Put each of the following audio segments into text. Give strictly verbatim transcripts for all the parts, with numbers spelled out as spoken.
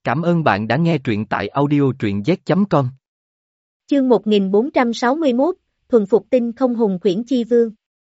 Cảm ơn bạn đã nghe truyện tại audio truyện z chấm com. Chương một nghìn bốn trăm sáu mươi mốt, thuần phục tinh không hùng khuyển chi vương.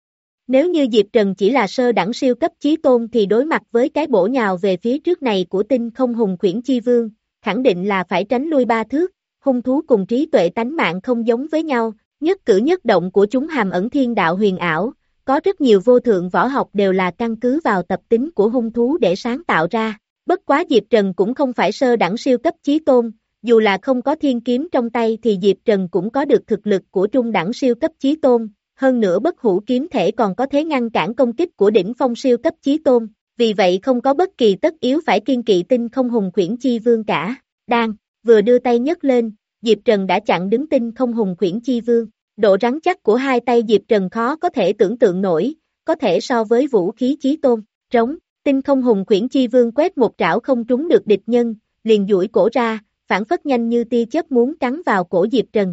Nếu như Diệp Trần chỉ là sơ đẳng siêu cấp chí tôn thì đối mặt với cái bổ nhào về phía trước này của tinh không hùng khuyển chi vương, khẳng định là phải tránh lui ba thước. Hung thú cùng trí tuệ tánh mạng không giống với nhau, nhất cử nhất động của chúng hàm ẩn thiên đạo huyền ảo, có rất nhiều vô thượng võ học đều là căn cứ vào tập tính của hung thú để sáng tạo ra. Bất quá Diệp Trần cũng không phải sơ đẳng siêu cấp chí tôn, dù là không có thiên kiếm trong tay thì Diệp Trần cũng có được thực lực của trung đẳng siêu cấp chí tôn, hơn nữa bất hủ kiếm thể còn có thể ngăn cản công kích của đỉnh phong siêu cấp chí tôn, vì vậy không có bất kỳ tất yếu phải kiên kỵ tinh không hùng khuyển chi vương cả. Đang, vừa đưa tay nhấc lên, Diệp Trần đã chặn đứng tinh không hùng khuyển chi vương, độ rắn chắc của hai tay Diệp Trần khó có thể tưởng tượng nổi, có thể so với vũ khí chí tôn, trống. Tinh không hùng khuyển chi vương quét một trảo không trúng được địch nhân, liền duỗi cổ ra, phản phất nhanh như tia chớp muốn cắn vào cổ Diệp Trần.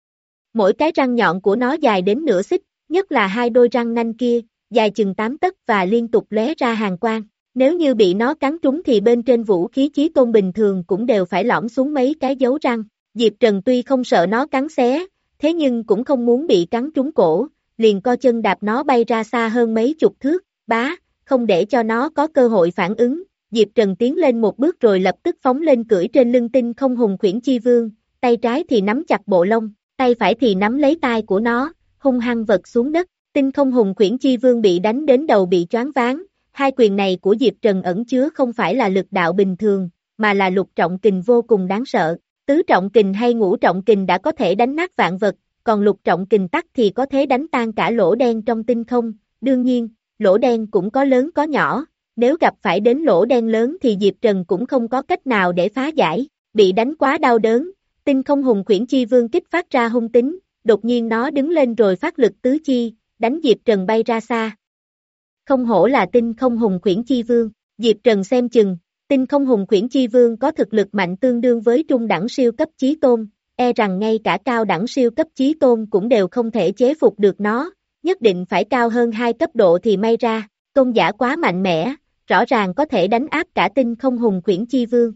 Mỗi cái răng nhọn của nó dài đến nửa xích, nhất là hai đôi răng nanh kia, dài chừng tám tấc và liên tục lóe ra hàn quang. Nếu như bị nó cắn trúng thì bên trên vũ khí chí tôn bình thường cũng đều phải lõm xuống mấy cái dấu răng. Diệp Trần tuy không sợ nó cắn xé, thế nhưng cũng không muốn bị cắn trúng cổ, liền co chân đạp nó bay ra xa hơn mấy chục thước, bá. Không để cho nó có cơ hội phản ứng, Diệp Trần tiến lên một bước rồi lập tức phóng lên cưỡi trên lưng tinh không hùng khuyển chi vương, tay trái thì nắm chặt bộ lông, tay phải thì nắm lấy tai của nó, hung hăng vật xuống đất. Tinh không hùng khuyển chi vương bị đánh đến đầu bị choáng váng, hai quyền này của Diệp Trần ẩn chứa không phải là lực đạo bình thường, mà là lục trọng kình vô cùng đáng sợ, tứ trọng kình hay ngũ trọng kình đã có thể đánh nát vạn vật, còn lục trọng kình tắc thì có thể đánh tan cả lỗ đen trong tinh không, đương nhiên. Lỗ đen cũng có lớn có nhỏ, nếu gặp phải đến lỗ đen lớn thì Diệp Trần cũng không có cách nào để phá giải, bị đánh quá đau đớn, tinh không hùng khuyển chi vương kích phát ra hung tính, đột nhiên nó đứng lên rồi phát lực tứ chi, đánh Diệp Trần bay ra xa. Không hổ là tinh không hùng khuyển chi vương, Diệp Trần xem chừng, tinh không hùng khuyển chi vương có thực lực mạnh tương đương với trung đẳng siêu cấp chí tôn, e rằng ngay cả cao đẳng siêu cấp chí tôn cũng đều không thể chế phục được nó. Nhất định phải cao hơn hai cấp độ thì may ra, tôn giả quá mạnh mẽ, rõ ràng có thể đánh áp cả tinh không hùng khuyển chi vương.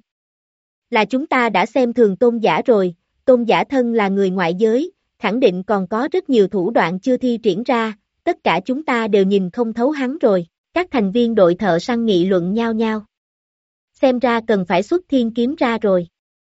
Là chúng ta đã xem thường tôn giả rồi, tôn giả thân là người ngoại giới, khẳng định còn có rất nhiều thủ đoạn chưa thi triển ra, tất cả chúng ta đều nhìn không thấu hắn rồi, các thành viên đội thợ săn nghị luận nhau nhau. Xem ra cần phải xuất thiên kiếm ra rồi.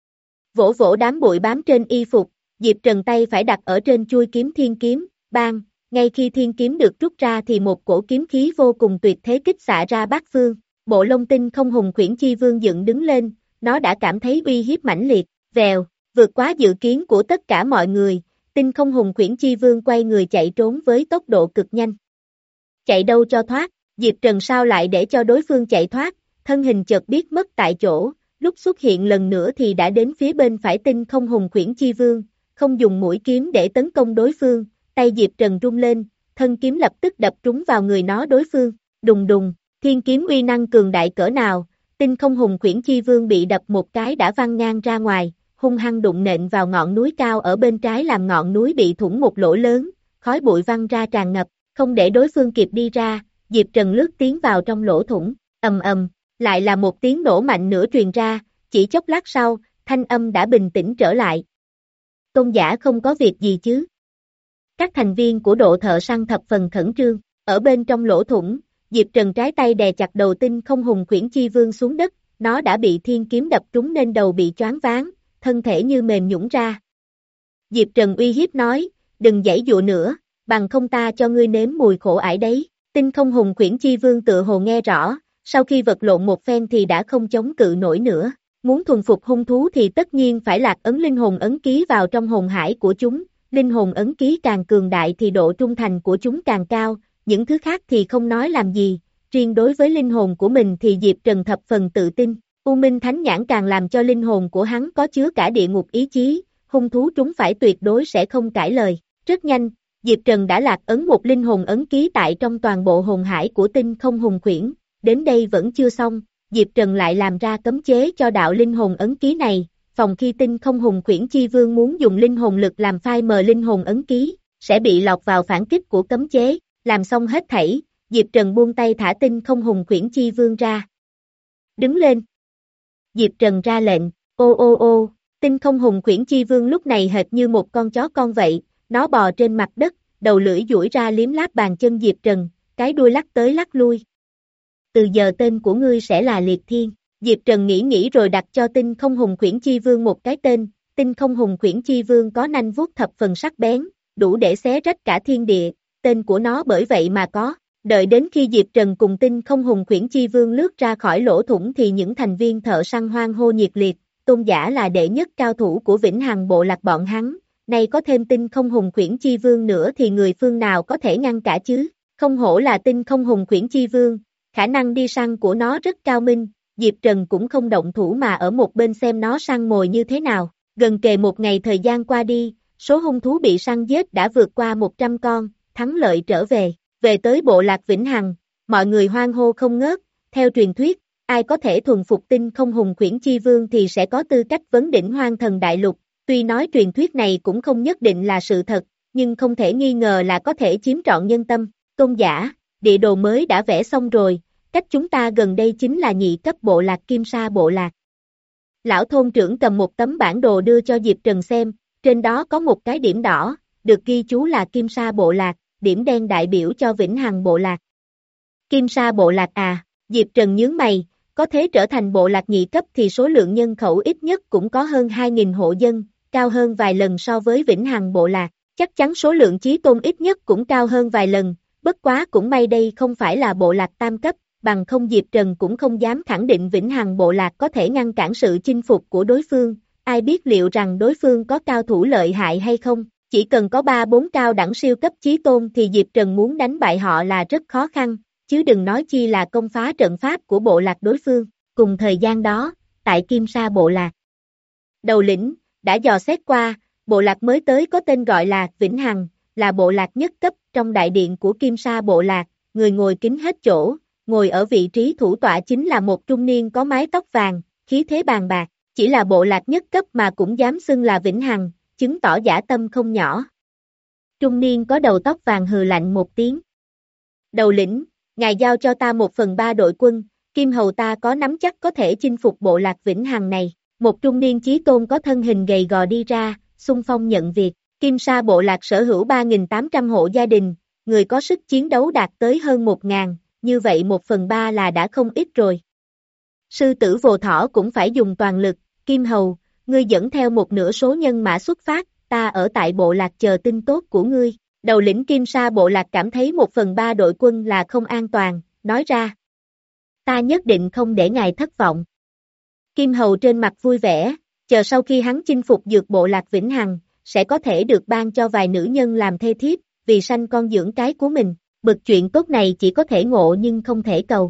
Vỗ vỗ đám bụi bám trên y phục, Diệp Trần tay phải đặt ở trên chuôi kiếm thiên kiếm, bang. Ngay khi thiên kiếm được rút ra thì một cổ kiếm khí vô cùng tuyệt thế kích xạ ra bát phương, bộ lông tinh không hùng khuyển chi vương dựng đứng lên, nó đã cảm thấy uy hiếp mãnh liệt, vèo, vượt quá dự kiến của tất cả mọi người, tinh không hùng khuyển chi vương quay người chạy trốn với tốc độ cực nhanh. Chạy đâu cho thoát, Diệp Trần sao lại để cho đối phương chạy thoát, thân hình chợt biết mất tại chỗ, lúc xuất hiện lần nữa thì đã đến phía bên phải tinh không hùng khuyển chi vương, không dùng mũi kiếm để tấn công đối phương. Tay Diệp Trần rung lên, thân kiếm lập tức đập trúng vào người nó đối phương, đùng đùng, thiên kiếm uy năng cường đại cỡ nào, tinh không hùng khuyển chi vương bị đập một cái đã văng ngang ra ngoài, hung hăng đụng nện vào ngọn núi cao ở bên trái làm ngọn núi bị thủng một lỗ lớn, khói bụi văng ra tràn ngập, không để đối phương kịp đi ra, Diệp Trần lướt tiến vào trong lỗ thủng, ầm ầm, lại là một tiếng nổ mạnh nữa truyền ra, chỉ chốc lát sau, thanh âm đã bình tĩnh trở lại. Tôn giả không có việc gì chứ? Các thành viên của đội thợ săn thập phần khẩn trương, ở bên trong lỗ thủng, Diệp Trần trái tay đè chặt đầu tinh không hùng khuyển chi vương xuống đất, nó đã bị thiên kiếm đập trúng nên đầu bị choáng váng, thân thể như mềm nhũn ra. Diệp Trần uy hiếp nói, đừng giãy dụa nữa, bằng không ta cho ngươi nếm mùi khổ ải đấy, tinh không hùng khuyển chi vương tự hồ nghe rõ, sau khi vật lộn một phen thì đã không chống cự nổi nữa, muốn thuần phục hung thú thì tất nhiên phải lạc ấn linh hồn ấn ký vào trong hồn hải của chúng. Linh hồn ấn ký càng cường đại thì độ trung thành của chúng càng cao, những thứ khác thì không nói làm gì, riêng đối với linh hồn của mình thì Diệp Trần thập phần tự tin, U Minh Thánh Nhãn càng làm cho linh hồn của hắn có chứa cả địa ngục ý chí, hung thú chúng phải tuyệt đối sẽ không cãi lời. Rất nhanh, Diệp Trần đã lạc ấn một linh hồn ấn ký tại trong toàn bộ hồn hải của tinh không hùng khuyển, đến đây vẫn chưa xong, Diệp Trần lại làm ra cấm chế cho đạo linh hồn ấn ký này. Phòng khi tinh không hùng khuyển chi vương muốn dùng linh hồn lực làm phai mờ linh hồn ấn ký, sẽ bị lọt vào phản kích của cấm chế, làm xong hết thảy, Diệp Trần buông tay thả tinh không hùng khuyển chi vương ra. Đứng lên. Diệp Trần ra lệnh, ô ô ô, tinh không hùng khuyển chi vương lúc này hệt như một con chó con vậy, nó bò trên mặt đất, đầu lưỡi duỗi ra liếm láp bàn chân Diệp Trần, cái đuôi lắc tới lắc lui. Từ giờ tên của ngươi sẽ là Liệt Thiên. Diệp Trần nghĩ nghĩ rồi đặt cho tinh không hùng khuyển chi vương một cái tên, tinh không hùng khuyển chi vương có nanh vuốt thập phần sắc bén, đủ để xé rách cả thiên địa, tên của nó bởi vậy mà có. Đợi đến khi Diệp Trần cùng tinh không hùng khuyển chi vương lướt ra khỏi lỗ thủng thì những thành viên thợ săn hoang hô nhiệt liệt, Tôn Giả là đệ nhất cao thủ của Vĩnh Hằng bộ lạc bọn hắn, nay có thêm tinh không hùng khuyển chi vương nữa thì người phương nào có thể ngăn cả chứ, không hổ là tinh không hùng khuyển chi vương, khả năng đi săn của nó rất cao minh, Diệp Trần cũng không động thủ mà ở một bên xem nó săn mồi như thế nào, gần kề một ngày thời gian qua đi, số hung thú bị săn giết đã vượt qua một trăm con, thắng lợi trở về. Về tới bộ lạc Vĩnh Hằng, mọi người hoan hô không ngớt, theo truyền thuyết, ai có thể thuần phục tinh không hùng khuyển chi vương thì sẽ có tư cách vấn đỉnh hoang thần đại lục, tuy nói truyền thuyết này cũng không nhất định là sự thật, nhưng không thể nghi ngờ là có thể chiếm trọn nhân tâm. Tôn Giả, địa đồ mới đã vẽ xong rồi, cách chúng ta gần đây chính là nhị cấp bộ lạc Kim Sa bộ lạc. Lão thôn trưởng cầm một tấm bản đồ đưa cho Diệp Trần xem, trên đó có một cái điểm đỏ, được ghi chú là Kim Sa bộ lạc, điểm đen đại biểu cho Vĩnh Hằng bộ lạc. Kim Sa bộ lạc à, Diệp Trần nhướng mày, có thế trở thành bộ lạc nhị cấp thì số lượng nhân khẩu ít nhất cũng có hơn hai nghìn hộ dân, cao hơn vài lần so với Vĩnh Hằng bộ lạc, chắc chắn số lượng chí tôn ít nhất cũng cao hơn vài lần, bất quá cũng may đây không phải là bộ lạc tam cấp, bằng không Diệp Trần cũng không dám khẳng định Vĩnh Hằng bộ lạc có thể ngăn cản sự chinh phục của đối phương, ai biết liệu rằng đối phương có cao thủ lợi hại hay không. Chỉ cần có ba bốn cao đẳng siêu cấp chí tôn thì Diệp Trần muốn đánh bại họ là rất khó khăn, chứ đừng nói chi là công phá trận pháp của bộ lạc đối phương. Cùng thời gian đó, tại Kim Sa bộ lạc, đầu lĩnh, đã dò xét qua, bộ lạc mới tới có tên gọi là Vĩnh Hằng, là bộ lạc nhất cấp trong đại điện của Kim Sa bộ lạc, người ngồi kín hết chỗ, ngồi ở vị trí thủ tọa chính là một trung niên có mái tóc vàng, khí thế bàn bạc, chỉ là bộ lạc nhất cấp mà cũng dám xưng là Vĩnh Hằng, chứng tỏ dã tâm không nhỏ. Trung niên có đầu tóc vàng hừ lạnh một tiếng. Đầu lĩnh, ngài giao cho ta một phần ba đội quân, Kim Hầu ta có nắm chắc có thể chinh phục bộ lạc Vĩnh Hằng này. Một trung niên chí tôn có thân hình gầy gò đi ra, xung phong nhận việc. Kim Sa bộ lạc sở hữu ba nghìn tám trăm hộ gia đình, người có sức chiến đấu đạt tới hơn một ngàn, như vậy một phần ba là đã không ít rồi. Sư tử Vồ Thỏ cũng phải dùng toàn lực, Kim Hầu, ngươi dẫn theo một nửa số nhân mã xuất phát, ta ở tại bộ lạc chờ tin tốt của ngươi. Đầu lĩnh Kim Sa bộ lạc cảm thấy một phần ba đội quân là không an toàn, nói ra. Ta nhất định không để ngài thất vọng. Kim Hầu trên mặt vui vẻ, chờ sau khi hắn chinh phục dược bộ lạc Vĩnh Hằng, sẽ có thể được ban cho vài nữ nhân làm thê thiếp, vì sanh con dưỡng cái của mình. Bực chuyện tốt này chỉ có thể ngộ nhưng không thể cầu.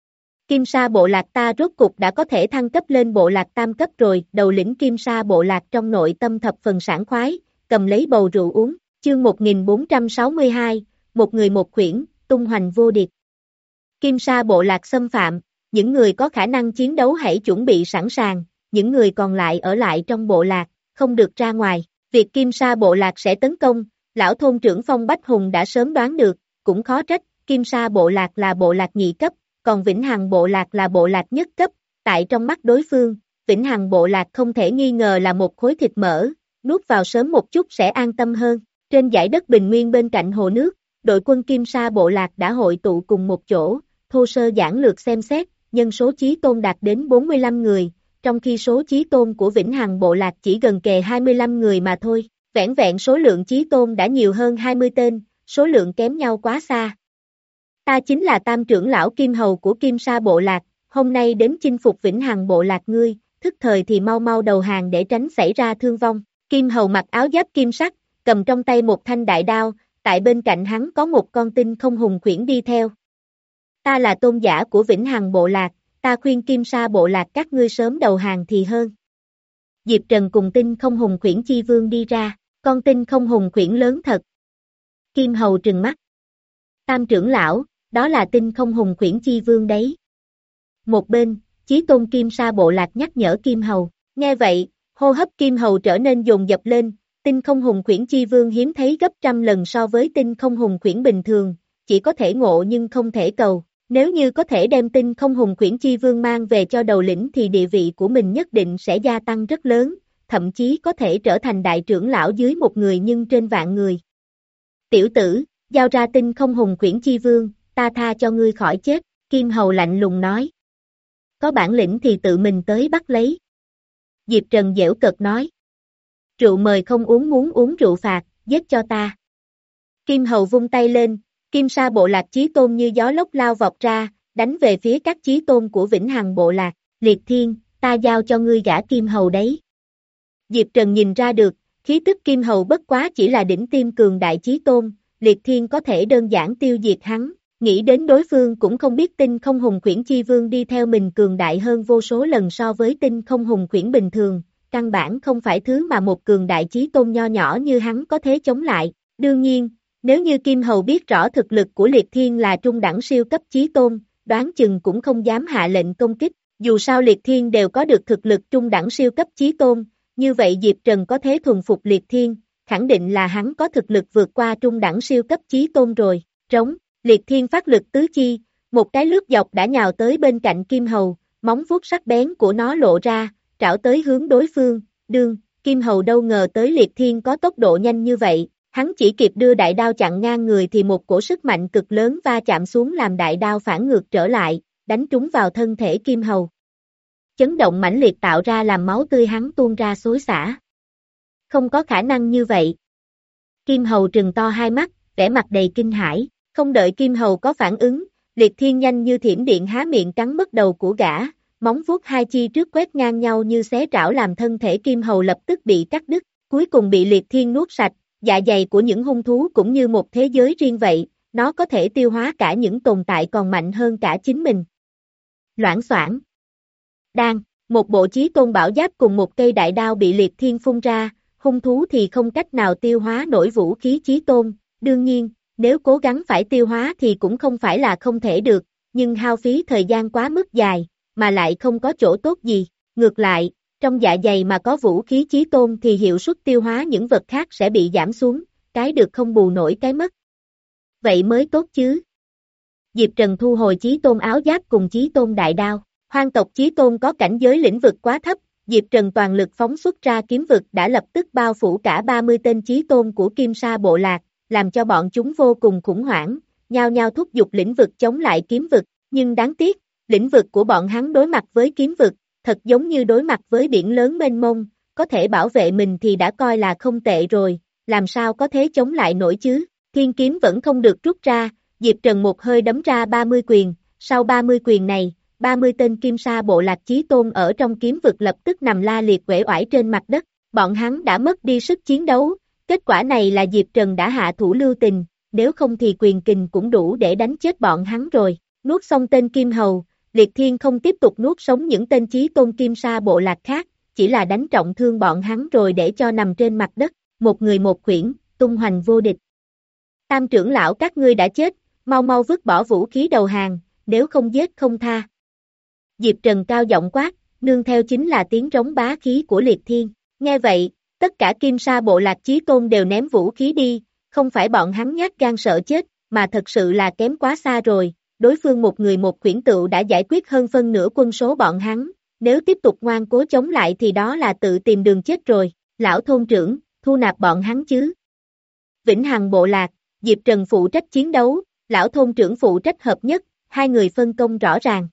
Kim Sa bộ lạc ta rốt cục đã có thể thăng cấp lên bộ lạc tam cấp rồi, đầu lĩnh Kim Sa bộ lạc trong nội tâm thập phần sảng khoái, cầm lấy bầu rượu uống, chương một nghìn bốn trăm sáu mươi hai, một người một khuyển, tung hoành vô địch. Kim Sa bộ lạc xâm phạm, những người có khả năng chiến đấu hãy chuẩn bị sẵn sàng, những người còn lại ở lại trong bộ lạc, không được ra ngoài, việc Kim Sa bộ lạc sẽ tấn công, lão thôn trưởng Phong Bách Hùng đã sớm đoán được, cũng khó trách, Kim Sa bộ lạc là bộ lạc nhị cấp, còn Vĩnh Hằng bộ lạc là bộ lạc nhất cấp, tại trong mắt đối phương, Vĩnh Hằng bộ lạc không thể nghi ngờ là một khối thịt mỡ, nuốt vào sớm một chút sẽ an tâm hơn. Trên dải đất bình nguyên bên cạnh hồ nước, đội quân Kim Sa bộ lạc đã hội tụ cùng một chỗ, thô sơ giản lược xem xét, nhân số chí tôn đạt đến bốn mươi lăm người, trong khi số chí tôn của Vĩnh Hằng bộ lạc chỉ gần kề hai mươi lăm người mà thôi, vẻn vẹn số lượng chí tôn đã nhiều hơn hai mươi tên, số lượng kém nhau quá xa. Ta chính là tam trưởng lão Kim Hầu của Kim Sa bộ lạc, hôm nay đến chinh phục Vĩnh Hằng bộ lạc ngươi, thức thời thì mau mau đầu hàng để tránh xảy ra thương vong. Kim Hầu mặc áo giáp kim sắc, cầm trong tay một thanh đại đao, tại bên cạnh hắn có một con tinh không hùng khuyển đi theo. Ta là tôn giả của Vĩnh Hằng bộ lạc, ta khuyên Kim Sa bộ lạc các ngươi sớm đầu hàng thì hơn. Diệp Trần cùng tinh không hùng khuyển chi vương đi ra, con tinh không hùng khuyển lớn thật. Kim Hầu trừng mắt. Tam trưởng lão, đó là tinh không hùng khuyển chi vương đấy. Một bên, Chí Tôn Kim Sa bộ lạc nhắc nhở Kim Hầu, nghe vậy, hô hấp Kim Hầu trở nên dồn dập lên, tinh không hùng khuyển chi vương hiếm thấy gấp trăm lần so với tinh không hùng khuyển bình thường, chỉ có thể ngộ nhưng không thể cầu, Nếu như có thể đem Tinh Không Hùng Quyển Chi Vương mang về cho đầu lĩnh thì địa vị của mình nhất định sẽ gia tăng rất lớn, thậm chí có thể trở thành đại trưởng lão dưới một người nhưng trên vạn người. Tiểu tử, giao ra Tinh Không Hùng Quyển Chi Vương, ta tha cho ngươi khỏi chết, Kim Hầu lạnh lùng nói. Có bản lĩnh thì tự mình tới bắt lấy. Diệp Trần giễu cợt nói. Rượu mời không uống, muốn uống rượu phạt, giết cho ta. Kim Hầu vung tay lên, Kim Sa bộ lạc chí tôn như gió lốc lao vọt ra, đánh về phía các chí tôn của Vĩnh Hằng bộ lạc. Liệt Thiên, ta giao cho ngươi gã Kim Hầu đấy. Diệp Trần nhìn ra được, khí tức Kim Hầu bất quá chỉ là đỉnh tiêm cường đại chí tôn, Liệt Thiên có thể đơn giản tiêu diệt hắn. Nghĩ đến đối phương cũng không biết Tinh Không Hùng Quyển Chi Vương đi theo mình cường đại hơn vô số lần so với Tinh Không Hùng Quyển bình thường, căn bản không phải thứ mà một cường đại chí tôn nho nhỏ như hắn có thể chống lại. Đương nhiên, nếu như Kim Hầu biết rõ thực lực của Liệt Thiên là trung đẳng siêu cấp chí tôn, đoán chừng cũng không dám hạ lệnh công kích, dù sao Liệt Thiên đều có được thực lực trung đẳng siêu cấp chí tôn, như vậy Diệp Trần có thế thuần phục Liệt Thiên, khẳng định là hắn có thực lực vượt qua trung đẳng siêu cấp chí tôn rồi. Trống, Liệt Thiên phát lực tứ chi, một cái lướt dọc đã nhào tới bên cạnh Kim Hầu, móng vuốt sắc bén của nó lộ ra, trảo tới hướng đối phương. Đương, Kim Hầu đâu ngờ tới Liệt Thiên có tốc độ nhanh như vậy, hắn chỉ kịp đưa đại đao chặn ngang người thì một cổ sức mạnh cực lớn va chạm xuống làm đại đao phản ngược trở lại, đánh trúng vào thân thể Kim Hầu. Chấn động mãnh liệt tạo ra làm máu tươi hắn tuôn ra xối xả. Không có khả năng như vậy. Kim Hầu trừng to hai mắt, vẻ mặt đầy kinh hãi, không đợi Kim Hầu có phản ứng, Liệt Thiên nhanh như thiểm điện há miệng cắn mất đầu của gã, móng vuốt hai chi trước quét ngang nhau như xé trảo làm thân thể Kim Hầu lập tức bị cắt đứt, cuối cùng bị Liệt Thiên nuốt sạch. Dạ dày của những hung thú cũng như một thế giới riêng vậy, nó có thể tiêu hóa cả những tồn tại còn mạnh hơn cả chính mình. Loảng xoảng. Đang, một bộ chí tôn bảo giáp cùng một cây đại đao bị Liệt Thiên phun ra, hung thú thì không cách nào tiêu hóa nổi vũ khí chí tôn, đương nhiên, nếu cố gắng phải tiêu hóa thì cũng không phải là không thể được, nhưng hao phí thời gian quá mức dài, mà lại không có chỗ tốt gì, ngược lại, trong dạ dày mà có vũ khí chí tôn thì hiệu suất tiêu hóa những vật khác sẽ bị giảm xuống, cái được không bù nổi cái mất. Vậy mới tốt chứ. Diệp Trần thu hồi chí tôn áo giáp cùng chí tôn đại đao, hoang tộc chí tôn có cảnh giới lĩnh vực quá thấp, Diệp Trần toàn lực phóng xuất ra kiếm vực đã lập tức bao phủ cả ba mươi tên chí tôn của Kim Sa bộ lạc, làm cho bọn chúng vô cùng khủng hoảng, nhao nhao thúc giục lĩnh vực chống lại kiếm vực, nhưng đáng tiếc, lĩnh vực của bọn hắn đối mặt với kiếm vực, thật giống như đối mặt với biển lớn mênh mông, có thể bảo vệ mình thì đã coi là không tệ rồi, làm sao có thể chống lại nổi chứ, thiên kiếm vẫn không được rút ra, Diệp Trần một hơi đấm ra ba mươi quyền, sau ba mươi quyền này, ba mươi tên Kim Sa bộ lạc chí tôn ở trong kiếm vực lập tức nằm la liệt uể oải trên mặt đất, bọn hắn đã mất đi sức chiến đấu, kết quả này là Diệp Trần đã hạ thủ lưu tình, nếu không thì quyền kình cũng đủ để đánh chết bọn hắn rồi, nuốt xong tên Kim Hầu. Liệt Thiên không tiếp tục nuốt sống những tên chí tôn Kim Sa bộ lạc khác, chỉ là đánh trọng thương bọn hắn rồi để cho nằm trên mặt đất, một người một quyển, tung hoành vô địch. Tam trưởng lão các ngươi đã chết, mau mau vứt bỏ vũ khí đầu hàng, nếu không giết không tha. Diệp Trần cao giọng quát, nương theo chính là tiếng trống bá khí của Liệt Thiên. Nghe vậy, tất cả Kim Sa bộ lạc chí tôn đều ném vũ khí đi, không phải bọn hắn nhát gan sợ chết, mà thật sự là kém quá xa rồi. Đối phương một người một quyển tựu đã giải quyết hơn phân nửa quân số bọn hắn, nếu tiếp tục ngoan cố chống lại thì đó là tự tìm đường chết rồi, lão thôn trưởng, thu nạp bọn hắn chứ. Vĩnh Hằng bộ lạc, Diệp Trần phụ trách chiến đấu, lão thôn trưởng phụ trách hợp nhất, hai người phân công rõ ràng.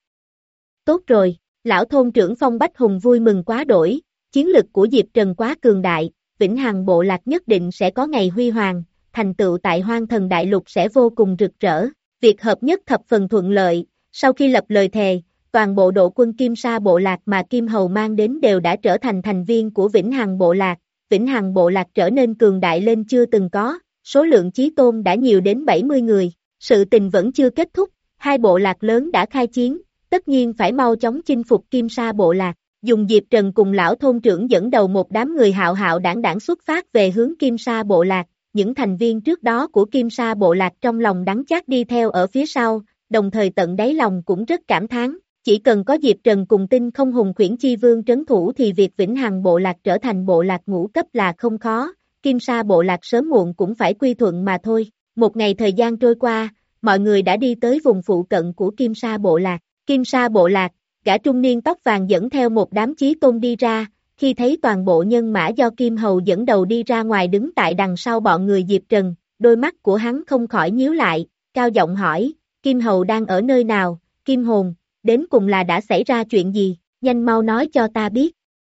Tốt rồi, lão thôn trưởng Phong Bách Hùng vui mừng quá đổi, chiến lực của Diệp Trần quá cường đại, Vĩnh Hằng bộ lạc nhất định sẽ có ngày huy hoàng, thành tựu tại Hoang Thần Đại Lục sẽ vô cùng rực rỡ. Việc hợp nhất thập phần thuận lợi, sau khi lập lời thề, toàn bộ đội quân Kim Sa bộ lạc mà Kim Hầu mang đến đều đã trở thành thành viên của Vĩnh Hằng bộ lạc, Vĩnh Hằng bộ lạc trở nên cường đại lên chưa từng có, số lượng chí tôn đã nhiều đến bảy mươi người, sự tình vẫn chưa kết thúc, hai bộ lạc lớn đã khai chiến, tất nhiên phải mau chóng chinh phục Kim Sa bộ lạc, dùng Diệp Trần cùng lão thôn trưởng dẫn đầu một đám người hạo hạo đảng đảng xuất phát về hướng Kim Sa bộ lạc. Những thành viên trước đó của Kim Sa bộ lạc trong lòng đắng chát đi theo ở phía sau, đồng thời tận đáy lòng cũng rất cảm thán, chỉ cần có Diệp Trần cùng Tinh Không Hùng Quyển Chi Vương trấn thủ thì việc Vĩnh Hằng bộ lạc trở thành bộ lạc ngũ cấp là không khó, Kim Sa bộ lạc sớm muộn cũng phải quy thuận mà thôi. Một ngày thời gian trôi qua, mọi người đã đi tới vùng phụ cận của Kim Sa Bộ Lạc. Kim Sa Bộ Lạc, gã trung niên tóc vàng dẫn theo một đám chí tôn đi ra, khi thấy toàn bộ nhân mã do Kim Hầu dẫn đầu đi ra ngoài đứng tại đằng sau bọn người Diệp Trần, đôi mắt của hắn không khỏi nhíu lại, cao giọng hỏi, Kim Hầu đang ở nơi nào, Kim Hồn, đến cùng là đã xảy ra chuyện gì, nhanh mau nói cho ta biết.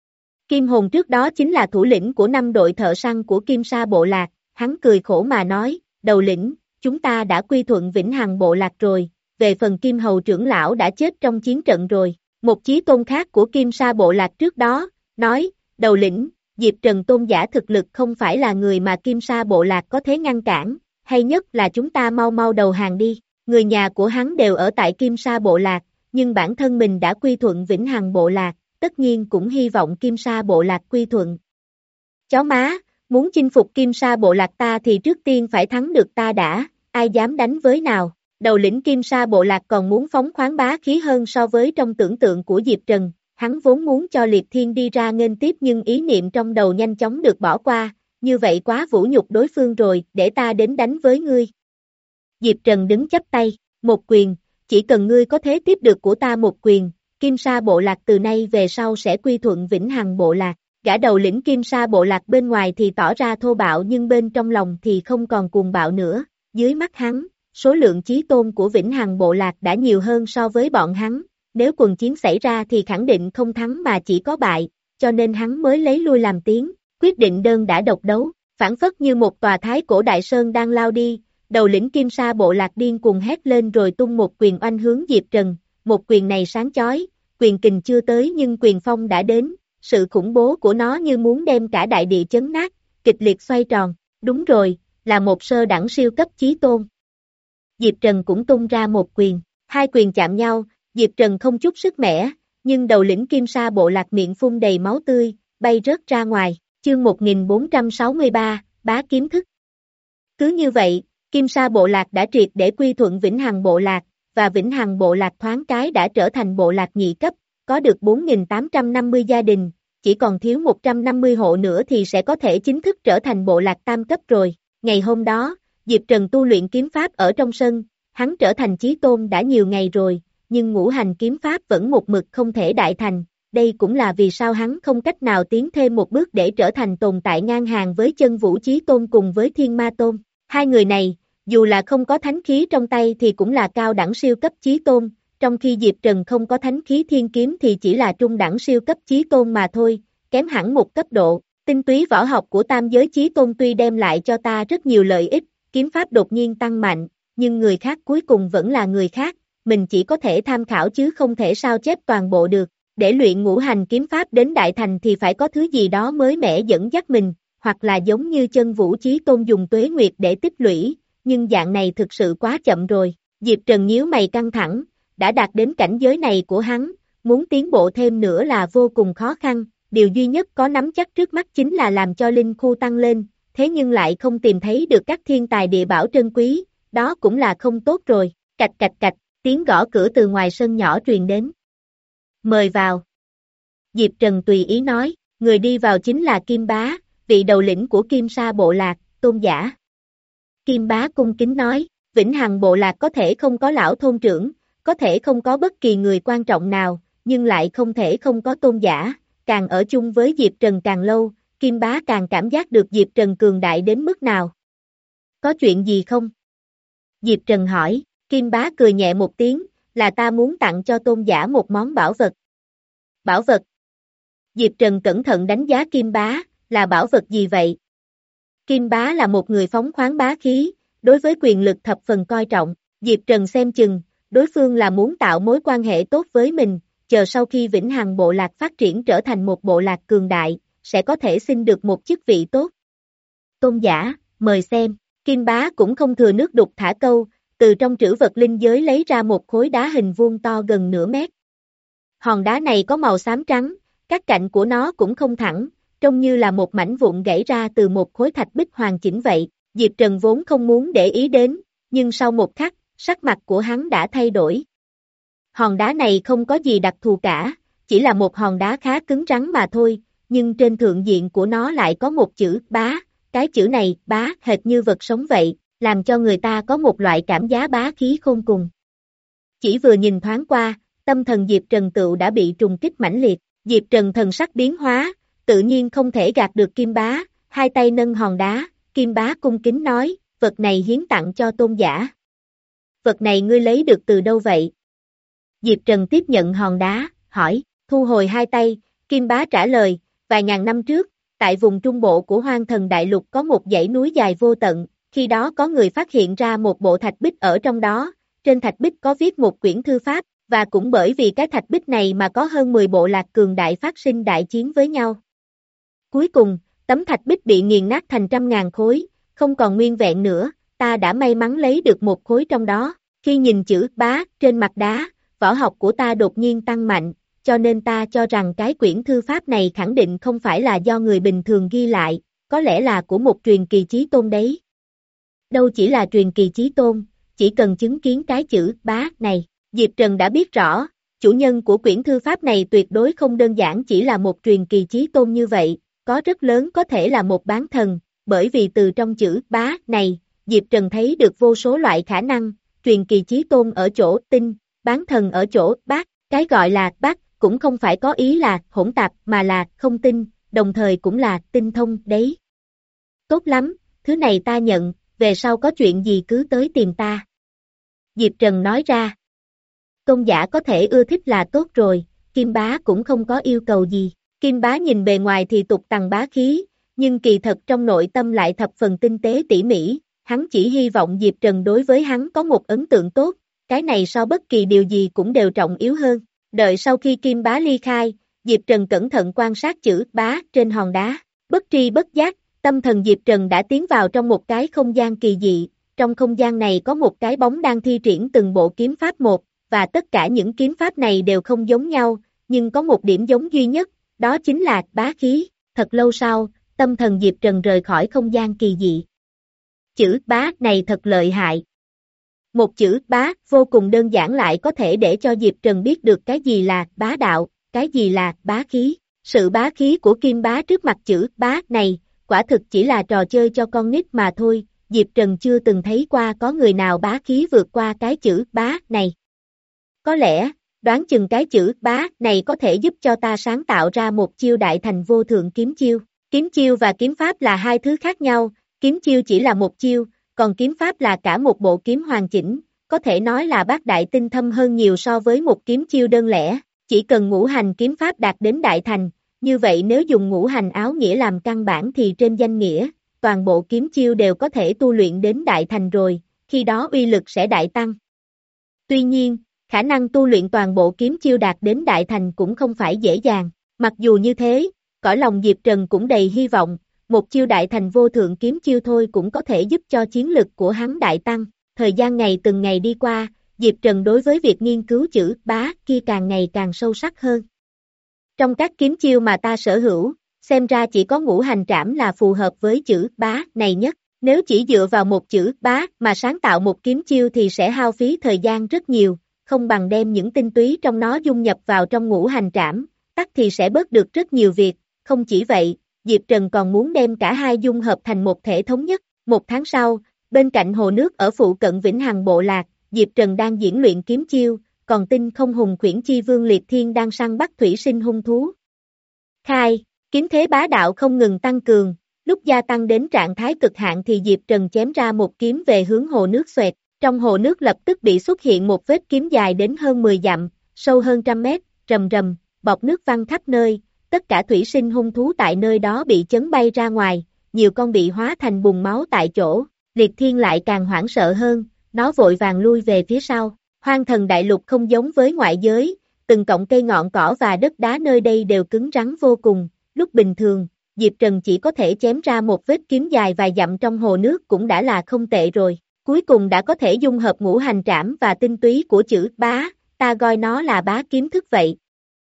Kim Hồn trước đó chính là thủ lĩnh của năm đội thợ săn của Kim Sa Bộ Lạc, hắn cười khổ mà nói, đầu lĩnh, chúng ta đã quy thuận Vĩnh Hằng Bộ Lạc rồi, về phần Kim Hầu trưởng lão đã chết trong chiến trận rồi. Một chí tôn khác của Kim Sa Bộ Lạc trước đó, nói, đầu lĩnh, Diệp Trần tôn giả thực lực không phải là người mà Kim Sa Bộ Lạc có thể ngăn cản, hay nhất là chúng ta mau mau đầu hàng đi. Người nhà của hắn đều ở tại Kim Sa Bộ Lạc, nhưng bản thân mình đã quy thuận Vĩnh Hằng Bộ Lạc, tất nhiên cũng hy vọng Kim Sa Bộ Lạc quy thuận. Chó má, muốn chinh phục Kim Sa Bộ Lạc ta thì trước tiên phải thắng được ta đã, ai dám đánh với nào. Đầu lĩnh Kim Sa Bộ Lạc còn muốn phóng khoáng bá khí hơn so với trong tưởng tượng của Diệp Trần, hắn vốn muốn cho Liệt Thiên đi ra nghênh tiếp nhưng ý niệm trong đầu nhanh chóng được bỏ qua, như vậy quá vũ nhục đối phương rồi, để ta đến đánh với ngươi. Diệp Trần đứng chắp tay, một quyền, chỉ cần ngươi có thế tiếp được của ta một quyền, Kim Sa Bộ Lạc từ nay về sau sẽ quy thuận Vĩnh Hằng Bộ Lạc. Gã đầu lĩnh Kim Sa Bộ Lạc bên ngoài thì tỏ ra thô bạo nhưng bên trong lòng thì không còn cuồng bạo nữa, dưới mắt hắn, số lượng chí tôn của Vĩnh Hằng Bộ Lạc đã nhiều hơn so với bọn hắn, nếu quần chiến xảy ra thì khẳng định không thắng mà chỉ có bại, cho nên hắn mới lấy lui làm tiếng, quyết định đơn đã độc đấu, phản phất như một tòa thái cổ đại sơn đang lao đi, đầu lĩnh Kim Sa Bộ Lạc điên cuồng hét lên rồi tung một quyền oanh hướng Diệp Trần, một quyền này sáng chói, quyền kình chưa tới nhưng quyền phong đã đến, sự khủng bố của nó như muốn đem cả đại địa chấn nát, kịch liệt xoay tròn, đúng rồi, là một sơ đẳng siêu cấp chí tôn. Diệp Trần cũng tung ra một quyền, hai quyền chạm nhau, Diệp Trần không chút sức mẻ, nhưng đầu lĩnh Kim Sa Bộ Lạc miệng phun đầy máu tươi, bay rớt ra ngoài, chương một nghìn bốn trăm sáu mươi ba, bá kiếm thức. Cứ như vậy, Kim Sa Bộ Lạc đã triệt để quy thuận Vĩnh Hằng Bộ Lạc, và Vĩnh Hằng Bộ Lạc thoáng cái đã trở thành bộ lạc nhị cấp, có được bốn nghìn tám trăm năm mươi gia đình, chỉ còn thiếu một trăm năm mươi hộ nữa thì sẽ có thể chính thức trở thành bộ lạc tam cấp rồi. Ngày hôm đó, Diệp Trần tu luyện kiếm pháp ở trong sân, hắn trở thành chí tôn đã nhiều ngày rồi, nhưng ngũ hành kiếm pháp vẫn một mực không thể đại thành, đây cũng là vì sao hắn không cách nào tiến thêm một bước để trở thành tồn tại ngang hàng với Chân Vũ Chí Tôn cùng với Thiên Ma Tôn. Hai người này, dù là không có thánh khí trong tay thì cũng là cao đẳng siêu cấp chí tôn, trong khi Diệp Trần không có thánh khí thiên kiếm thì chỉ là trung đẳng siêu cấp chí tôn mà thôi, kém hẳn một cấp độ. Tinh túy võ học của tam giới chí tôn tuy đem lại cho ta rất nhiều lợi ích, kiếm pháp đột nhiên tăng mạnh, nhưng người khác cuối cùng vẫn là người khác, mình chỉ có thể tham khảo chứ không thể sao chép toàn bộ được. Để luyện ngũ hành kiếm pháp đến đại thành thì phải có thứ gì đó mới mẻ dẫn dắt mình, hoặc là giống như Chân Vũ Chí Tôn dùng tuế nguyệt để tích lũy, nhưng dạng này thực sự quá chậm rồi. Diệp Trần nhíu mày căng thẳng, đã đạt đến cảnh giới này của hắn, muốn tiến bộ thêm nữa là vô cùng khó khăn, điều duy nhất có nắm chắc trước mắt chính là làm cho linh khu tăng lên, thế nhưng lại không tìm thấy được các thiên tài địa bảo trân quý, đó cũng là không tốt rồi. Cạch cạch cạch, tiếng gõ cửa từ ngoài sân nhỏ truyền đến. Mời vào. Diệp Trần tùy ý nói, người đi vào chính là Kim Bá, vị đầu lĩnh của Kim Sa Bộ Lạc, tôn giả. Kim Bá cung kính nói, Vĩnh Hằng Bộ Lạc có thể không có lão thôn trưởng, có thể không có bất kỳ người quan trọng nào, nhưng lại không thể không có tôn giả, càng ở chung với Diệp Trần càng lâu, Kim Bá càng cảm giác được Diệp Trần cường đại đến mức nào. Có chuyện gì không? Diệp Trần hỏi, Kim Bá cười nhẹ một tiếng, là ta muốn tặng cho tôn giả một món bảo vật. Bảo vật? Diệp Trần cẩn thận đánh giá Kim Bá, là bảo vật gì vậy? Kim Bá là một người phóng khoáng bá khí, đối với quyền lực thập phần coi trọng, Diệp Trần xem chừng, đối phương là muốn tạo mối quan hệ tốt với mình, chờ sau khi Vĩnh Hằng Bộ Lạc phát triển trở thành một bộ lạc cường đại, sẽ có thể xin được một chức vị tốt. Tôn giả, mời xem, Kim Bá cũng không thừa nước đục thả câu, từ trong trữ vật linh giới lấy ra một khối đá hình vuông to gần nửa mét. Hòn đá này có màu xám trắng, các cạnh của nó cũng không thẳng, trông như là một mảnh vụn gãy ra từ một khối thạch bích hoàn chỉnh vậy. Diệp Trần vốn không muốn để ý đến, nhưng sau một khắc, sắc mặt của hắn đã thay đổi. Hòn đá này không có gì đặc thù cả, chỉ là một hòn đá khá cứng rắn mà thôi, nhưng trên thượng diện của nó lại có một chữ bá, cái chữ này, bá, hệt như vật sống vậy, làm cho người ta có một loại cảm giác bá khí khôn cùng. Chỉ vừa nhìn thoáng qua, tâm thần Diệp Trần tựu đã bị trùng kích mãnh liệt, Diệp Trần thần sắc biến hóa, tự nhiên không thể gạt được Kim Bá, hai tay nâng hòn đá, Kim Bá cung kính nói, vật này hiến tặng cho tôn giả. Vật này ngươi lấy được từ đâu vậy? Diệp Trần tiếp nhận hòn đá, hỏi, thu hồi hai tay, Kim Bá trả lời, vài ngàn năm trước, tại vùng trung bộ của Hoang Thần Đại Lục có một dãy núi dài vô tận, khi đó có người phát hiện ra một bộ thạch bích ở trong đó, trên thạch bích có viết một quyển thư pháp, và cũng bởi vì cái thạch bích này mà có hơn mười bộ lạc cường đại phát sinh đại chiến với nhau. Cuối cùng, tấm thạch bích bị nghiền nát thành trăm ngàn khối, không còn nguyên vẹn nữa, ta đã may mắn lấy được một khối trong đó, khi nhìn chữ bá trên mặt đá, võ học của ta đột nhiên tăng mạnh, cho nên ta cho rằng cái quyển thư pháp này khẳng định không phải là do người bình thường ghi lại, có lẽ là của một truyền kỳ chí tôn đấy. Đâu chỉ là truyền kỳ chí tôn, chỉ cần chứng kiến cái chữ bá này, Diệp Trần đã biết rõ, chủ nhân của quyển thư pháp này tuyệt đối không đơn giản chỉ là một truyền kỳ chí tôn như vậy, có rất lớn có thể là một bán thần, bởi vì từ trong chữ bá này, Diệp Trần thấy được vô số loại khả năng, truyền kỳ chí tôn ở chỗ tinh, bán thần ở chỗ bát, cái gọi là bát cũng không phải có ý là hỗn tạp mà là không tinh, đồng thời cũng là tinh thông đấy. Tốt lắm, thứ này ta nhận, về sau có chuyện gì cứ tới tìm ta. Diệp Trần nói ra. Tôn giả có thể ưa thích là tốt rồi, Kim Bá cũng không có yêu cầu gì. Kim Bá nhìn bề ngoài thì tục tằng bá khí, nhưng kỳ thật trong nội tâm lại thập phần tinh tế tỉ mỉ, hắn chỉ hy vọng Diệp Trần đối với hắn có một ấn tượng tốt, cái này so bất kỳ điều gì cũng đều trọng yếu hơn. Đợi sau khi Kim Bá ly khai, Diệp Trần cẩn thận quan sát chữ bá trên hòn đá, bất tri bất giác, tâm thần Diệp Trần đã tiến vào trong một cái không gian kỳ dị, trong không gian này có một cái bóng đang thi triển từng bộ kiếm pháp một, và tất cả những kiếm pháp này đều không giống nhau, nhưng có một điểm giống duy nhất, đó chính là bá khí. Thật lâu sau, tâm thần Diệp Trần rời khỏi không gian kỳ dị. Chữ bá này thật lợi hại. Một chữ bá vô cùng đơn giản lại có thể để cho Diệp Trần biết được cái gì là bá đạo, cái gì là bá khí. Sự bá khí của Kim Bá trước mặt chữ bá này, quả thực chỉ là trò chơi cho con nít mà thôi, Diệp Trần chưa từng thấy qua có người nào bá khí vượt qua cái chữ bá này. Có lẽ, đoán chừng cái chữ bá này có thể giúp cho ta sáng tạo ra một chiêu đại thành vô thượng kiếm chiêu. Kiếm chiêu và kiếm pháp là hai thứ khác nhau, kiếm chiêu chỉ là một chiêu, còn kiếm pháp là cả một bộ kiếm hoàn chỉnh, có thể nói là bác đại tinh thâm hơn nhiều so với một kiếm chiêu đơn lẻ, chỉ cần ngũ hành kiếm pháp đạt đến đại thành, như vậy nếu dùng ngũ hành áo nghĩa làm căn bản thì trên danh nghĩa, toàn bộ kiếm chiêu đều có thể tu luyện đến đại thành rồi, khi đó uy lực sẽ đại tăng. Tuy nhiên, khả năng tu luyện toàn bộ kiếm chiêu đạt đến đại thành cũng không phải dễ dàng, mặc dù như thế, cõi lòng Diệp Trần cũng đầy hy vọng, một chiêu đại thành vô thượng kiếm chiêu thôi cũng có thể giúp cho chiến lực của hắn đại tăng. Thời gian ngày từng ngày đi qua, Diệp Trần đối với việc nghiên cứu chữ bá kia càng ngày càng sâu sắc hơn. Trong các kiếm chiêu mà ta sở hữu, xem ra chỉ có ngũ hành trảm là phù hợp với chữ bá này nhất. Nếu chỉ dựa vào một chữ bá mà sáng tạo một kiếm chiêu thì sẽ hao phí thời gian rất nhiều, không bằng đem những tinh túy trong nó dung nhập vào trong ngũ hành trảm, tắc thì sẽ bớt được rất nhiều việc. Không chỉ vậy, Diệp Trần còn muốn đem cả hai dung hợp thành một thể thống nhất. Một tháng sau, bên cạnh hồ nước ở phụ cận Vĩnh Hằng Bộ Lạc, Diệp Trần đang diễn luyện kiếm chiêu, còn Tinh Không Hùng Khuyển Chi Vương Liệt Thiên đang săn bắt thủy sinh hung thú. Khai, kiếm thế bá đạo không ngừng tăng cường, lúc gia tăng đến trạng thái cực hạn thì Diệp Trần chém ra một kiếm về hướng hồ nước xoẹt, trong hồ nước lập tức bị xuất hiện một vết kiếm dài đến hơn mười dặm, sâu hơn trăm mét, rầm rầm, bọt nước văng khắp nơi, tất cả thủy sinh hung thú tại nơi đó bị chấn bay ra ngoài, nhiều con bị hóa thành bùn máu tại chỗ, Liệt Thiên lại càng hoảng sợ hơn, nó vội vàng lui về phía sau. Hoang Thần Đại Lục không giống với ngoại giới, từng cọng cây ngọn cỏ và đất đá nơi đây đều cứng rắn vô cùng, lúc bình thường, Diệp Trần chỉ có thể chém ra một vết kiếm dài vài dặm trong hồ nước cũng đã là không tệ rồi, cuối cùng đã có thể dung hợp ngũ hành trảm và tinh túy của chữ bá, ta gọi nó là bá kiếm thức vậy.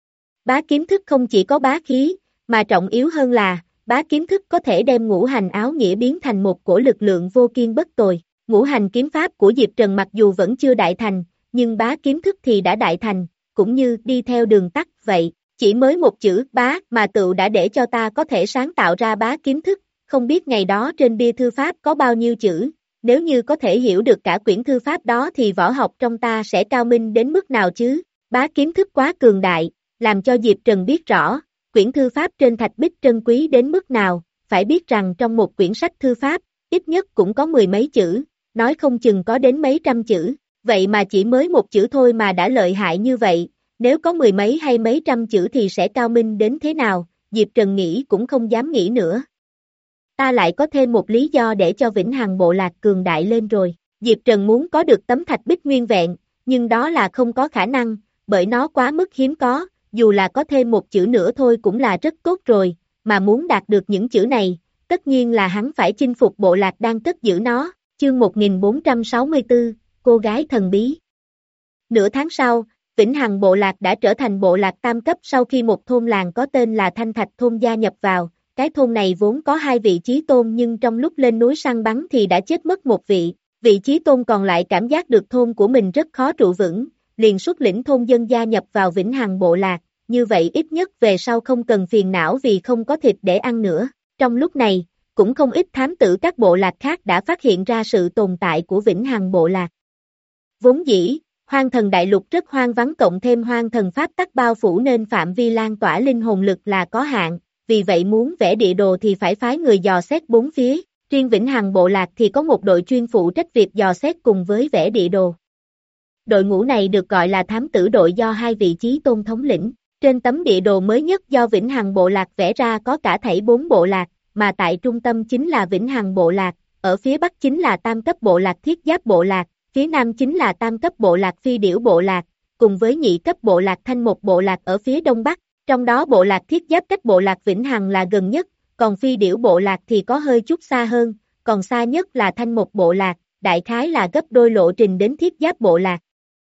Bá kiếm thức không chỉ có bá khí, mà trọng yếu hơn là, bá kiếm thức có thể đem ngũ hành áo nghĩa biến thành một cổ lực lượng vô kiên bất tồi. Ngũ hành kiếm pháp của Diệp Trần mặc dù vẫn chưa đại thành, nhưng bá kiếm thức thì đã đại thành, cũng như đi theo đường tắt vậy, chỉ mới một chữ bá mà tựu đã để cho ta có thể sáng tạo ra bá kiếm thức, không biết ngày đó trên bia thư pháp có bao nhiêu chữ, nếu như có thể hiểu được cả quyển thư pháp đó thì võ học trong ta sẽ cao minh đến mức nào chứ, bá kiếm thức quá cường đại, làm cho Diệp Trần biết rõ, quyển thư pháp trên thạch bích trân quý đến mức nào, phải biết rằng trong một quyển sách thư pháp, ít nhất cũng có mười mấy chữ, nói không chừng có đến mấy trăm chữ, vậy mà chỉ mới một chữ thôi mà đã lợi hại như vậy, nếu có mười mấy hay mấy trăm chữ thì sẽ cao minh đến thế nào, Diệp Trần nghĩ cũng không dám nghĩ nữa. Ta lại có thêm một lý do để cho Vĩnh Hằng bộ lạc cường đại lên rồi, Diệp Trần muốn có được tấm thạch bích nguyên vẹn, nhưng đó là không có khả năng, bởi nó quá mức hiếm có, dù là có thêm một chữ nữa thôi cũng là rất tốt rồi, mà muốn đạt được những chữ này, tất nhiên là hắn phải chinh phục bộ lạc đang cất giữ nó, chương một nghìn bốn trăm sáu mươi tư, cô gái thần bí. Nửa tháng sau, Vĩnh Hằng bộ lạc đã trở thành bộ lạc tam cấp sau khi một thôn làng có tên là Thanh Thạch thôn gia nhập vào, cái thôn này vốn có hai vị chí tôn nhưng trong lúc lên núi săn bắn thì đã chết mất một vị, vị chí tôn còn lại cảm giác được thôn của mình rất khó trụ vững, liền xuất lĩnh thôn dân gia nhập vào Vĩnh Hằng bộ lạc, như vậy ít nhất về sau không cần phiền não vì không có thịt để ăn nữa. Trong lúc này, cũng không ít thám tử các bộ lạc khác đã phát hiện ra sự tồn tại của Vĩnh Hằng bộ lạc. Vốn dĩ, Hoang Thần Đại Lục rất hoang vắng cộng thêm Hoang Thần Pháp tắc bao phủ nên phạm vi lan tỏa linh hồn lực là có hạn, vì vậy muốn vẽ địa đồ thì phải phái người dò xét bốn phía, riêng Vĩnh Hằng bộ lạc thì có một đội chuyên phụ trách việc dò xét cùng với vẽ địa đồ. Đội ngũ này được gọi là thám tử đội do hai vị chí tôn thống lĩnh. Trên tấm địa đồ mới nhất do Vĩnh Hằng bộ lạc vẽ ra có cả thảy bốn bộ lạc, mà tại trung tâm chính là Vĩnh Hằng bộ lạc, ở phía bắc chính là tam cấp bộ lạc Thiết Giáp bộ lạc, phía nam chính là tam cấp bộ lạc Phi Điểu bộ lạc, cùng với nhị cấp bộ lạc Thanh Một bộ lạc ở phía đông bắc, trong đó bộ lạc Thiết Giáp cách bộ lạc Vĩnh Hằng là gần nhất, còn Phi Điểu bộ lạc thì có hơi chút xa hơn, còn xa nhất là Thanh Một bộ lạc, đại khái là gấp đôi lộ trình đến Thiết Giáp bộ lạc.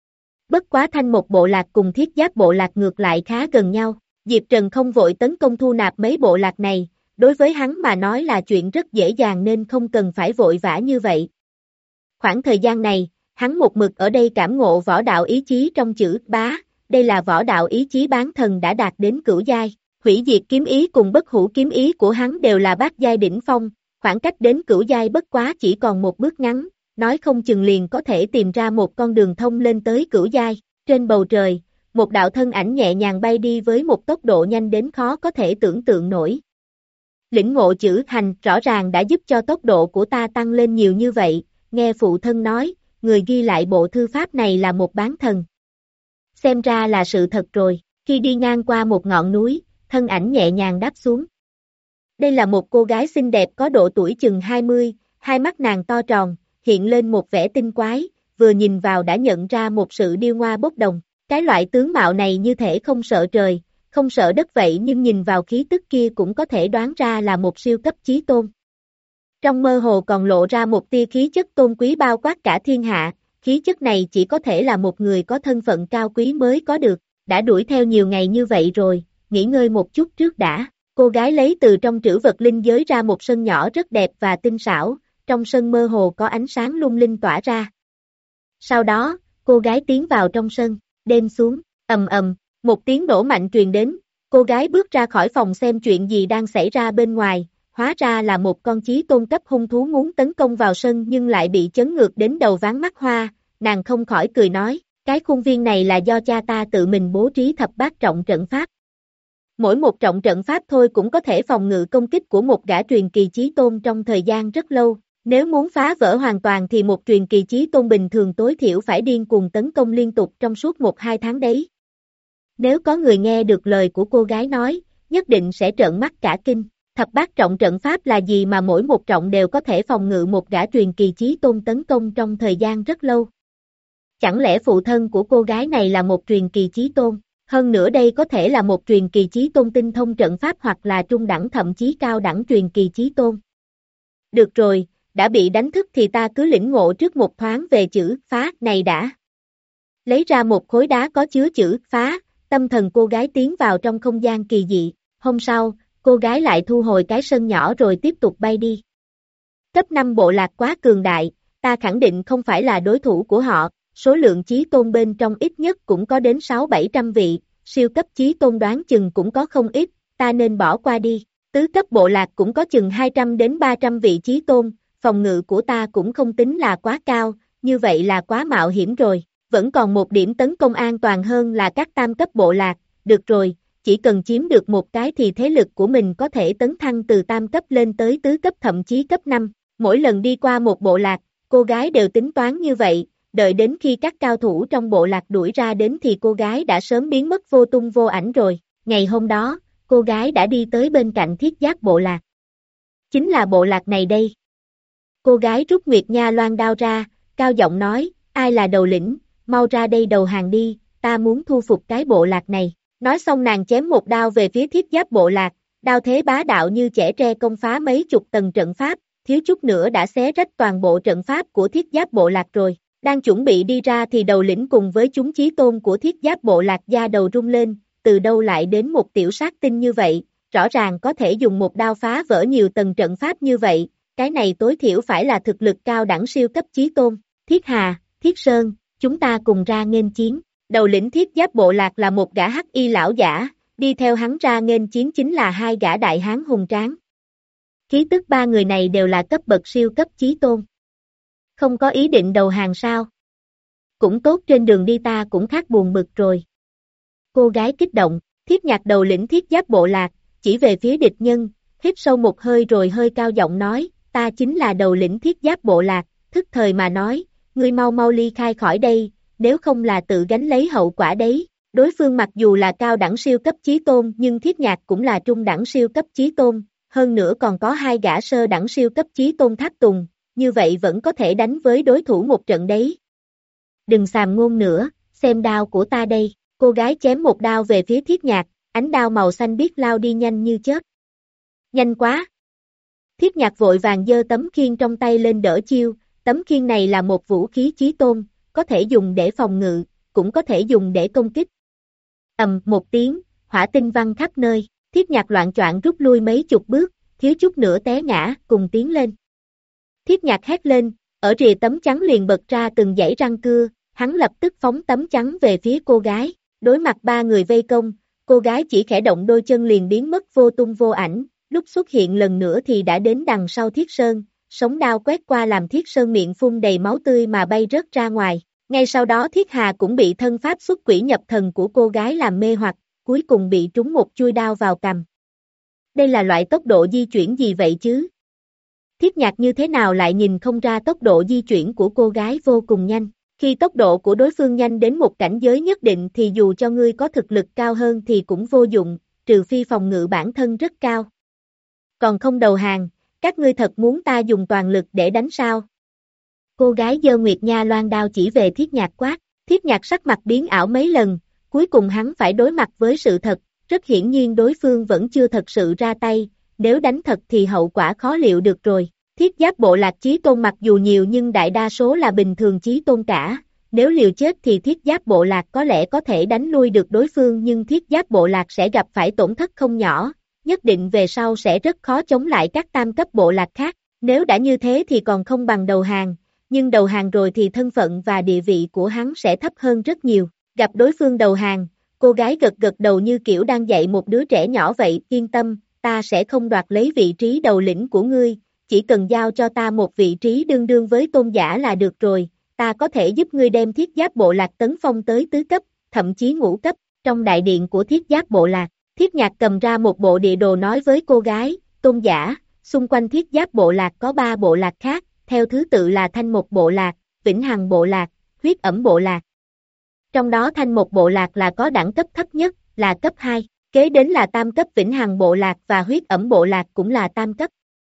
Bất quá Thanh Một bộ lạc cùng Thiết Giáp bộ lạc ngược lại khá gần nhau, Diệp Trần không vội tấn công thu nạp mấy bộ lạc này, đối với hắn mà nói là chuyện rất dễ dàng nên không cần phải vội vã như vậy. Khoảng thời gian này, hắn một mực ở đây cảm ngộ võ đạo ý chí trong chữ bá, đây là võ đạo ý chí bán thần đã đạt đến cửu giai, hủy diệt kiếm ý cùng bất hủ kiếm ý của hắn đều là bát giai đỉnh phong, khoảng cách đến cửu giai bất quá chỉ còn một bước ngắn. Nói không chừng liền có thể tìm ra một con đường thông lên tới cửu giai, trên bầu trời, một đạo thân ảnh nhẹ nhàng bay đi với một tốc độ nhanh đến khó có thể tưởng tượng nổi. Lĩnh ngộ chữ hành rõ ràng đã giúp cho tốc độ của ta tăng lên nhiều như vậy, nghe phụ thân nói, người ghi lại bộ thư pháp này là một bán thần. Xem ra là sự thật rồi, khi đi ngang qua một ngọn núi, thân ảnh nhẹ nhàng đáp xuống. Đây là một cô gái xinh đẹp có độ tuổi chừng hai mươi, hai mắt nàng to tròn, hiện lên một vẻ tinh quái, vừa nhìn vào đã nhận ra một sự điêu ngoa bốc đồng, cái loại tướng mạo này như thể không sợ trời, không sợ đất vậy nhưng nhìn vào khí tức kia cũng có thể đoán ra là một siêu cấp chí tôn. Trong mơ hồ còn lộ ra một tia khí chất tôn quý bao quát cả thiên hạ, khí chất này chỉ có thể là một người có thân phận cao quý mới có được, đã đuổi theo nhiều ngày như vậy rồi, nghỉ ngơi một chút trước đã, cô gái lấy từ trong trữ vật linh giới ra một sân nhỏ rất đẹp và tinh xảo, trong sân mơ hồ có ánh sáng lung linh tỏa ra. Sau đó, cô gái tiến vào trong sân, đêm xuống, ầm ầm, một tiếng nổ mạnh truyền đến, cô gái bước ra khỏi phòng xem chuyện gì đang xảy ra bên ngoài, hóa ra là một con chí tôn cấp hung thú muốn tấn công vào sân nhưng lại bị chấn ngược đến đầu ván mắt hoa, nàng không khỏi cười nói, cái khuôn viên này là do cha ta tự mình bố trí thập bát trọng trận pháp. Mỗi một trọng trận pháp thôi cũng có thể phòng ngự công kích của một gã truyền kỳ chí tôn trong thời gian rất lâu. Nếu muốn phá vỡ hoàn toàn thì một truyền kỳ chí tôn bình thường tối thiểu phải điên cuồng tấn công liên tục trong suốt một hai tháng đấy. Nếu có người nghe được lời của cô gái nói, nhất định sẽ trợn mắt cả kinh. Thập bát trọng trận pháp là gì mà mỗi một trọng đều có thể phòng ngự một gã truyền kỳ chí tôn tấn công trong thời gian rất lâu? Chẳng lẽ phụ thân của cô gái này là một truyền kỳ chí tôn? Hơn nữa đây có thể là một truyền kỳ chí tôn tinh thông trận pháp hoặc là trung đẳng thậm chí cao đẳng truyền kỳ chí tôn. Được rồi, đã bị đánh thức thì ta cứ lĩnh ngộ trước một thoáng về chữ phá này đã. Lấy ra một khối đá có chứa chữ phá, tâm thần cô gái tiến vào trong không gian kỳ dị. Hôm sau, cô gái lại thu hồi cái sân nhỏ rồi tiếp tục bay đi. Cấp năm bộ lạc quá cường đại, ta khẳng định không phải là đối thủ của họ, số lượng chí tôn bên trong ít nhất cũng có đến sáu bảy trăm vị, siêu cấp chí tôn đoán chừng cũng có không ít, ta nên bỏ qua đi. Tứ cấp bộ lạc cũng có chừng hai trăm đến ba trăm vị chí tôn, phòng ngự của ta cũng không tính là quá cao, như vậy là quá mạo hiểm rồi, vẫn còn một điểm tấn công an toàn hơn là các tam cấp bộ lạc, được rồi, chỉ cần chiếm được một cái thì thế lực của mình có thể tấn thăng từ tam cấp lên tới tứ cấp thậm chí cấp năm, mỗi lần đi qua một bộ lạc, cô gái đều tính toán như vậy, đợi đến khi các cao thủ trong bộ lạc đuổi ra đến thì cô gái đã sớm biến mất vô tung vô ảnh rồi, ngày hôm đó, cô gái đã đi tới bên cạnh thiết giáp bộ lạc. Chính là bộ lạc này đây. Cô gái rút Nguyệt Nha loan đao ra, cao giọng nói, ai là đầu lĩnh, mau ra đây đầu hàng đi, ta muốn thu phục cái bộ lạc này. Nói xong nàng chém một đao về phía thiết giáp bộ lạc, đao thế bá đạo như chẻ tre công phá mấy chục tầng trận pháp, thiếu chút nữa đã xé rách toàn bộ trận pháp của thiết giáp bộ lạc rồi. Đang chuẩn bị đi ra thì đầu lĩnh cùng với chúng chí tôn của thiết giáp bộ lạc da đầu rung lên, từ đâu lại đến một tiểu sát tinh như vậy, rõ ràng có thể dùng một đao phá vỡ nhiều tầng trận pháp như vậy, cái này tối thiểu phải là thực lực cao đẳng siêu cấp chí tôn. Thiết Hà, Thiết Sơn, chúng ta cùng ra nghênh chiến. Đầu lĩnh thiết giáp bộ lạc là một gã hắc y lão giả, đi theo hắn ra nghênh chiến chính là hai gã đại hán hùng tráng. Khí tức ba người này đều là cấp bậc siêu cấp chí tôn. Không có ý định đầu hàng sao? Cũng tốt, trên đường đi ta cũng khát buồn bực rồi. Cô gái kích động, Thiết Nhạc đầu lĩnh thiết giáp bộ lạc, chỉ về phía địch nhân, hít sâu một hơi rồi hơi cao giọng nói, ta chính là đầu lĩnh thiết giáp bộ lạc, thức thời mà nói, ngươi mau mau ly khai khỏi đây, nếu không là tự gánh lấy hậu quả đấy. Đối phương mặc dù là cao đẳng siêu cấp chí tôn nhưng Thiết Nhạc cũng là trung đẳng siêu cấp chí tôn, hơn nữa còn có hai gã sơ đẳng siêu cấp chí tôn tháp tùng, như vậy vẫn có thể đánh với đối thủ một trận đấy. Đừng xàm ngôn nữa, xem đao của ta đây, cô gái chém một đao về phía Thiết Nhạc, ánh đao màu xanh biếc lao đi nhanh như chớp. Nhanh quá! Thiết Nhạc vội vàng giơ tấm khiên trong tay lên đỡ chiêu, tấm khiên này là một vũ khí chí tôn, có thể dùng để phòng ngự, cũng có thể dùng để công kích. Ầm một tiếng, hỏa tinh văng khắp nơi, Thiết Nhạc loạng choạng rút lui mấy chục bước, thiếu chút nữa té ngã, cùng tiến lên. Thiết Nhạc hét lên, ở rìa tấm chắn liền bật ra từng dãy răng cưa, hắn lập tức phóng tấm chắn về phía cô gái, đối mặt ba người vây công, cô gái chỉ khẽ động đôi chân liền biến mất vô tung vô ảnh, lúc xuất hiện lần nữa thì đã đến đằng sau Thiết Sơn, sống đao quét qua làm Thiết Sơn miệng phun đầy máu tươi mà bay rớt ra ngoài. Ngay sau đó Thiết Hà cũng bị thân pháp xuất quỷ nhập thần của cô gái làm mê hoặc, cuối cùng bị trúng một chui đao vào cằm. Đây là loại tốc độ di chuyển gì vậy chứ? Thiết Nhạc như thế nào lại nhìn không ra tốc độ di chuyển của cô gái vô cùng nhanh. Khi tốc độ của đối phương nhanh đến một cảnh giới nhất định thì dù cho ngươi có thực lực cao hơn thì cũng vô dụng, trừ phi phòng ngự bản thân rất cao. Còn không đầu hàng, các ngươi thật muốn ta dùng toàn lực để đánh sao? Cô gái giơ Nguyệt Nha loan đao chỉ về Thiết Nhạc quát, Thiết Nhạc sắc mặt biến ảo mấy lần, cuối cùng hắn phải đối mặt với sự thật, rất hiển nhiên đối phương vẫn chưa thật sự ra tay, nếu đánh thật thì hậu quả khó liệu được rồi. Thiết giáp bộ lạc chí tôn mặc dù nhiều nhưng đại đa số là bình thường chí tôn cả, nếu liều chết thì thiết giáp bộ lạc có lẽ có thể đánh lui được đối phương nhưng thiết giáp bộ lạc sẽ gặp phải tổn thất không nhỏ, nhất định về sau sẽ rất khó chống lại các tam cấp bộ lạc khác, nếu đã như thế thì còn không bằng đầu hàng, nhưng đầu hàng rồi thì thân phận và địa vị của hắn sẽ thấp hơn rất nhiều. Gặp đối phương đầu hàng, cô gái gật gật đầu như kiểu đang dạy một đứa trẻ nhỏ vậy, yên tâm, ta sẽ không đoạt lấy vị trí đầu lĩnh của ngươi, chỉ cần giao cho ta một vị trí đương đương với tôn giả là được rồi, ta có thể giúp ngươi đem thiết giáp bộ lạc tấn phong tới tứ cấp, thậm chí ngũ cấp. Trong đại điện của thiết giáp bộ lạc, Thiết Nhạc cầm ra một bộ địa đồ nói với cô gái, tôn giả, xung quanh thiết giáp bộ lạc có ba bộ lạc khác, theo thứ tự là Thanh Một bộ lạc, Vĩnh Hằng bộ lạc, Huyết Ẩm bộ lạc. Trong đó Thanh Một bộ lạc là có đẳng cấp thấp nhất, là cấp hai, kế đến là tam cấp Vĩnh Hằng bộ lạc và Huyết Ẩm bộ lạc cũng là tam cấp.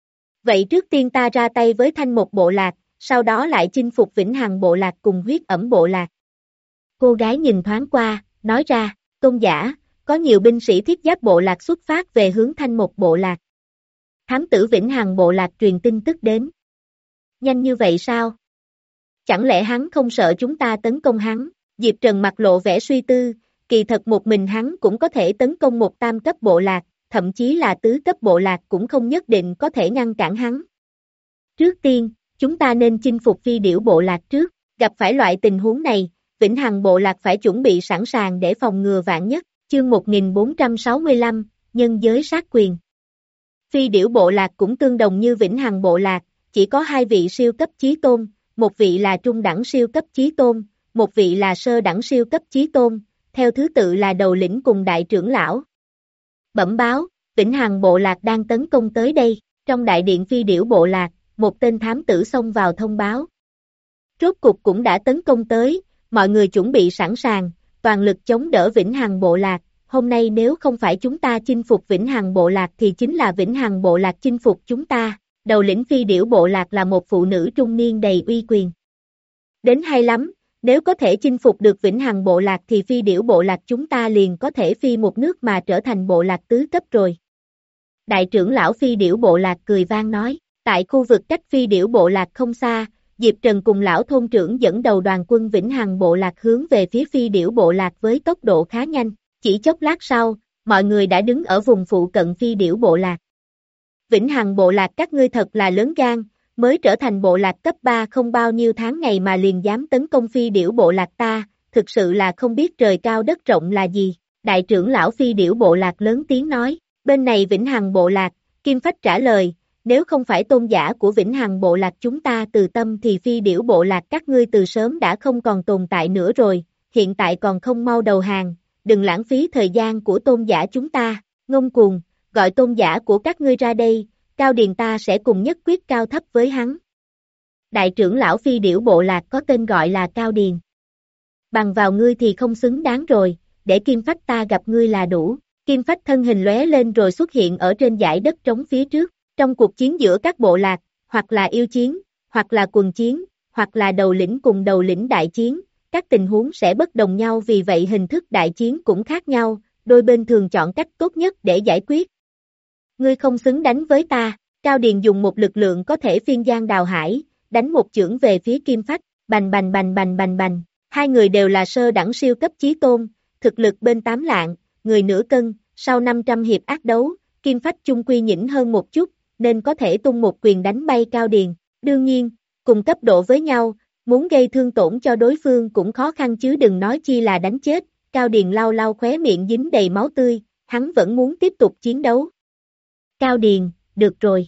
Vậy trước tiên ta ra tay với Thanh Một bộ lạc, sau đó lại chinh phục Vĩnh Hằng bộ lạc cùng Huyết Ẩm bộ lạc. Cô gái nhìn thoáng qua, nói ra, tôn giả, có nhiều binh sĩ thiết giáp bộ lạc xuất phát về hướng Thanh Một bộ lạc. Thám tử Vĩnh Hằng bộ lạc truyền tin tức đến. Nhanh như vậy sao? Chẳng lẽ hắn không sợ chúng ta tấn công hắn? Diệp Trần mặt lộ vẻ suy tư, kỳ thật một mình hắn cũng có thể tấn công một tam cấp bộ lạc, thậm chí là tứ cấp bộ lạc cũng không nhất định có thể ngăn cản hắn. Trước tiên, chúng ta nên chinh phục Phi Điểu bộ lạc trước, gặp phải loại tình huống này, Vĩnh Hằng bộ lạc phải chuẩn bị sẵn sàng để phòng ngừa vạn nhất. Chương một nghìn bốn trăm sáu mươi lăm, Nhân giới sát quyền. Phi Điểu bộ lạc cũng tương đồng như Vĩnh Hằng bộ lạc, chỉ có hai vị siêu cấp chí tôn, một vị là trung đẳng siêu cấp chí tôn, một vị là sơ đẳng siêu cấp chí tôn, theo thứ tự là đầu lĩnh cùng đại trưởng lão. Bẩm báo, Vĩnh Hằng bộ lạc đang tấn công tới đây, trong đại điện phi điểu bộ lạc, một tên thám tử xông vào thông báo. Rốt cục cũng đã tấn công tới, mọi người chuẩn bị sẵn sàng, toàn lực chống đỡ Vĩnh Hằng bộ lạc, hôm nay nếu không phải chúng ta chinh phục Vĩnh Hằng bộ lạc thì chính là Vĩnh Hằng bộ lạc chinh phục chúng ta, đầu lĩnh phi điểu bộ lạc là một phụ nữ trung niên đầy uy quyền. Đến hay lắm, nếu có thể chinh phục được Vĩnh Hằng bộ lạc thì phi điểu bộ lạc chúng ta liền có thể phi một nước mà trở thành bộ lạc tứ cấp rồi. Đại trưởng lão phi điểu bộ lạc cười vang nói, tại khu vực cách phi điểu bộ lạc không xa, Diệp Trần cùng lão thôn trưởng dẫn đầu đoàn quân Vĩnh Hằng bộ lạc hướng về phía phi điểu bộ lạc với tốc độ khá nhanh, chỉ chốc lát sau, mọi người đã đứng ở vùng phụ cận phi điểu bộ lạc. Vĩnh Hằng bộ lạc các ngươi thật là lớn gan, mới trở thành bộ lạc cấp ba không bao nhiêu tháng ngày mà liền dám tấn công phi điểu bộ lạc ta, thực sự là không biết trời cao đất rộng là gì. Đại trưởng lão phi điểu bộ lạc lớn tiếng nói, bên này Vĩnh Hằng bộ lạc, Kim Phách trả lời, nếu không phải tôn giả của Vĩnh Hằng bộ lạc chúng ta từ tâm thì phi điểu bộ lạc các ngươi từ sớm đã không còn tồn tại nữa rồi, hiện tại còn không mau đầu hàng, đừng lãng phí thời gian của tôn giả chúng ta, ngông cuồng, gọi tôn giả của các ngươi ra đây, Cao Điền ta sẽ cùng nhất quyết cao thấp với hắn. Đại trưởng lão phi điểu bộ lạc có tên gọi là Cao Điền. Bằng vào ngươi thì không xứng đáng rồi, để Kim Phách ta gặp ngươi là đủ. Kim Phách thân hình lóe lên rồi xuất hiện ở trên dải đất trống phía trước. Trong cuộc chiến giữa các bộ lạc, hoặc là yêu chiến, hoặc là quần chiến, hoặc là đầu lĩnh cùng đầu lĩnh đại chiến, các tình huống sẽ bất đồng nhau vì vậy hình thức đại chiến cũng khác nhau, đôi bên thường chọn cách tốt nhất để giải quyết. Ngươi không xứng đánh với ta, Cao Điền dùng một lực lượng có thể phiên giang đào hải, đánh một chưởng về phía Kim Phách, bành bành bành bành bành bành, hai người đều là sơ đẳng siêu cấp chí tôn, thực lực bên tám lạng, người nửa cân, sau năm trăm hiệp ác đấu, Kim Phách chung quy nhỉnh hơn một chút, nên có thể tung một quyền đánh bay Cao Điền, đương nhiên, cùng cấp độ với nhau, muốn gây thương tổn cho đối phương cũng khó khăn chứ đừng nói chi là đánh chết, Cao Điền lau lau khóe miệng dính đầy máu tươi, hắn vẫn muốn tiếp tục chiến đấu. Cao Điền, được rồi.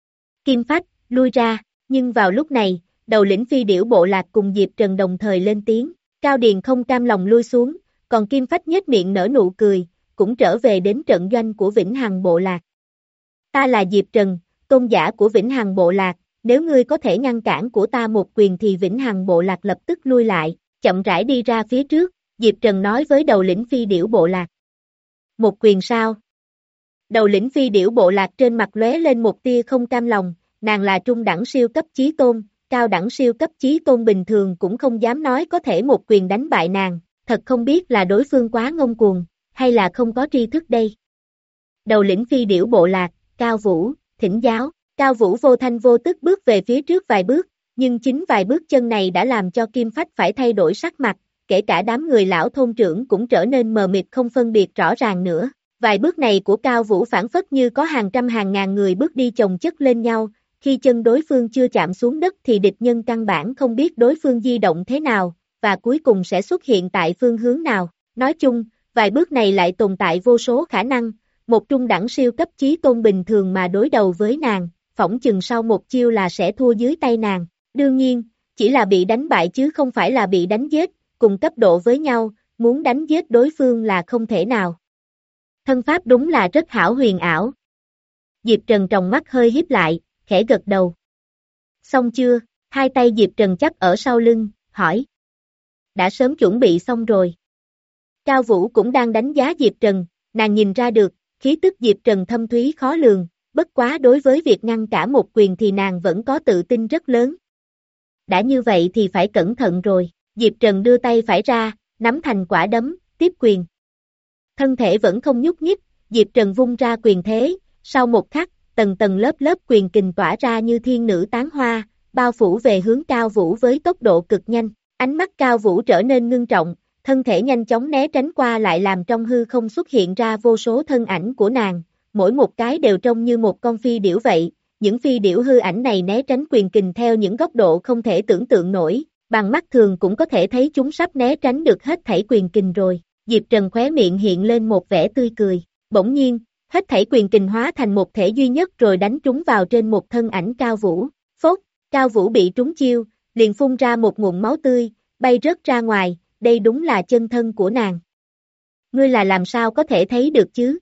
Kim Phách, lui ra, nhưng vào lúc này, đầu lĩnh phi điểu bộ lạc cùng Diệp Trần đồng thời lên tiếng, Cao Điền không cam lòng lui xuống, còn Kim Phách nhếch miệng nở nụ cười, cũng trở về đến trận doanh của Vĩnh Hằng bộ lạc. Ta là Diệp Trần, tôn giả của Vĩnh Hằng bộ lạc, nếu ngươi có thể ngăn cản của ta một quyền thì Vĩnh Hằng bộ lạc lập tức lui lại, chậm rãi đi ra phía trước, Diệp Trần nói với đầu lĩnh phi điểu bộ lạc. Một quyền sao? Đầu lĩnh phi điểu bộ lạc trên mặt lóe lên một tia không cam lòng, nàng là trung đẳng siêu cấp chí tôn, cao đẳng siêu cấp chí tôn bình thường cũng không dám nói có thể một quyền đánh bại nàng, thật không biết là đối phương quá ngông cuồng, hay là không có tri thức đây. Đầu lĩnh phi điểu bộ lạc, Cao Vũ, thỉnh giáo, Cao Vũ vô thanh vô tức bước về phía trước vài bước, nhưng chính vài bước chân này đã làm cho Kim Phách phải thay đổi sắc mặt, kể cả đám người lão thôn trưởng cũng trở nên mờ mịt không phân biệt rõ ràng nữa. Vài bước này của Cao Vũ phản phất như có hàng trăm hàng ngàn người bước đi chồng chất lên nhau, khi chân đối phương chưa chạm xuống đất thì địch nhân căn bản không biết đối phương di động thế nào, và cuối cùng sẽ xuất hiện tại phương hướng nào. Nói chung, vài bước này lại tồn tại vô số khả năng, một trung đẳng siêu cấp chí tôn bình thường mà đối đầu với nàng, phỏng chừng sau một chiêu là sẽ thua dưới tay nàng. Đương nhiên, chỉ là bị đánh bại chứ không phải là bị đánh giết, cùng cấp độ với nhau, muốn đánh giết đối phương là không thể nào. Thân pháp đúng là rất hảo huyền ảo. Diệp Trần tròng mắt hơi híp lại, khẽ gật đầu. Xong chưa? Hai tay Diệp Trần chắp ở sau lưng, hỏi. Đã sớm chuẩn bị xong rồi. Cao Vũ cũng đang đánh giá Diệp Trần, nàng nhìn ra được, khí tức Diệp Trần thâm thúy khó lường, bất quá đối với việc ngăn cả một quyền thì nàng vẫn có tự tin rất lớn. Đã như vậy thì phải cẩn thận rồi, Diệp Trần đưa tay phải ra, nắm thành quả đấm, tiếp quyền. Thân thể vẫn không nhúc nhích, Diệp Trần vung ra quyền thế, sau một khắc, tầng tầng lớp lớp quyền kình tỏa ra như thiên nữ tán hoa, bao phủ về hướng Cao Vũ với tốc độ cực nhanh, ánh mắt Cao Vũ trở nên ngưng trọng, thân thể nhanh chóng né tránh qua lại làm trong hư không xuất hiện ra vô số thân ảnh của nàng, mỗi một cái đều trông như một con phi điểu vậy, những phi điểu hư ảnh này né tránh quyền kình theo những góc độ không thể tưởng tượng nổi, bằng mắt thường cũng có thể thấy chúng sắp né tránh được hết thảy quyền kình rồi. Diệp Trần khóe miệng hiện lên một vẻ tươi cười, bỗng nhiên, hết thảy quyền kình hóa thành một thể duy nhất rồi đánh trúng vào trên một thân ảnh Cao Vũ, Phốt, Cao Vũ bị trúng chiêu, liền phun ra một ngụm máu tươi, bay rớt ra ngoài, đây đúng là chân thân của nàng. Ngươi là làm sao có thể thấy được chứ?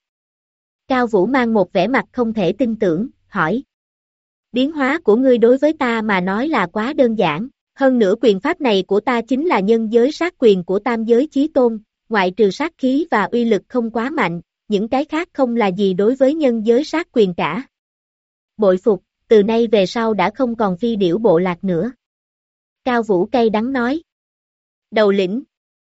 Cao Vũ mang một vẻ mặt không thể tin tưởng, hỏi. Biến hóa của ngươi đối với ta mà nói là quá đơn giản, hơn nữa quyền pháp này của ta chính là nhân giới sát quyền của tam giới chí tôn, ngoại trừ sát khí và uy lực không quá mạnh, những cái khác không là gì đối với nhân giới sát quyền cả. Bội phục, từ nay về sau đã không còn phi điểu bộ lạc nữa. Cao Vũ cay đắng nói. Đầu lĩnh.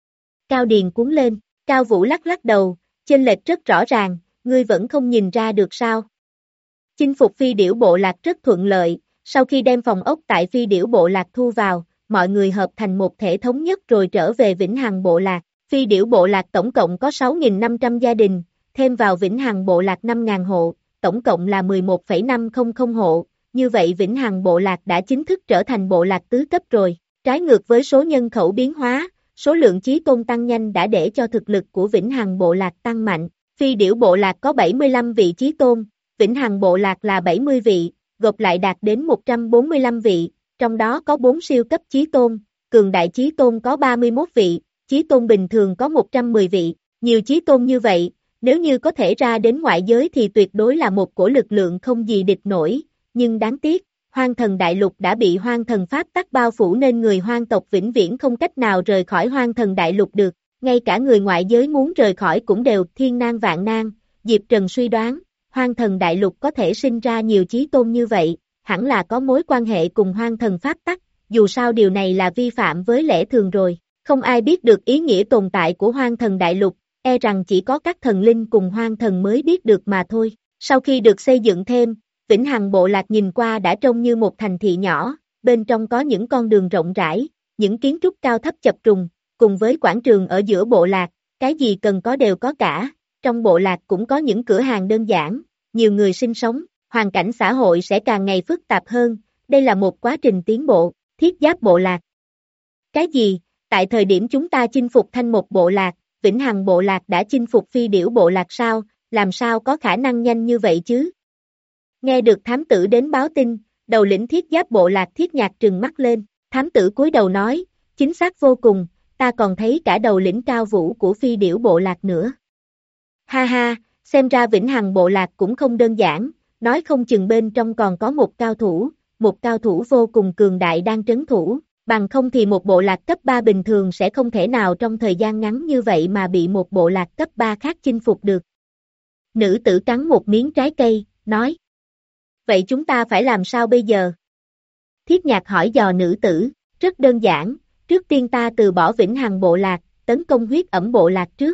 Cao Điền cuốn lên, Cao Vũ lắc lắc đầu, chênh lệch rất rõ ràng, ngươi vẫn không nhìn ra được sao. Chinh phục phi điểu bộ lạc rất thuận lợi, sau khi đem phòng ốc tại phi điểu bộ lạc thu vào, mọi người hợp thành một thể thống nhất rồi trở về Vĩnh Hằng bộ lạc. Phi điểu bộ lạc tổng cộng có sáu nghìn năm trăm gia đình, thêm vào Vĩnh Hằng bộ lạc năm nghìn hộ, tổng cộng là mười một phẩy năm trăm hộ, như vậy Vĩnh Hằng bộ lạc đã chính thức trở thành bộ lạc tứ cấp rồi. Trái ngược với số nhân khẩu biến hóa, số lượng chí tôn tăng nhanh đã để cho thực lực của Vĩnh Hằng bộ lạc tăng mạnh. Phi điểu bộ lạc có bảy mươi lăm vị chí tôn, Vĩnh Hằng bộ lạc là bảy mươi vị, gộp lại đạt đến một trăm bốn mươi lăm vị, trong đó có bốn siêu cấp chí tôn, cường đại chí tôn có ba mươi mốt vị, chí tôn bình thường có một trăm mười vị, nhiều chí tôn như vậy, nếu như có thể ra đến ngoại giới thì tuyệt đối là một cổ lực lượng không gì địch nổi, nhưng đáng tiếc, Hoang Thần Đại Lục đã bị Hoang Thần Pháp tắc bao phủ nên người hoang tộc vĩnh viễn không cách nào rời khỏi Hoang Thần Đại Lục được, ngay cả người ngoại giới muốn rời khỏi cũng đều thiên nan vạn nan. Diệp Trần suy đoán, Hoang Thần Đại Lục có thể sinh ra nhiều chí tôn như vậy, hẳn là có mối quan hệ cùng Hoang Thần Pháp tắc, dù sao điều này là vi phạm với lẽ thường rồi, không ai biết được ý nghĩa tồn tại của Hoang Thần Đại Lục, e rằng chỉ có các thần linh cùng Hoang Thần mới biết được mà thôi. Sau khi được xây dựng thêm, Vĩnh Hằng bộ lạc nhìn qua đã trông như một thành thị nhỏ, bên trong có những con đường rộng rãi, những kiến trúc cao thấp chập trùng, cùng với quảng trường ở giữa bộ lạc, cái gì cần có đều có cả, trong bộ lạc cũng có những cửa hàng đơn giản, nhiều người sinh sống, hoàn cảnh xã hội sẽ càng ngày phức tạp hơn, đây là một quá trình tiến bộ. Thiết Giáp bộ lạc. Cái gì? Tại thời điểm chúng ta chinh phục Thanh Một bộ lạc, Vĩnh Hằng bộ lạc đã chinh phục Phi Điểu bộ lạc sao, làm sao có khả năng nhanh như vậy chứ? Nghe được thám tử đến báo tin, đầu lĩnh Thiết Giáp bộ lạc Thiết Nhạc trừng mắt lên, thám tử cúi đầu nói, chính xác vô cùng, ta còn thấy cả đầu lĩnh Cao Vũ của Phi Điểu bộ lạc nữa. Ha ha, xem ra Vĩnh Hằng bộ lạc cũng không đơn giản, nói không chừng bên trong còn có một cao thủ, một cao thủ vô cùng cường đại đang trấn thủ, bằng không thì một bộ lạc cấp ba bình thường sẽ không thể nào trong thời gian ngắn như vậy mà bị một bộ lạc cấp ba khác chinh phục được. Nữ tử cắn một miếng trái cây, nói. Vậy chúng ta phải làm sao bây giờ? Thiết Nhạc hỏi dò nữ tử, rất đơn giản, trước tiên ta từ bỏ Vĩnh Hằng bộ lạc, tấn công Huyết Ẩm bộ lạc trước.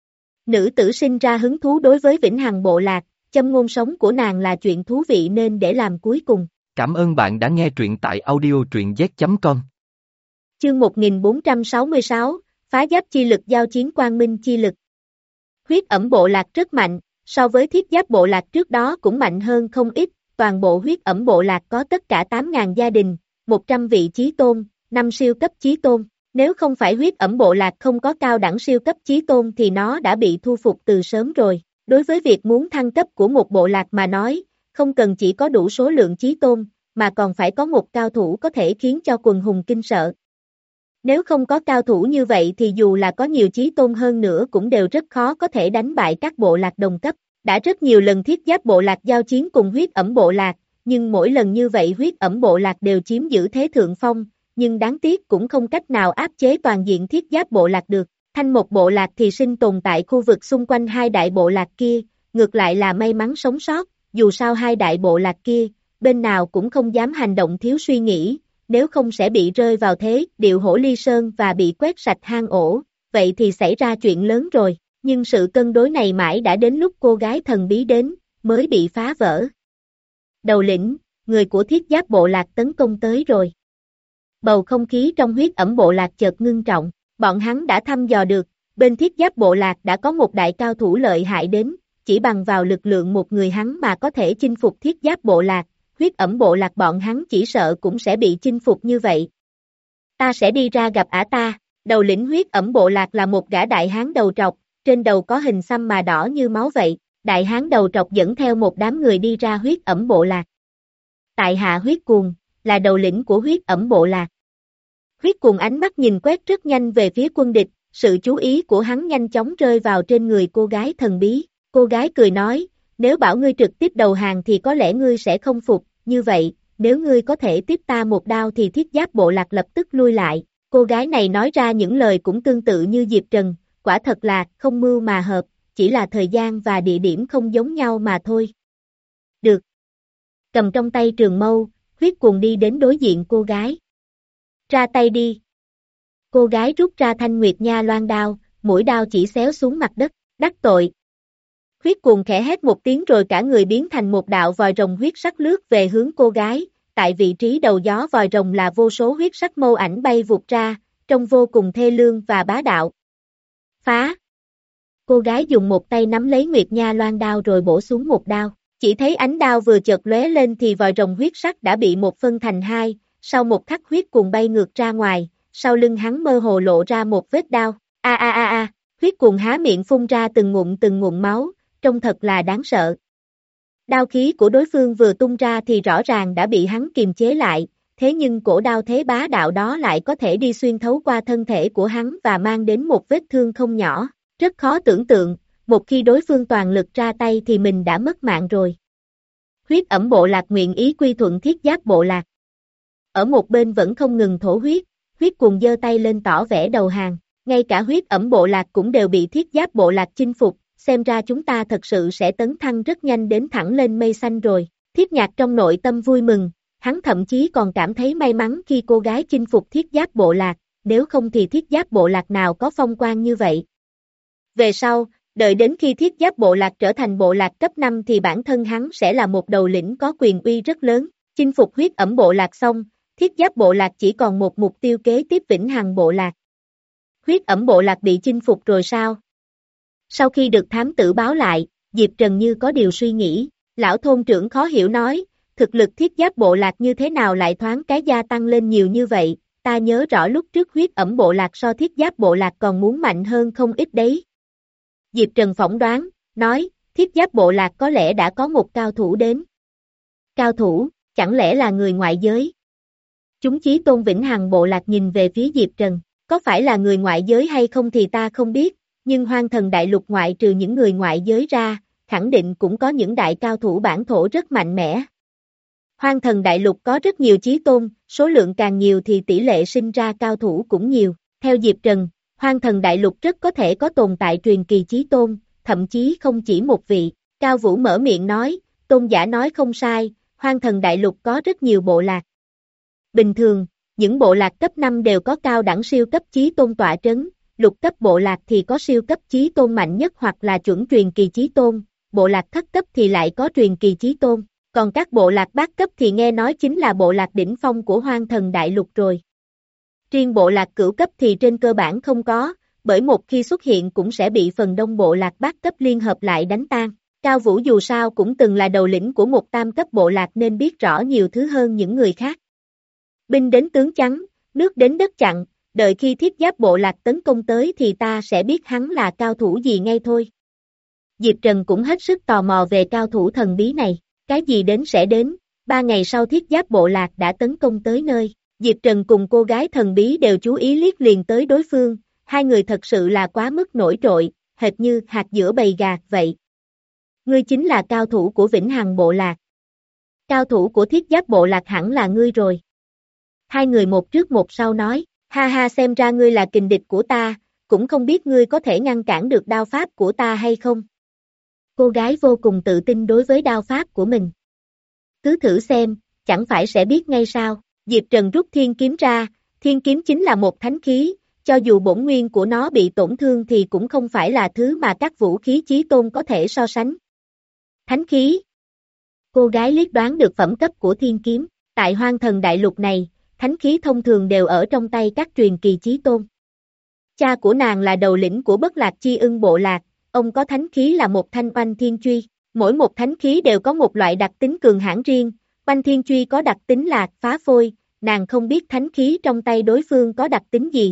Nữ tử sinh ra hứng thú đối với Vĩnh Hằng bộ lạc, châm ngôn sống của nàng là chuyện thú vị nên để làm cuối cùng. Cảm ơn bạn đã nghe truyện tại audio truyện z chấm com. Chương một nghìn bốn trăm sáu mươi sáu, Phá Giáp chi lực giao chiến Quang Minh chi lực. Huyết Ẩm bộ lạc rất mạnh, so với Thiết Giáp bộ lạc trước đó cũng mạnh hơn không ít, toàn bộ Huyết Ẩm bộ lạc có tất cả tám nghìn gia đình, một trăm vị chí tôn, năm siêu cấp chí tôn. Nếu không phải Huyết Ẩm bộ lạc không có cao đẳng siêu cấp chí tôn thì nó đã bị thu phục từ sớm rồi. Đối với việc muốn thăng cấp của một bộ lạc mà nói, không cần chỉ có đủ số lượng chí tôn, mà còn phải có một cao thủ có thể khiến cho quần hùng kinh sợ. Nếu không có cao thủ như vậy thì dù là có nhiều chí tôn hơn nữa cũng đều rất khó có thể đánh bại các bộ lạc đồng cấp. Đã rất nhiều lần Thiết Giáp bộ lạc giao chiến cùng Huyết Ẩm bộ lạc, nhưng mỗi lần như vậy Huyết Ẩm bộ lạc đều chiếm giữ thế thượng phong, nhưng đáng tiếc cũng không cách nào áp chế toàn diện Thiết Giáp bộ lạc được. Thanh Một bộ lạc thì sinh tồn tại khu vực xung quanh hai đại bộ lạc kia, ngược lại là may mắn sống sót, dù sao hai đại bộ lạc kia, bên nào cũng không dám hành động thiếu suy nghĩ, nếu không sẽ bị rơi vào thế điệu hổ ly sơn và bị quét sạch hang ổ, vậy thì xảy ra chuyện lớn rồi, nhưng sự cân đối này mãi đã đến lúc cô gái thần bí đến, mới bị phá vỡ. Đầu lĩnh, người của Thiết Giáp bộ lạc tấn công tới rồi. Bầu không khí trong Huyết Ẩm bộ lạc chợt ngưng trọng, bọn hắn đã thăm dò được, bên Thiết Giáp bộ lạc đã có một đại cao thủ lợi hại đến, chỉ bằng vào lực lượng một người hắn mà có thể chinh phục Thiết Giáp bộ lạc, Huyết Ẩm bộ lạc bọn hắn chỉ sợ cũng sẽ bị chinh phục như vậy. Ta sẽ đi ra gặp ả ta, đầu lĩnh Huyết Ẩm bộ lạc là một gã đại hán đầu trọc, trên đầu có hình xăm mà đỏ như máu vậy, đại hán đầu trọc dẫn theo một đám người đi ra Huyết Ẩm bộ lạc. Tại hạ Huyết Cuồng, là đầu lĩnh của huyết ẩm bộ lạc. Huyết Cuồng ánh mắt nhìn quét rất nhanh về phía quân địch, sự chú ý của hắn nhanh chóng rơi vào trên người cô gái thần bí. Cô gái cười nói, nếu bảo ngươi trực tiếp đầu hàng thì có lẽ ngươi sẽ không phục, như vậy, nếu ngươi có thể tiếp ta một đao thì thiết giáp bộ lạc lập tức lui lại. Cô gái này nói ra những lời cũng tương tự như Diệp Trần, quả thật là không mưu mà hợp, chỉ là thời gian và địa điểm không giống nhau mà thôi. Được. Cầm trong tay trường mâu, Huyết Cuồng đi đến đối diện cô gái. Ra tay đi. Cô gái rút ra thanh nguyệt nha loan đao, mũi đao chỉ xéo xuống mặt đất, đắc tội. Huyết Cuồng khẽ hét một tiếng rồi cả người biến thành một đạo vòi rồng huyết sắc lướt về hướng cô gái, tại vị trí đầu gió vòi rồng là vô số huyết sắc mâu ảnh bay vụt ra, trông vô cùng thê lương và bá đạo. Phá! Cô gái dùng một tay nắm lấy nguyệt nha loan đao rồi bổ xuống một đao, chỉ thấy ánh đao vừa chợt lóe lên thì vòi rồng huyết sắc đã bị một phân thành hai, sau một khắc Huyết Cuồng bay ngược ra ngoài, sau lưng hắn mơ hồ lộ ra một vết đao, a a a a, Huyết Cuồng há miệng phun ra từng ngụm từng ngụm máu, trông thật là đáng sợ. Đao khí của đối phương vừa tung ra thì rõ ràng đã bị hắn kiềm chế lại, thế nhưng cổ đao thế bá đạo đó lại có thể đi xuyên thấu qua thân thể của hắn và mang đến một vết thương không nhỏ, rất khó tưởng tượng, một khi đối phương toàn lực ra tay thì mình đã mất mạng rồi. Huyết ẩm bộ lạc nguyện ý quy thuận thiết giáp bộ lạc. Ở một bên vẫn không ngừng thổ huyết, Huyết Cuồng giơ tay lên tỏ vẻ đầu hàng, ngay cả huyết ẩm bộ lạc cũng đều bị thiết giáp bộ lạc chinh phục, xem ra chúng ta thật sự sẽ tấn thăng rất nhanh đến thẳng lên mây xanh rồi. Thiết Nhạc trong nội tâm vui mừng, hắn thậm chí còn cảm thấy may mắn khi cô gái chinh phục thiết giáp bộ lạc, nếu không thì thiết giáp bộ lạc nào có phong quang như vậy. Về sau, đợi đến khi thiết giáp bộ lạc trở thành bộ lạc cấp năm thì bản thân hắn sẽ là một đầu lĩnh có quyền uy rất lớn, chinh phục huyết ẩm bộ lạc xong, thiết giáp bộ lạc chỉ còn một mục tiêu kế tiếp vĩnh hằng bộ lạc. Huyết ẩm bộ lạc bị chinh phục rồi sao? Sau khi được thám tử báo lại, Diệp Trần như có điều suy nghĩ, lão thôn trưởng khó hiểu nói, thực lực thiết giáp bộ lạc như thế nào lại thoáng cái gia tăng lên nhiều như vậy, ta nhớ rõ lúc trước huyết ẩm bộ lạc so thiết giáp bộ lạc còn muốn mạnh hơn không ít đấy. Diệp Trần phỏng đoán, nói, thiết giáp bộ lạc có lẽ đã có một cao thủ đến. Cao thủ, chẳng lẽ là người ngoại giới? Chúng chí tôn vĩnh hằng bộ lạc nhìn về phía Diệp Trần, có phải là người ngoại giới hay không thì ta không biết, nhưng hoang thần đại lục ngoại trừ những người ngoại giới ra, khẳng định cũng có những đại cao thủ bản thổ rất mạnh mẽ. Hoang thần đại lục có rất nhiều chí tôn, số lượng càng nhiều thì tỷ lệ sinh ra cao thủ cũng nhiều, theo Diệp Trần, hoang thần đại lục rất có thể có tồn tại truyền kỳ chí tôn, thậm chí không chỉ một vị. Cao Vũ mở miệng nói, tôn giả nói không sai, hoang thần đại lục có rất nhiều bộ lạc. Bình thường, những bộ lạc cấp năm đều có cao đẳng siêu cấp chí tôn tọa trấn, lục cấp bộ lạc thì có siêu cấp chí tôn mạnh nhất hoặc là chuẩn truyền kỳ chí tôn, bộ lạc thất cấp thì lại có truyền kỳ chí tôn, còn các bộ lạc bát cấp thì nghe nói chính là bộ lạc đỉnh phong của hoang thần đại lục rồi. Riêng bộ lạc cửu cấp thì trên cơ bản không có, bởi một khi xuất hiện cũng sẽ bị phần đông bộ lạc bát cấp liên hợp lại đánh tan. Cao Vũ dù sao cũng từng là đầu lĩnh của một tam cấp bộ lạc nên biết rõ nhiều thứ hơn những người khác. Binh đến tướng chắn, nước đến đất chặn, đợi khi thiết giáp bộ lạc tấn công tới thì ta sẽ biết hắn là cao thủ gì ngay thôi. Diệp Trần cũng hết sức tò mò về cao thủ thần bí này, cái gì đến sẽ đến, ba ngày sau thiết giáp bộ lạc đã tấn công tới nơi, Diệp Trần cùng cô gái thần bí đều chú ý liếc liền tới đối phương, hai người thật sự là quá mức nổi trội, hệt như hạt giữa bầy gà vậy. Ngươi chính là cao thủ của vĩnh hằng bộ lạc. Cao thủ của thiết giáp bộ lạc hẳn là ngươi rồi. Hai người một trước một sau nói, ha ha xem ra ngươi là kình địch của ta, cũng không biết ngươi có thể ngăn cản được đao pháp của ta hay không. Cô gái vô cùng tự tin đối với đao pháp của mình. Cứ thử xem, chẳng phải sẽ biết ngay sao. Diệp Trần rút thiên kiếm ra, thiên kiếm chính là một thánh khí, cho dù bổn nguyên của nó bị tổn thương thì cũng không phải là thứ mà các vũ khí chí tôn có thể so sánh. Thánh khí. Cô gái liếc đoán được phẩm cấp của thiên kiếm, tại hoang thần đại lục này, thánh khí thông thường đều ở trong tay các truyền kỳ chí tôn. Cha của nàng là đầu lĩnh của Bất Lạc Chi Ưng bộ lạc, ông có thánh khí là một thanh oanh thiên truy, mỗi một thánh khí đều có một loại đặc tính cường hãn riêng, oanh thiên truy có đặc tính là phá phôi, nàng không biết thánh khí trong tay đối phương có đặc tính gì.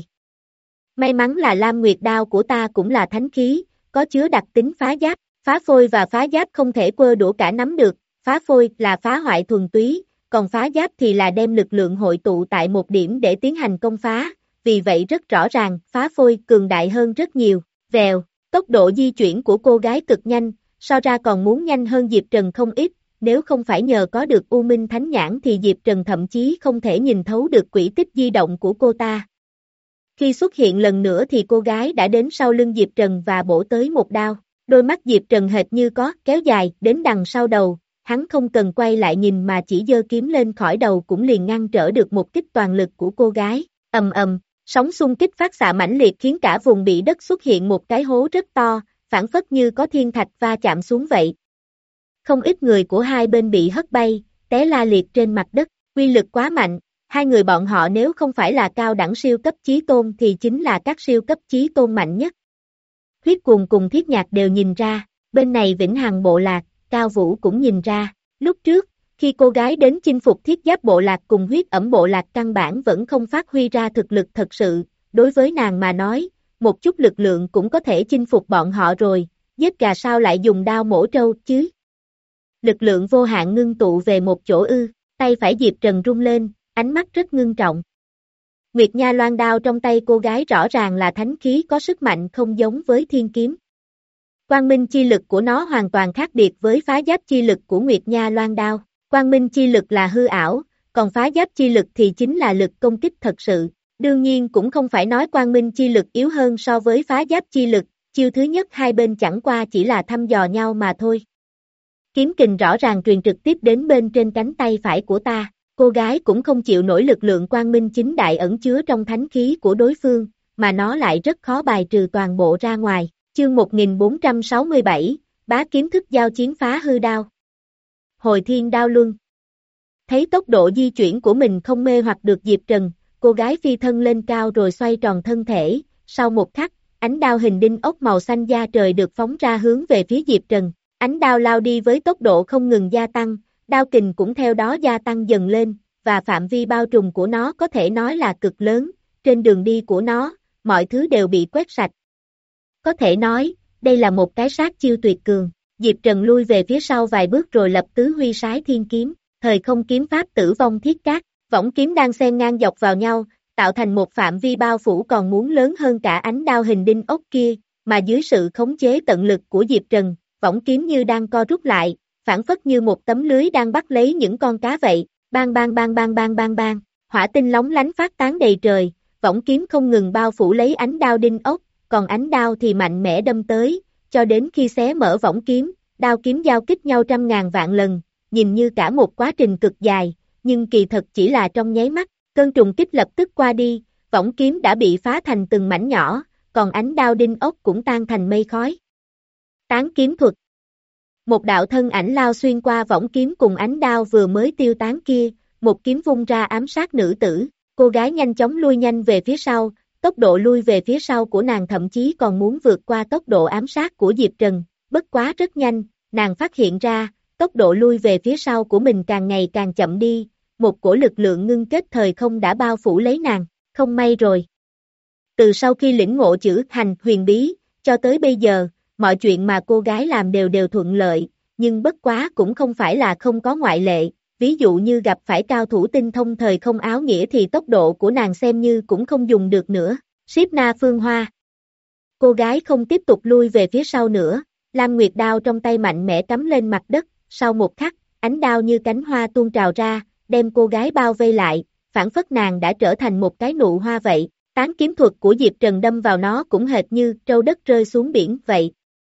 May mắn là Lam Nguyệt đao của ta cũng là thánh khí, có chứa đặc tính phá giáp, phá phôi và phá giáp không thể quơ đũa cả nắm được, phá phôi là phá hoại thuần túy, còn phá giáp thì là đem lực lượng hội tụ tại một điểm để tiến hành công phá, vì vậy rất rõ ràng, phá phôi cường đại hơn rất nhiều, vèo, tốc độ di chuyển của cô gái cực nhanh, so ra còn muốn nhanh hơn Diệp Trần không ít, nếu không phải nhờ có được U Minh Thánh Nhãn thì Diệp Trần thậm chí không thể nhìn thấu được quỹ tích di động của cô ta. Khi xuất hiện lần nữa thì cô gái đã đến sau lưng Diệp Trần và bổ tới một đao, đôi mắt Diệp Trần hệt như có kéo dài đến đằng sau đầu, hắn không cần quay lại nhìn mà chỉ giơ kiếm lên khỏi đầu cũng liền ngăn trở được một kích toàn lực của cô gái, ầm ầm, sóng xung kích phát xạ mãnh liệt khiến cả vùng bị đất xuất hiện một cái hố rất to, phản phất như có thiên thạch va chạm xuống vậy. Không ít người của hai bên bị hất bay, té la liệt trên mặt đất, uy lực quá mạnh, hai người bọn họ nếu không phải là cao đẳng siêu cấp chí tôn thì chính là các siêu cấp chí tôn mạnh nhất. Huyết Cuồng cùng Thiết Nhạc đều nhìn ra, bên này Vĩnh Hằng bộ lạc, Cao Vũ cũng nhìn ra, lúc trước, khi cô gái đến chinh phục Thiết Giáp bộ lạc cùng Huyết Ẩm bộ lạc căn bản vẫn không phát huy ra thực lực thật sự, đối với nàng mà nói, một chút lực lượng cũng có thể chinh phục bọn họ rồi, giết gà sao lại dùng đao mổ trâu chứ? Lực lượng vô hạn ngưng tụ về một chỗ ư, tay phải Diệp Trần rung lên, ánh mắt rất ngưng trọng. Nguyệt Nha loan đao trong tay cô gái rõ ràng là thánh khí có sức mạnh không giống với thiên kiếm. Quang minh chi lực của nó hoàn toàn khác biệt với phá giáp chi lực của Nguyệt Nha loan đao. Quang minh chi lực là hư ảo, còn phá giáp chi lực thì chính là lực công kích thật sự. Đương nhiên cũng không phải nói quang minh chi lực yếu hơn so với phá giáp chi lực, chiêu thứ nhất hai bên chẳng qua chỉ là thăm dò nhau mà thôi. Kiếm kình rõ ràng truyền trực tiếp đến bên trên cánh tay phải của ta, cô gái cũng không chịu nổi lực lượng quang minh chính đại ẩn chứa trong thánh khí của đối phương, mà nó lại rất khó bài trừ toàn bộ ra ngoài. Chương một nghìn bốn trăm sáu mươi bảy, bá kiếm thức giao chiến phá hư đao. Hồi thiên đao luân. Thấy tốc độ di chuyển của mình không mê hoặc được Diệp Trần, cô gái phi thân lên cao rồi xoay tròn thân thể, sau một khắc, ánh đao hình đinh ốc màu xanh da trời được phóng ra hướng về phía Diệp Trần. Ánh đao lao đi với tốc độ không ngừng gia tăng, đao kình cũng theo đó gia tăng dần lên, và phạm vi bao trùm của nó có thể nói là cực lớn, trên đường đi của nó, mọi thứ đều bị quét sạch. Có thể nói, đây là một cái sát chiêu tuyệt cường. Diệp Trần lui về phía sau vài bước rồi lập tứ huy sái thiên kiếm, thời không kiếm pháp tử vong thiết cát, võng kiếm đang xen ngang dọc vào nhau, tạo thành một phạm vi bao phủ còn muốn lớn hơn cả ánh đao hình đinh ốc kia, mà dưới sự khống chế tận lực của Diệp Trần, võng kiếm như đang co rút lại, phản phất như một tấm lưới đang bắt lấy những con cá vậy, bang bang bang bang bang bang bang, hỏa tinh lóng lánh phát tán đầy trời, võng kiếm không ngừng bao phủ lấy ánh đao đinh ốc, còn ánh đao thì mạnh mẽ đâm tới, cho đến khi xé mở võng kiếm, đao kiếm giao kích nhau trăm ngàn vạn lần, nhìn như cả một quá trình cực dài, nhưng kỳ thật chỉ là trong nháy mắt, cơn trùng kích lập tức qua đi, võng kiếm đã bị phá thành từng mảnh nhỏ, còn ánh đao đinh ốc cũng tan thành mây khói. Tán kiếm thuật. Một đạo thân ảnh lao xuyên qua võng kiếm cùng ánh đao vừa mới tiêu tán kia, một kiếm vung ra ám sát nữ tử, cô gái nhanh chóng lui nhanh về phía sau, tốc độ lui về phía sau của nàng thậm chí còn muốn vượt qua tốc độ ám sát của Diệp Trần, bất quá rất nhanh, nàng phát hiện ra, tốc độ lui về phía sau của mình càng ngày càng chậm đi, một cổ lực lượng ngưng kết thời không đã bao phủ lấy nàng, không may rồi. Từ sau khi lĩnh ngộ chữ hành huyền bí, cho tới bây giờ, mọi chuyện mà cô gái làm đều đều thuận lợi, nhưng bất quá cũng không phải là không có ngoại lệ, ví dụ như gặp phải cao thủ tinh thông thời không áo nghĩa thì tốc độ của nàng xem như cũng không dùng được nữa. Siếp Na Phương Hoa. Cô gái không tiếp tục lui về phía sau nữa, Lam Nguyệt đao trong tay mạnh mẽ cắm lên mặt đất, sau một khắc, ánh đao như cánh hoa tuôn trào ra, đem cô gái bao vây lại, phản phất nàng đã trở thành một cái nụ hoa vậy, tán kiếm thuật của Diệp Trần đâm vào nó cũng hệt như trâu đất rơi xuống biển vậy.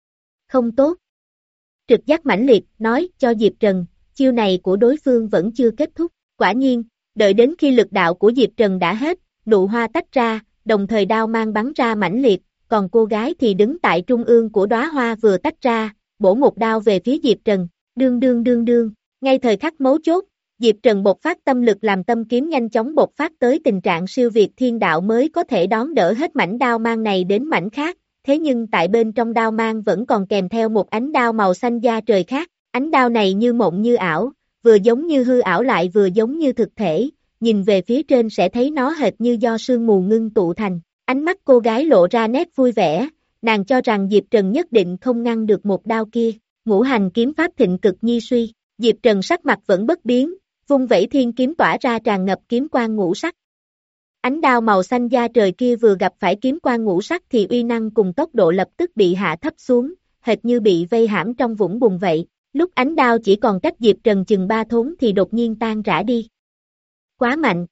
Không tốt. Trực giác mãnh liệt, nói cho Diệp Trần, chiêu này của đối phương vẫn chưa kết thúc, quả nhiên, đợi đến khi lực đạo của Diệp Trần đã hết, nụ hoa tách ra, đồng thời đao mang bắn ra mãnh liệt, còn cô gái thì đứng tại trung ương của đóa hoa vừa tách ra, bổ một đao về phía Diệp Trần, đương đương đương đương, ngay thời khắc mấu chốt, Diệp Trần bộc phát tâm lực làm tâm kiếm nhanh chóng bộc phát tới tình trạng siêu việt thiên đạo mới có thể đón đỡ hết mảnh đao mang này đến mảnh khác, thế nhưng tại bên trong đao mang vẫn còn kèm theo một ánh đao màu xanh da trời khác, ánh đao này như mộng như ảo, vừa giống như hư ảo lại vừa giống như thực thể, nhìn về phía trên sẽ thấy nó hệt như do sương mù ngưng tụ thành, ánh mắt cô gái lộ ra nét vui vẻ, nàng cho rằng Diệp Trần nhất định không ngăn được một đao kia, ngũ hành kiếm pháp thịnh cực nhi suy, Diệp Trần sắc mặt vẫn bất biến, vung vẩy thiên kiếm tỏa ra tràn ngập kiếm quang ngũ sắc. Ánh đao màu xanh da trời kia vừa gặp phải kiếm quang ngũ sắc thì uy năng cùng tốc độ lập tức bị hạ thấp xuống, hệt như bị vây hãm trong vũng bùn vậy. Lúc ánh đao chỉ còn cách Diệp Trần chừng ba thốn thì đột nhiên tan rã đi. Quá mạnh.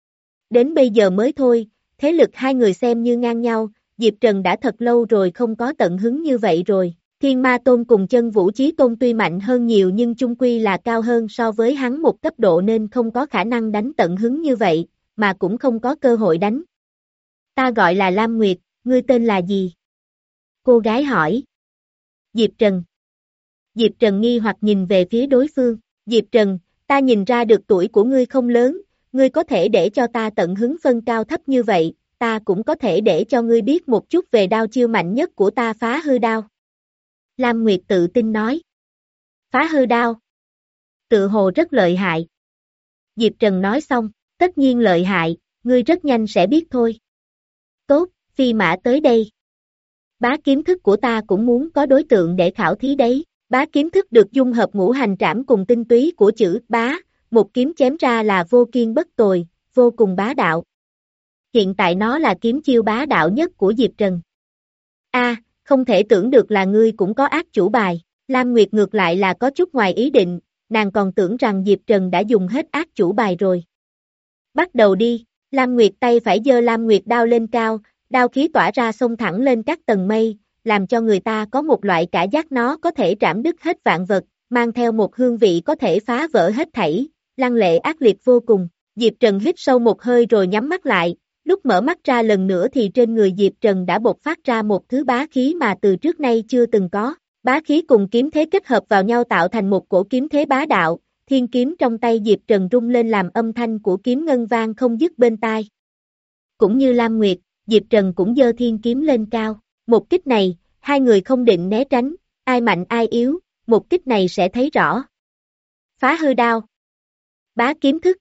Đến bây giờ mới thôi, thế lực hai người xem như ngang nhau, Diệp Trần đã thật lâu rồi không có tận hứng như vậy rồi. Thiên Ma Tôn cùng Chân Vũ Chí Tôn tuy mạnh hơn nhiều nhưng chung quy là cao hơn so với hắn một cấp độ nên không có khả năng đánh tận hứng như vậy, mà cũng không có cơ hội đánh. Ta gọi là Lam Nguyệt, ngươi tên là gì? Cô gái hỏi. Diệp Trần. Diệp Trần nghi hoặc nhìn về phía đối phương. Diệp Trần, ta nhìn ra được tuổi của ngươi không lớn, ngươi có thể để cho ta tận hứng phân cao thấp như vậy, ta cũng có thể để cho ngươi biết một chút về đao chiêu mạnh nhất của ta Phá Hư Đao. Lam Nguyệt tự tin nói. Phá Hư Đao. Tự hồ rất lợi hại. Diệp Trần nói xong, tất nhiên lợi hại, ngươi rất nhanh sẽ biết thôi. Tốt, phi mã tới đây. Bá kiếm thức của ta cũng muốn có đối tượng để khảo thí đấy. Bá kiếm thức được dung hợp ngũ hành trảm cùng tinh túy của chữ bá, một kiếm chém ra là vô kiên bất tồi, vô cùng bá đạo. Hiện tại nó là kiếm chiêu bá đạo nhất của Diệp Trần. A, à, không thể tưởng được là ngươi cũng có ác chủ bài. Lam Nguyệt ngược lại là có chút ngoài ý định, nàng còn tưởng rằng Diệp Trần đã dùng hết ác chủ bài rồi. Bắt đầu đi, Lam Nguyệt tay phải giơ Lam Nguyệt đao lên cao, đao khí tỏa ra xông thẳng lên các tầng mây, làm cho người ta có một loại cảm giác nó có thể trảm đứt hết vạn vật, mang theo một hương vị có thể phá vỡ hết thảy, lăng lệ ác liệt vô cùng. Diệp Trần hít sâu một hơi rồi nhắm mắt lại, lúc mở mắt ra lần nữa thì trên người Diệp Trần đã bộc phát ra một thứ bá khí mà từ trước nay chưa từng có. Bá khí cùng kiếm thế kết hợp vào nhau tạo thành một cổ kiếm thế bá đạo, thiên kiếm trong tay Diệp Trần rung lên làm âm thanh của kiếm ngân vang không dứt bên tai. Cũng như Lam Nguyệt, Diệp Trần cũng giơ thiên kiếm lên cao. Một kích này, hai người không định né tránh, ai mạnh ai yếu, một kích này sẽ thấy rõ. Phá Hư Đao. Bá kiếm thức.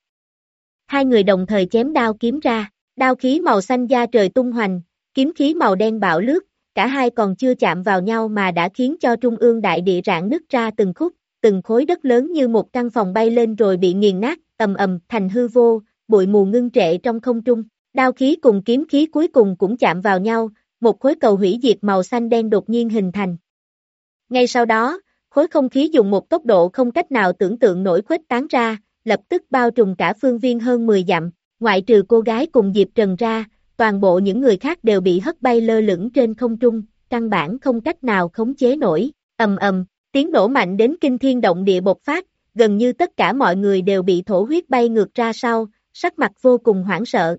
Hai người đồng thời chém đao kiếm ra, đao khí màu xanh da trời tung hoành, kiếm khí màu đen bạo lướt, cả hai còn chưa chạm vào nhau mà đã khiến cho trung ương đại địa rạn nứt ra từng khúc, từng khối đất lớn như một căn phòng bay lên rồi bị nghiền nát, ầm ầm thành hư vô, bụi mù ngưng trệ trong không trung. Đao khí cùng kiếm khí cuối cùng cũng chạm vào nhau, một khối cầu hủy diệt màu xanh đen đột nhiên hình thành. Ngay sau đó, khối không khí dùng một tốc độ không cách nào tưởng tượng nổi khuếch tán ra, lập tức bao trùm cả phương viên hơn mười dặm, ngoại trừ cô gái cùng Diệp Trần ra, toàn bộ những người khác đều bị hất bay lơ lửng trên không trung, căn bản không cách nào khống chế nổi. Ầm ầm, tiếng nổ mạnh đến kinh thiên động địa bộc phát, gần như tất cả mọi người đều bị thổ huyết bay ngược ra sau, sắc mặt vô cùng hoảng sợ.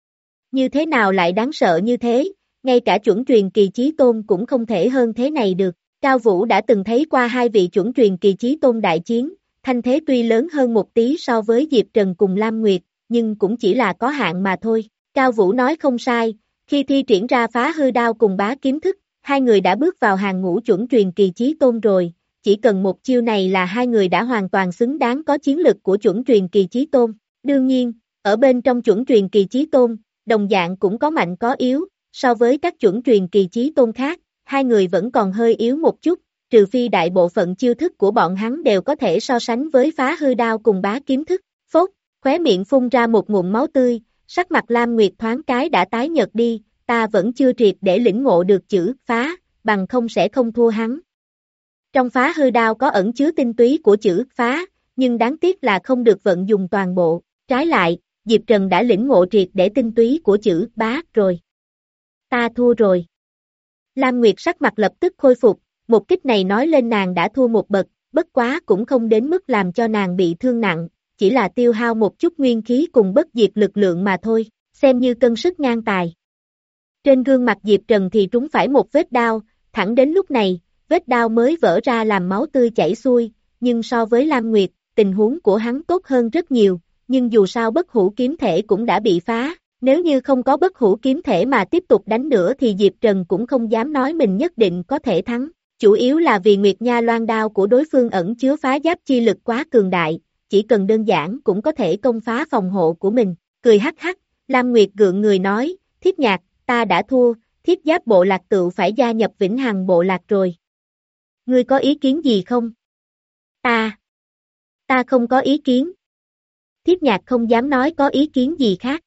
Như thế nào lại đáng sợ như thế, ngay cả chuẩn truyền kỳ chí tôn cũng không thể hơn thế này được. Cao Vũ đã từng thấy qua hai vị chuẩn truyền kỳ chí tôn đại chiến, thanh thế tuy lớn hơn một tí so với Diệp Trần cùng Lam Nguyệt, nhưng cũng chỉ là có hạn mà thôi. Cao Vũ nói không sai, khi thi triển ra Phá Hư Đao cùng bá kiếm thức, hai người đã bước vào hàng ngũ chuẩn truyền kỳ chí tôn rồi, chỉ cần một chiêu này là hai người đã hoàn toàn xứng đáng có chiến lực của chuẩn truyền kỳ chí tôn. Đương nhiên, ở bên trong chuẩn truyền kỳ chí tôn, đồng dạng cũng có mạnh có yếu, so với các chuẩn truyền kỳ chí tôn khác, hai người vẫn còn hơi yếu một chút, trừ phi đại bộ phận chiêu thức của bọn hắn đều có thể so sánh với Phá Hư Đao cùng bá kiếm thức. Phốt, khóe miệng phun ra một ngụm máu tươi, sắc mặt Lam Nguyệt thoáng cái đã tái nhợt đi, ta vẫn chưa triệt để lĩnh ngộ được chữ phá, bằng không sẽ không thua hắn. Trong Phá Hư Đao có ẩn chứa tinh túy của chữ phá, nhưng đáng tiếc là không được vận dụng toàn bộ, trái lại, Diệp Trần đã lĩnh ngộ triệt để tinh túy của chữ bá rồi. Ta thua rồi. Lam Nguyệt sắc mặt lập tức khôi phục, một kích này nói lên nàng đã thua một bậc, bất quá cũng không đến mức làm cho nàng bị thương nặng, chỉ là tiêu hao một chút nguyên khí cùng bất diệt lực lượng mà thôi, xem như cân sức ngang tài. Trên gương mặt Diệp Trần thì trúng phải một vết đao, thẳng đến lúc này, vết đao mới vỡ ra làm máu tươi chảy xuôi, nhưng so với Lam Nguyệt, tình huống của hắn tốt hơn rất nhiều, nhưng dù sao bất hủ kiếm thể cũng đã bị phá, nếu như không có bất hủ kiếm thể mà tiếp tục đánh nữa thì Diệp Trần cũng không dám nói mình nhất định có thể thắng, chủ yếu là vì Nguyệt Nha Loan đao của đối phương ẩn chứa phá giáp chi lực quá cường đại, chỉ cần đơn giản cũng có thể công phá phòng hộ của mình, cười hắc hắc, Lam Nguyệt gượng người nói, Thiết Nhạc, ta đã thua, Thiết Giáp bộ lạc tựu phải gia nhập Vĩnh Hằng bộ lạc rồi. Ngươi có ý kiến gì không? Ta, ta không có ý kiến. Thiết Nhạc không dám nói có ý kiến gì khác.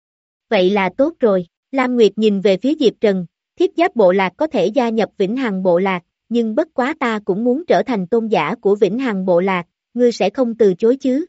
Vậy là tốt rồi, Lam Nguyệt nhìn về phía Diệp Trần, Thiết Giáp bộ lạc có thể gia nhập Vĩnh Hằng bộ lạc, nhưng bất quá ta cũng muốn trở thành tôn giả của Vĩnh Hằng bộ lạc, ngươi sẽ không từ chối chứ?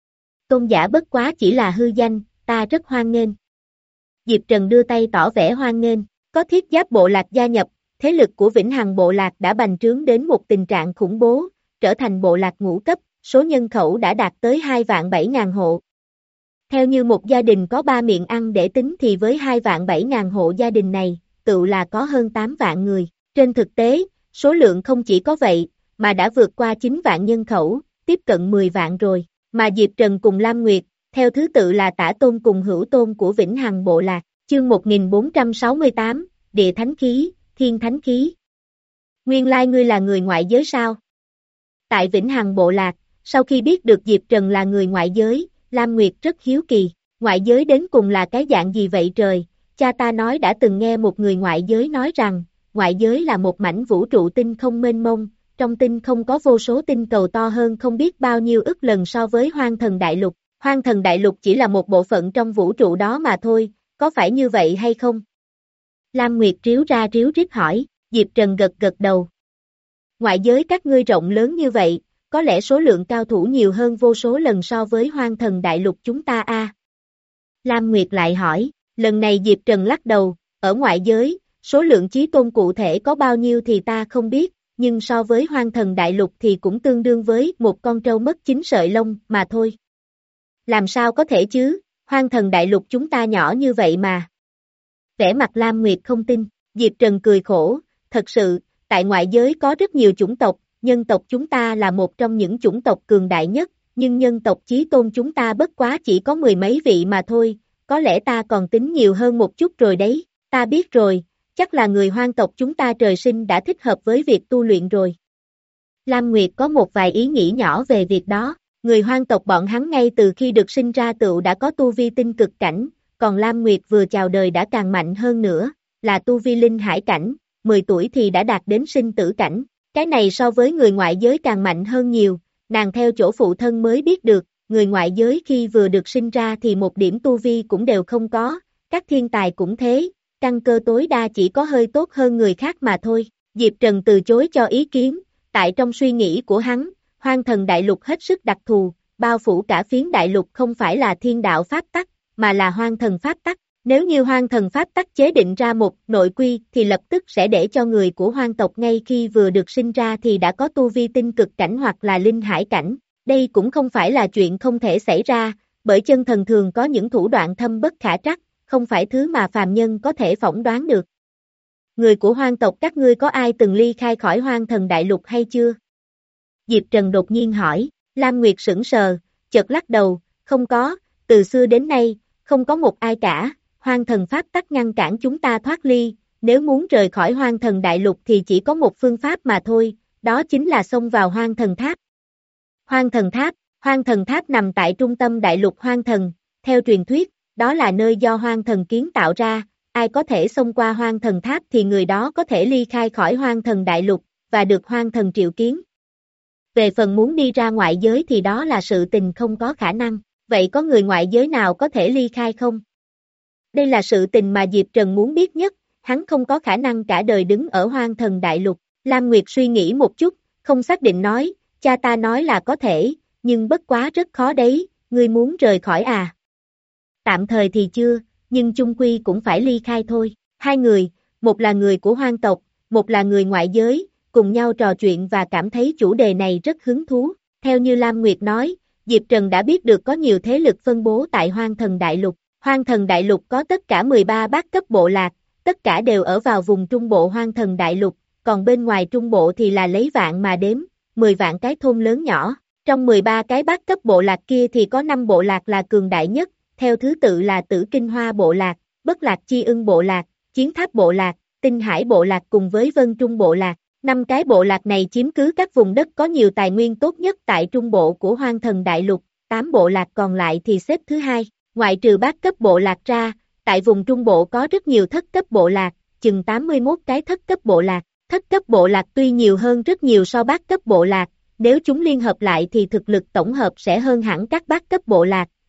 Tôn giả bất quá chỉ là hư danh, ta rất hoan nghênh. Diệp Trần đưa tay tỏ vẻ hoan nghênh, có Thiết Giáp bộ lạc gia nhập, thế lực của Vĩnh Hằng bộ lạc đã bành trướng đến một tình trạng khủng bố, trở thành bộ lạc ngũ cấp, số nhân khẩu đã đạt tới hai vạn bảy ngàn hộ. Theo như một gia đình có ba miệng ăn để tính thì với hai vạn bảy ngàn hộ gia đình này, tự là có hơn tám vạn người. Trên thực tế, số lượng không chỉ có vậy, mà đã vượt qua chín vạn nhân khẩu, tiếp cận mười vạn rồi. Mà Diệp Trần cùng Lam Nguyệt, theo thứ tự là Tả Tôn cùng Hữu Tôn của Vĩnh Hằng bộ lạc, chương một nghìn bốn trăm sáu mươi tám, Địa Thánh Khí, Thiên Thánh Khí. Nguyên lai ngươi là người ngoại giới sao? Tại Vĩnh Hằng bộ lạc, sau khi biết được Diệp Trần là người ngoại giới, Lam Nguyệt rất hiếu kỳ, ngoại giới đến cùng là cái dạng gì vậy trời? Cha ta nói đã từng nghe một người ngoại giới nói rằng, ngoại giới là một mảnh vũ trụ tinh không mênh mông, trong tinh không có vô số tinh cầu to hơn không biết bao nhiêu ức lần so với Hoang Thần Đại Lục. Hoang Thần Đại Lục chỉ là một bộ phận trong vũ trụ đó mà thôi, có phải như vậy hay không? Lam Nguyệt ríu ra ríu rít hỏi, Diệp Trần gật gật đầu. Ngoại giới các ngươi rộng lớn như vậy, có lẽ số lượng cao thủ nhiều hơn vô số lần so với Hoang Thần Đại Lục chúng ta a. À? Lam Nguyệt lại hỏi, lần này Diệp Trần lắc đầu, ở ngoại giới, số lượng chí tôn cụ thể có bao nhiêu thì ta không biết, nhưng so với Hoang Thần Đại Lục thì cũng tương đương với một con trâu mất chín sợi lông mà thôi. Làm sao có thể chứ, Hoang Thần Đại Lục chúng ta nhỏ như vậy mà. Vẻ mặt Lam Nguyệt không tin, Diệp Trần cười khổ, thật sự, tại ngoại giới có rất nhiều chủng tộc, nhân tộc chúng ta là một trong những chủng tộc cường đại nhất, nhưng nhân tộc chí tôn chúng ta bất quá chỉ có mười mấy vị mà thôi, có lẽ ta còn tính nhiều hơn một chút rồi đấy, ta biết rồi, chắc là người hoang tộc chúng ta trời sinh đã thích hợp với việc tu luyện rồi. Lam Nguyệt có một vài ý nghĩ nhỏ về việc đó, người hoang tộc bọn hắn ngay từ khi được sinh ra tựu đã có tu vi tinh cực cảnh, còn Lam Nguyệt vừa chào đời đã càng mạnh hơn nữa, là tu vi linh hải cảnh, mười tuổi thì đã đạt đến sinh tử cảnh. Cái này so với người ngoại giới càng mạnh hơn nhiều, nàng theo chỗ phụ thân mới biết được, người ngoại giới khi vừa được sinh ra thì một điểm tu vi cũng đều không có, các thiên tài cũng thế, căn cơ tối đa chỉ có hơi tốt hơn người khác mà thôi. Diệp Trần từ chối cho ý kiến, tại trong suy nghĩ của hắn, Hoang Thần Đại Lục hết sức đặc thù, bao phủ cả phiến đại lục không phải là thiên đạo pháp tắc, mà là hoang thần pháp tắc. Nếu như hoang thần pháp tắc chế định ra một nội quy thì lập tức sẽ để cho người của hoang tộc ngay khi vừa được sinh ra thì đã có tu vi tinh cực cảnh hoặc là linh hải cảnh. Đây cũng không phải là chuyện không thể xảy ra, bởi chân thần thường có những thủ đoạn thâm bất khả trắc, không phải thứ mà phàm nhân có thể phỏng đoán được. Người của hoang tộc các ngươi có ai từng ly khai khỏi Hoang Thần Đại Lục hay chưa? Diệp Trần đột nhiên hỏi, Lam Nguyệt sững sờ, chợt lắc đầu, không có, từ xưa đến nay, không có một ai cả. Hoang thần pháp tắc ngăn cản chúng ta thoát ly, nếu muốn rời khỏi Hoang Thần Đại Lục thì chỉ có một phương pháp mà thôi, đó chính là xông vào Hoang Thần Tháp. Hoang Thần Tháp, Hoang Thần Tháp nằm tại trung tâm Đại Lục Hoang Thần, theo truyền thuyết, đó là nơi do Hoang Thần kiến tạo ra, ai có thể xông qua Hoang Thần Tháp thì người đó có thể ly khai khỏi Hoang Thần Đại Lục, và được Hoang Thần triệu kiến. Về phần muốn đi ra ngoại giới thì đó là sự tình không có khả năng, vậy có người ngoại giới nào có thể ly khai không? Đây là sự tình mà Diệp Trần muốn biết nhất, hắn không có khả năng cả đời đứng ở Hoang Thần Đại Lục. Lam Nguyệt suy nghĩ một chút, không xác định nói, cha ta nói là có thể, nhưng bất quá rất khó đấy, ngươi muốn rời khỏi à? Tạm thời thì chưa, nhưng chung quy cũng phải ly khai thôi. Hai người, một là người của hoang tộc, một là người ngoại giới, cùng nhau trò chuyện và cảm thấy chủ đề này rất hứng thú. Theo như Lam Nguyệt nói, Diệp Trần đã biết được có nhiều thế lực phân bố tại Hoang Thần Đại Lục. Hoang Thần Đại Lục có tất cả mười ba bát cấp bộ lạc, tất cả đều ở vào vùng trung bộ Hoang Thần Đại Lục, còn bên ngoài trung bộ thì là lấy vạn mà đếm, mười vạn cái thôn lớn nhỏ. Trong mười ba cái bát cấp bộ lạc kia thì có năm bộ lạc là cường đại nhất, theo thứ tự là Tử Kinh Hoa bộ lạc, Bất Lạc Chi Ưng bộ lạc, Chiến Tháp bộ lạc, Tinh Hải bộ lạc cùng với Vân Trung bộ lạc. Năm cái bộ lạc này chiếm cứ các vùng đất có nhiều tài nguyên tốt nhất tại trung bộ của Hoang Thần Đại Lục, tám bộ lạc còn lại thì xếp thứ hai. Ngoại trừ bát cấp bộ lạc ra, tại vùng trung bộ có rất nhiều thất cấp bộ lạc, chừng tám mươi mốt cái thất cấp bộ lạc. Thất cấp bộ lạc tuy nhiều hơn rất nhiều so bát cấp bộ lạc, nếu chúng liên hợp lại thì thực lực tổng hợp sẽ hơn hẳn các bát cấp bộ lạc,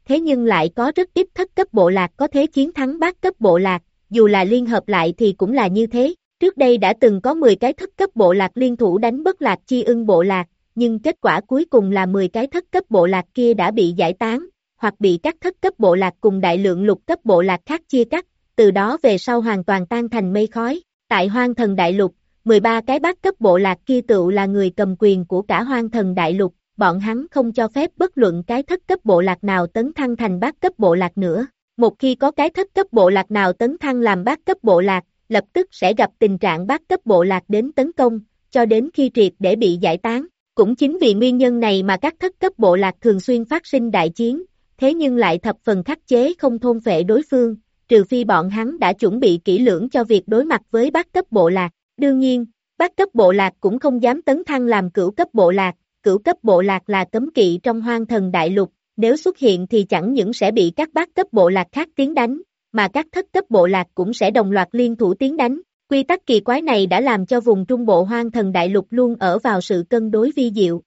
thế nhưng lại có rất ít thất cấp bộ lạc có thế chiến thắng bát cấp bộ lạc, dù là liên hợp lại thì cũng là như thế. Trước đây đã từng có mười cái thất cấp bộ lạc liên thủ đánh bất lạc chi ưng bộ lạc, nhưng kết quả cuối cùng là mười cái thất cấp bộ lạc kia đã bị giải tán, hoặc bị các thất cấp bộ lạc cùng đại lượng lục cấp bộ lạc khác chia cắt, từ đó về sau hoàn toàn tan thành mây khói. Tại Hoang Thần Đại Lục, mười ba cái bát cấp bộ lạc kia tựu là người cầm quyền của cả Hoang Thần Đại Lục, bọn hắn không cho phép bất luận cái thất cấp bộ lạc nào tấn thăng thành bát cấp bộ lạc nữa. Một khi có cái thất cấp bộ lạc nào tấn thăng làm bát cấp bộ lạc, lập tức sẽ gặp tình trạng bát cấp bộ lạc đến tấn công, cho đến khi triệt để bị giải tán. Cũng chính vì nguyên nhân này mà các thất cấp bộ lạc thường xuyên phát sinh đại chiến, thế nhưng lại thập phần khắc chế không thôn phệ đối phương, trừ phi bọn hắn đã chuẩn bị kỹ lưỡng cho việc đối mặt với bát cấp bộ lạc. Đương nhiên, bát cấp bộ lạc cũng không dám tấn thăng làm cửu cấp bộ lạc, cửu cấp bộ lạc là cấm kỵ trong Hoang Thần Đại Lục, nếu xuất hiện thì chẳng những sẽ bị các bát cấp bộ lạc khác tiến đánh, mà các thất cấp bộ lạc cũng sẽ đồng loạt liên thủ tiến đánh. Quy tắc kỳ quái này đã làm cho vùng trung bộ Hoang Thần Đại Lục luôn ở vào sự cân đối vi diệu.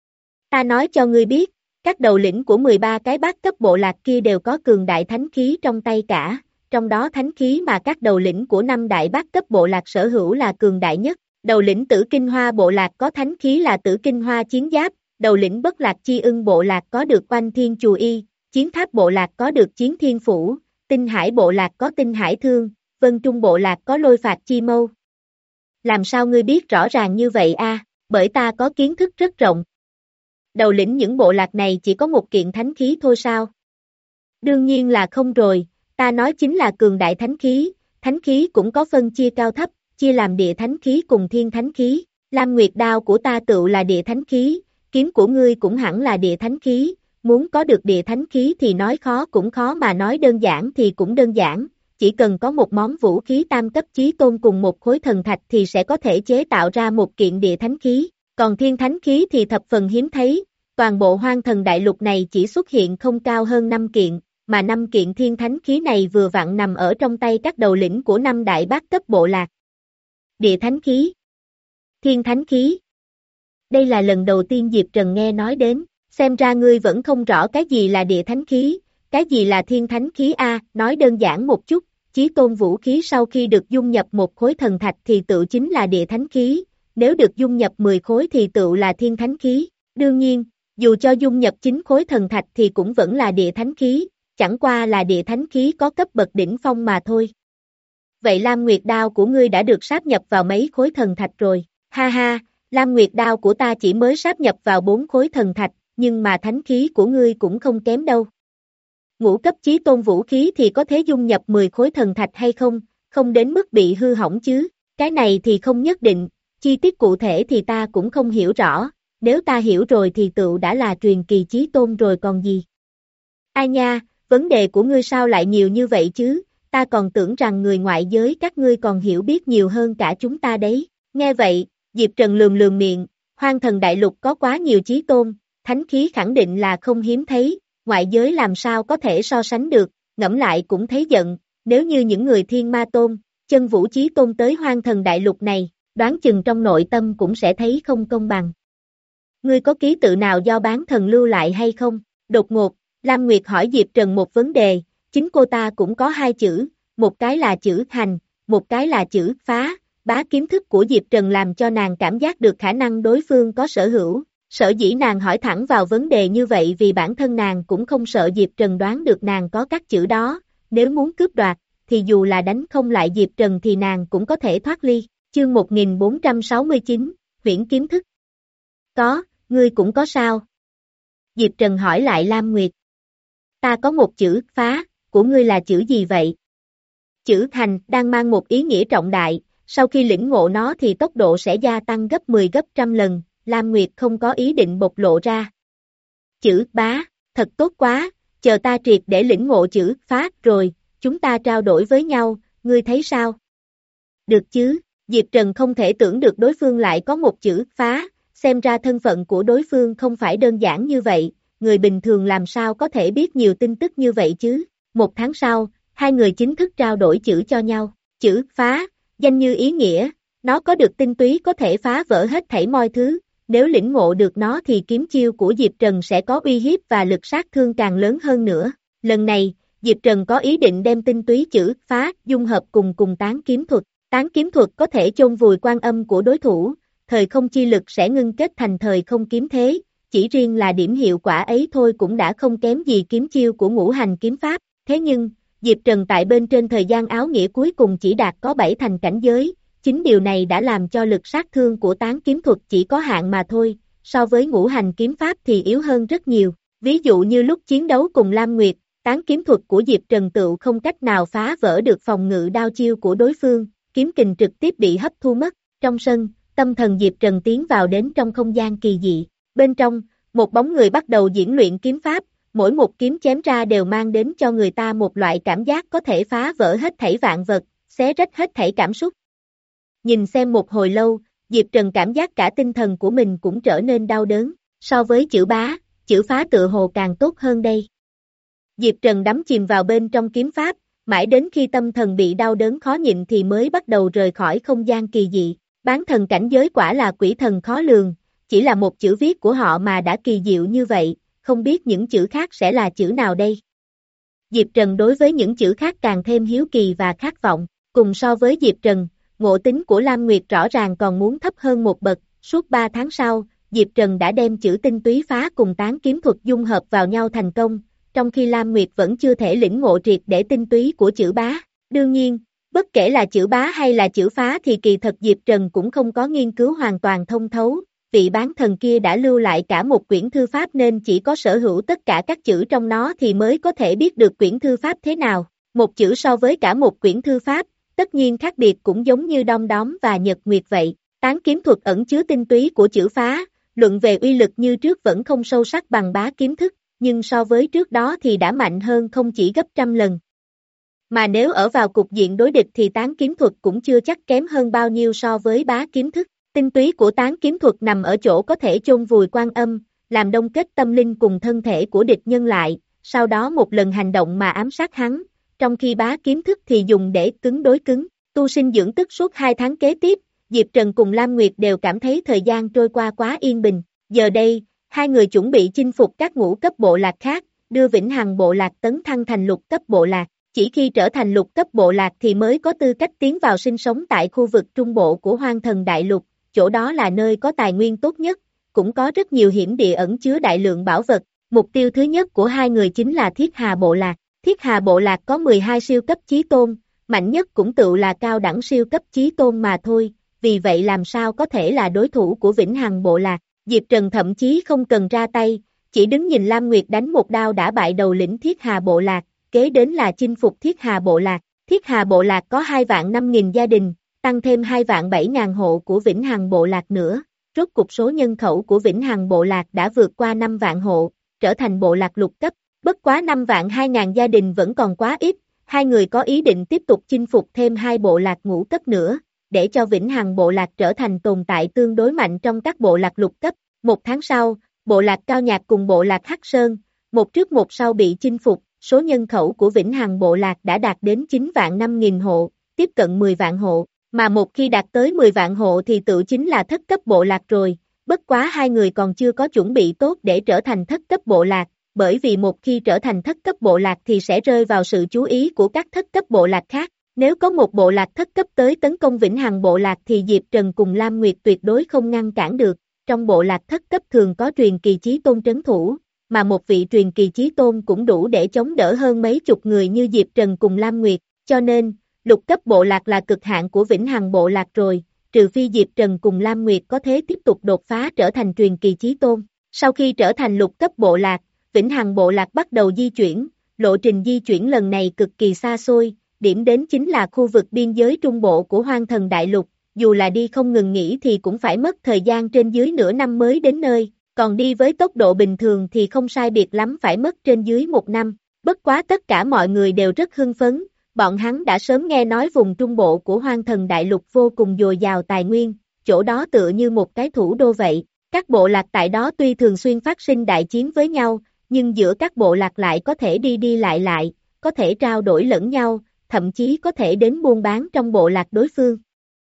Ta nói cho ngươi biết, các đầu lĩnh của mười ba cái bát cấp bộ lạc kia đều có cường đại thánh khí trong tay cả, trong đó thánh khí mà các đầu lĩnh của năm đại bát cấp bộ lạc sở hữu là cường đại nhất. Đầu lĩnh Tử Kinh Hoa bộ lạc có thánh khí là Tử Kinh Hoa chiến giáp, đầu lĩnh Bất Lạc Chi Ưng bộ lạc có được Oanh Thiên Chù Y, Chiến Tháp bộ lạc có được Chiến Thiên Phủ, Tinh Hải bộ lạc có Tinh Hải Thương, Vân Trung bộ lạc có Lôi Phạt Chi Mâu. Làm sao ngươi biết rõ ràng như vậy a? Bởi ta có kiến thức rất rộng. Đầu lĩnh những bộ lạc này chỉ có một kiện thánh khí thôi sao? Đương nhiên là không rồi, ta nói chính là cường đại thánh khí, thánh khí cũng có phân chia cao thấp, chia làm địa thánh khí cùng thiên thánh khí. Lam Nguyệt đao của ta tựu là địa thánh khí, kiếm của ngươi cũng hẳn là địa thánh khí, muốn có được địa thánh khí thì nói khó cũng khó mà nói đơn giản thì cũng đơn giản, chỉ cần có một món vũ khí tam cấp chí tôn cùng một khối thần thạch thì sẽ có thể chế tạo ra một kiện địa thánh khí, còn thiên thánh khí thì thập phần hiếm thấy, toàn bộ Hoang Thần Đại Lục này chỉ xuất hiện không cao hơn năm kiện, mà năm kiện thiên thánh khí này vừa vặn nằm ở trong tay các đầu lĩnh của năm đại bát cấp bộ lạc. Địa thánh khí, thiên thánh khí. Đây là lần đầu tiên Diệp Trần nghe nói đến, xem ra ngươi vẫn không rõ cái gì là địa thánh khí, cái gì là thiên thánh khí a, nói đơn giản một chút, chí tôn vũ khí sau khi được dung nhập một khối thần thạch thì tự chính là địa thánh khí, nếu được dung nhập mười khối thì tự là thiên thánh khí, đương nhiên, dù cho dung nhập chín khối thần thạch thì cũng vẫn là địa thánh khí, chẳng qua là địa thánh khí có cấp bậc đỉnh phong mà thôi. Vậy Lam Nguyệt đao của ngươi đã được sáp nhập vào mấy khối thần thạch rồi? Ha ha, Lam Nguyệt đao của ta chỉ mới sáp nhập vào bốn khối thần thạch, nhưng mà thánh khí của ngươi cũng không kém đâu. Ngũ cấp chí tôn vũ khí thì có thể dung nhập mười khối thần thạch hay không, không đến mức bị hư hỏng chứ, cái này thì không nhất định, chi tiết cụ thể thì ta cũng không hiểu rõ, nếu ta hiểu rồi thì tựu đã là truyền kỳ chí tôn rồi còn gì. Ai nha, vấn đề của ngươi sao lại nhiều như vậy chứ, ta còn tưởng rằng người ngoại giới các ngươi còn hiểu biết nhiều hơn cả chúng ta đấy. Nghe vậy, Diệp Trần lườm lườm miệng, Hoang Thần Đại Lục có quá nhiều chí tôn, thánh khí khẳng định là không hiếm thấy, ngoại giới làm sao có thể so sánh được, ngẫm lại cũng thấy giận, nếu như những người thiên ma tôn, chân vũ chí tôn tới Hoang Thần Đại Lục này, đoán chừng trong nội tâm cũng sẽ thấy không công bằng. Ngươi có ký tự nào do bán thần lưu lại hay không? Đột ngột, Lam Nguyệt hỏi Diệp Trần một vấn đề, chính cô ta cũng có hai chữ, một cái là chữ hành, một cái là chữ phá, bá kiến thức của Diệp Trần làm cho nàng cảm giác được khả năng đối phương có sở hữu, sở dĩ nàng hỏi thẳng vào vấn đề như vậy vì bản thân nàng cũng không sợ Diệp Trần đoán được nàng có các chữ đó, nếu muốn cướp đoạt, thì dù là đánh không lại Diệp Trần thì nàng cũng có thể thoát ly, chương một nghìn bốn trăm sáu mươi chín, huyễn kiếm thức. Có, ngươi cũng có sao? Diệp Trần hỏi lại Lam Nguyệt. Ta có một chữ phá, của ngươi là chữ gì vậy? Chữ hành đang mang một ý nghĩa trọng đại, sau khi lĩnh ngộ nó thì tốc độ sẽ gia tăng gấp mười gấp trăm lần, Lam Nguyệt không có ý định bộc lộ ra. Chữ bá, thật tốt quá, chờ ta triệt để lĩnh ngộ chữ phá rồi, chúng ta trao đổi với nhau, ngươi thấy sao? Được chứ, Diệp Trần không thể tưởng được đối phương lại có một chữ phá, xem ra thân phận của đối phương không phải đơn giản như vậy, người bình thường làm sao có thể biết nhiều tin tức như vậy chứ. Một tháng sau, hai người chính thức trao đổi chữ cho nhau, chữ phá, danh như ý nghĩa, nó có được tinh túy có thể phá vỡ hết thảy mọi thứ, nếu lĩnh ngộ được nó thì kiếm chiêu của Diệp Trần sẽ có uy hiếp và lực sát thương càng lớn hơn nữa. Lần này, Diệp Trần có ý định đem tinh túy chữ phá dung hợp cùng cùng tán kiếm thuật. Tán kiếm thuật có thể chôn vùi quan âm của đối thủ, thời không chi lực sẽ ngưng kết thành thời không kiếm thế, chỉ riêng là điểm hiệu quả ấy thôi cũng đã không kém gì kiếm chiêu của ngũ hành kiếm pháp. Thế nhưng, Diệp Trần tại bên trên thời gian áo nghĩa cuối cùng chỉ đạt có bảy thành cảnh giới, chính điều này đã làm cho lực sát thương của tán kiếm thuật chỉ có hạn mà thôi, so với ngũ hành kiếm pháp thì yếu hơn rất nhiều. Ví dụ như lúc chiến đấu cùng Lam Nguyệt, tán kiếm thuật của Diệp Trần tựu không cách nào phá vỡ được phòng ngự đao chiêu của đối phương, kiếm kình trực tiếp bị hấp thu mất. Trong sân, tâm thần Diệp Trần tiến vào đến trong không gian kỳ dị. Bên trong, một bóng người bắt đầu diễn luyện kiếm pháp, mỗi một kiếm chém ra đều mang đến cho người ta một loại cảm giác có thể phá vỡ hết thảy vạn vật, xé rách hết thảy cảm xúc. Nhìn xem một hồi lâu, Diệp Trần cảm giác cả tinh thần của mình cũng trở nên đau đớn, so với chữ bá, chữ phá tựa hồ càng tốt hơn đây. Diệp Trần đắm chìm vào bên trong kiếm pháp, mãi đến khi tâm thần bị đau đớn khó nhịn thì mới bắt đầu rời khỏi không gian kỳ dị. Bán thần cảnh giới quả là quỷ thần khó lường, chỉ là một chữ viết của họ mà đã kỳ diệu như vậy, không biết những chữ khác sẽ là chữ nào đây. Diệp Trần đối với những chữ khác càng thêm hiếu kỳ và khát vọng, cùng so với Diệp Trần, ngộ tính của Lam Nguyệt rõ ràng còn muốn thấp hơn một bậc. Suốt ba tháng sau, Diệp Trần đã đem chữ tinh túy phá cùng tán kiếm thuật dung hợp vào nhau thành công, trong khi Lam Nguyệt vẫn chưa thể lĩnh ngộ triệt để tinh túy của chữ bá. Đương nhiên, bất kể là chữ bá hay là chữ phá thì kỳ thật Diệp Trần cũng không có nghiên cứu hoàn toàn thông thấu, vị bán thần kia đã lưu lại cả một quyển thư pháp nên chỉ có sở hữu tất cả các chữ trong nó thì mới có thể biết được quyển thư pháp thế nào. Một chữ so với cả một quyển thư pháp, tất nhiên khác biệt cũng giống như đom đóm và nhật nguyệt vậy. Tán kiếm thuật ẩn chứa tinh túy của chữ phá, luận về uy lực như trước vẫn không sâu sắc bằng bá kiếm thức, nhưng so với trước đó thì đã mạnh hơn không chỉ gấp trăm lần. Mà nếu ở vào cục diện đối địch thì tán kiếm thuật cũng chưa chắc kém hơn bao nhiêu so với bá kiếm thức. Tinh túy của tán kiếm thuật nằm ở chỗ có thể chôn vùi quan âm, làm đông kết tâm linh cùng thân thể của địch nhân lại, sau đó một lần hành động mà ám sát hắn, trong khi bá kiếm thức thì dùng để cứng đối cứng. Tu sinh dưỡng tức suốt hai tháng kế tiếp, Diệp Trần cùng Lam Nguyệt đều cảm thấy thời gian trôi qua quá yên bình. Giờ đây, hai người chuẩn bị chinh phục các ngũ cấp bộ lạc khác, đưa Vĩnh Hằng bộ lạc tấn thăng thành lục cấp bộ lạc. Chỉ khi trở thành lục cấp bộ lạc thì mới có tư cách tiến vào sinh sống tại khu vực trung bộ của Hoang Thần Đại Lục, chỗ đó là nơi có tài nguyên tốt nhất, cũng có rất nhiều hiểm địa ẩn chứa đại lượng bảo vật. Mục tiêu thứ nhất của hai người chính là Thiết Hà bộ lạc. Thiết Hà bộ lạc có mười hai siêu cấp chí tôn, mạnh nhất cũng tự là cao đẳng siêu cấp chí tôn mà thôi, vì vậy làm sao có thể là đối thủ của Vĩnh Hằng bộ lạc. Diệp Trần thậm chí không cần ra tay, chỉ đứng nhìn Lam Nguyệt đánh một đao đã bại đầu lĩnh Thiết Hà bộ lạc, kế đến là chinh phục Thiết Hà bộ lạc. Thiết Hà bộ lạc có hai vạn năm nghìn gia đình, tăng thêm hai vạn bảy ngàn hộ của Vĩnh Hằng bộ lạc nữa, rốt cục số nhân khẩu của Vĩnh Hằng bộ lạc đã vượt qua năm vạn hộ, trở thành bộ lạc lục cấp. Bất quá năm vạn hai ngàn gia đình vẫn còn quá ít, hai người có ý định tiếp tục chinh phục thêm hai bộ lạc ngũ cấp nữa, để cho Vĩnh Hằng bộ lạc trở thành tồn tại tương đối mạnh trong các bộ lạc lục cấp. Một tháng sau, bộ lạc Cao Nhạc cùng bộ lạc Hắc Sơn, một trước một sau bị chinh phục, số nhân khẩu của Vĩnh Hằng bộ lạc đã đạt đến chín vạn năm nghìn hộ, tiếp cận mười vạn hộ, mà một khi đạt tới mười vạn hộ thì tự chính là thất cấp bộ lạc rồi, bất quá hai người còn chưa có chuẩn bị tốt để trở thành thất cấp bộ lạc, bởi vì một khi trở thành thất cấp bộ lạc thì sẽ rơi vào sự chú ý của các thất cấp bộ lạc khác. Nếu có một bộ lạc thất cấp tới tấn công Vĩnh Hằng bộ lạc thì Diệp Trần cùng Lam Nguyệt tuyệt đối không ngăn cản được. Trong bộ lạc thất cấp thường có truyền kỳ chí tôn trấn thủ, mà một vị truyền kỳ chí tôn cũng đủ để chống đỡ hơn mấy chục người như Diệp Trần cùng Lam Nguyệt, cho nên, lục cấp bộ lạc là cực hạn của Vĩnh Hằng bộ lạc rồi, trừ phi Diệp Trần cùng Lam Nguyệt có thể tiếp tục đột phá trở thành truyền kỳ chí tôn. Sau khi trở thành lục cấp bộ lạc, Vĩnh Hằng bộ lạc bắt đầu di chuyển, lộ trình di chuyển lần này cực kỳ xa xôi, điểm đến chính là khu vực biên giới trung bộ của Hoang Thần Đại Lục, dù là đi không ngừng nghỉ thì cũng phải mất thời gian trên dưới nửa năm mới đến nơi, còn đi với tốc độ bình thường thì không sai biệt lắm phải mất trên dưới một năm. Bất quá tất cả mọi người đều rất hưng phấn, bọn hắn đã sớm nghe nói vùng trung bộ của Hoang Thần Đại Lục vô cùng dồi dào tài nguyên, chỗ đó tựa như một cái thủ đô vậy. Các bộ lạc tại đó tuy thường xuyên phát sinh đại chiến với nhau, nhưng giữa các bộ lạc lại có thể đi đi lại lại, có thể trao đổi lẫn nhau, thậm chí có thể đến buôn bán trong bộ lạc đối phương.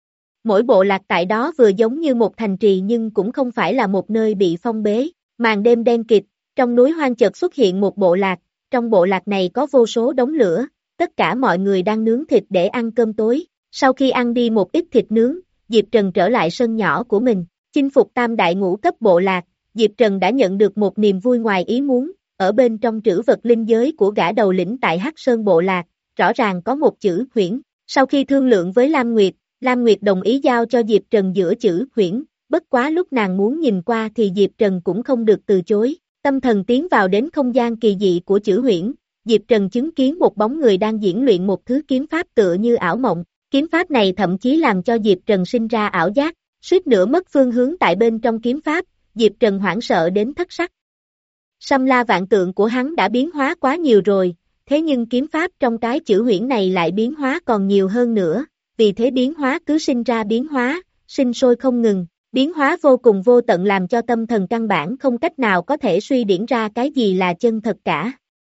Mỗi bộ lạc tại đó vừa giống như một thành trì nhưng cũng không phải là một nơi bị phong bế. Màn đêm đen kịt, trong núi hoang chợt xuất hiện một bộ lạc, trong bộ lạc này có vô số đống lửa, tất cả mọi người đang nướng thịt để ăn cơm tối. Sau khi ăn đi một ít thịt nướng, Diệp Trần trở lại sân nhỏ của mình, chinh phục tam đại ngũ cấp bộ lạc, Diệp Trần đã nhận được một niềm vui ngoài ý muốn, ở bên trong trữ vật linh giới của gã đầu lĩnh tại Hắc Sơn bộ lạc, rõ ràng có một chữ huyễn. Sau khi thương lượng với Lam Nguyệt, Lam Nguyệt đồng ý giao cho Diệp Trần giữa chữ huyễn, bất quá lúc nàng muốn nhìn qua thì Diệp Trần cũng không được từ chối. Tâm thần tiến vào đến không gian kỳ dị của chữ huyễn, Diệp Trần chứng kiến một bóng người đang diễn luyện một thứ kiếm pháp tựa như ảo mộng. Kiếm pháp này thậm chí làm cho Diệp Trần sinh ra ảo giác, suýt nữa mất phương hướng tại bên trong kiếm pháp, Diệp Trần hoảng sợ đến thất sắc. Sâm la vạn tượng của hắn đã biến hóa quá nhiều rồi, thế nhưng kiếm pháp trong cái chữ huyễn này lại biến hóa còn nhiều hơn nữa, vì thế biến hóa cứ sinh ra biến hóa, sinh sôi không ngừng, biến hóa vô cùng vô tận làm cho tâm thần căn bản không cách nào có thể suy điển ra cái gì là chân thật cả.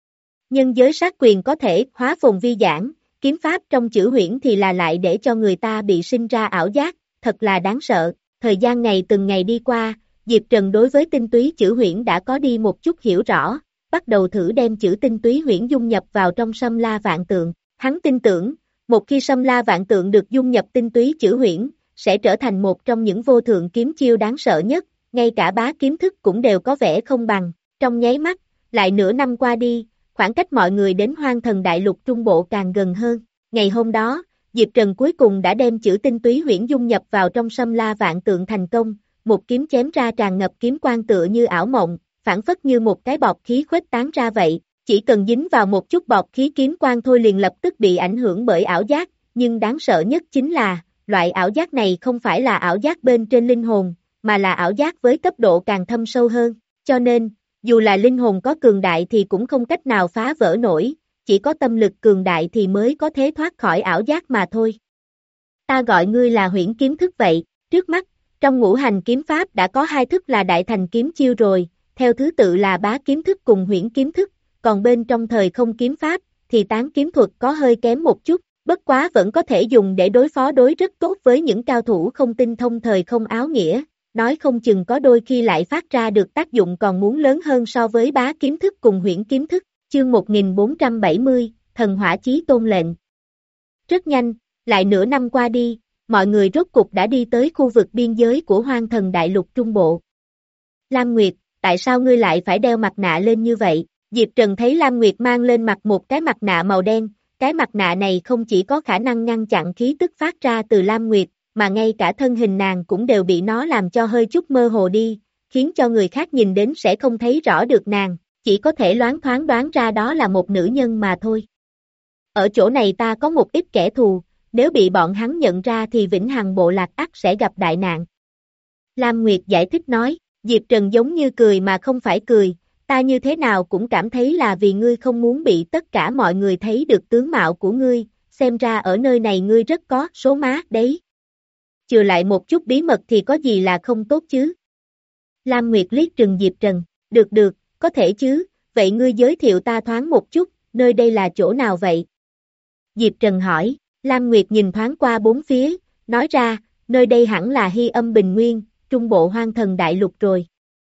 Nhân giới sát quyền có thể hóa phồn vi giảng, kiếm pháp trong chữ huyễn thì là lại để cho người ta bị sinh ra ảo giác, thật là đáng sợ. Thời gian ngày từng ngày đi qua, Diệp Trần đối với tinh túy chữ huyễn đã có đi một chút hiểu rõ, bắt đầu thử đem chữ tinh túy huyễn dung nhập vào trong Sâm La Vạn Tượng. Hắn tin tưởng, một khi Sâm La Vạn Tượng được dung nhập tinh túy chữ huyễn, sẽ trở thành một trong những vô thượng kiếm chiêu đáng sợ nhất, ngay cả bá kiếm thức cũng đều có vẻ không bằng. Trong nháy mắt, lại nửa năm qua đi, khoảng cách mọi người đến Hoang Thần Đại Lục Trung Bộ càng gần hơn. Ngày hôm đó, Diệp Trần cuối cùng đã đem chữ tinh túy huyễn dung nhập vào trong Sâm La Vạn Tượng thành công, một kiếm chém ra tràn ngập kiếm quang tựa như ảo mộng, phản phất như một cái bọt khí khuếch tán ra vậy, chỉ cần dính vào một chút bọt khí kiếm quang thôi liền lập tức bị ảnh hưởng bởi ảo giác, nhưng đáng sợ nhất chính là, loại ảo giác này không phải là ảo giác bên trên linh hồn, mà là ảo giác với cấp độ càng thâm sâu hơn, cho nên, dù là linh hồn có cường đại thì cũng không cách nào phá vỡ nổi, chỉ có tâm lực cường đại thì mới có thể thoát khỏi ảo giác mà thôi. Ta gọi ngươi là huyễn kiếm thức vậy, trước mắt, trong ngũ hành kiếm pháp đã có hai thức là đại thành kiếm chiêu rồi, theo thứ tự là bá kiếm thức cùng huyễn kiếm thức, còn bên trong thời không kiếm pháp, thì tán kiếm thuật có hơi kém một chút, bất quá vẫn có thể dùng để đối phó đối rất tốt với những cao thủ không tinh thông thời không áo nghĩa, nói không chừng có đôi khi lại phát ra được tác dụng còn muốn lớn hơn so với bá kiếm thức cùng huyễn kiếm thức. Chương một nghìn bốn trăm bảy mươi, Thần Hỏa Chí Tôn lệnh. Rất nhanh, lại nửa năm qua đi, mọi người rốt cục đã đi tới khu vực biên giới của Hoang Thần Đại Lục Trung Bộ. Lam Nguyệt, tại sao ngươi lại phải đeo mặt nạ lên như vậy? Diệp Trần thấy Lam Nguyệt mang lên mặt một cái mặt nạ màu đen, cái mặt nạ này không chỉ có khả năng ngăn chặn khí tức phát ra từ Lam Nguyệt, mà ngay cả thân hình nàng cũng đều bị nó làm cho hơi chút mơ hồ đi, khiến cho người khác nhìn đến sẽ không thấy rõ được nàng, chỉ có thể loáng thoáng đoán ra đó là một nữ nhân mà thôi. Ở chỗ này ta có một ít kẻ thù, nếu bị bọn hắn nhận ra thì Vĩnh Hằng bộ lạc ắt sẽ gặp đại nạn. Lam Nguyệt giải thích nói, Diệp Trần giống như cười mà không phải cười, ta như thế nào cũng cảm thấy là vì ngươi không muốn bị tất cả mọi người thấy được tướng mạo của ngươi, xem ra ở nơi này ngươi rất có số má đấy. Chừa lại một chút bí mật thì có gì là không tốt chứ? Lam Nguyệt liếc trừng Diệp Trần, được được, có thể chứ, vậy ngươi giới thiệu ta thoáng một chút, nơi đây là chỗ nào vậy? Diệp Trần hỏi, Lam Nguyệt nhìn thoáng qua bốn phía, nói ra, nơi đây hẳn là Hy Âm Bình Nguyên, Trung Bộ Hoang Thần Đại Lục rồi.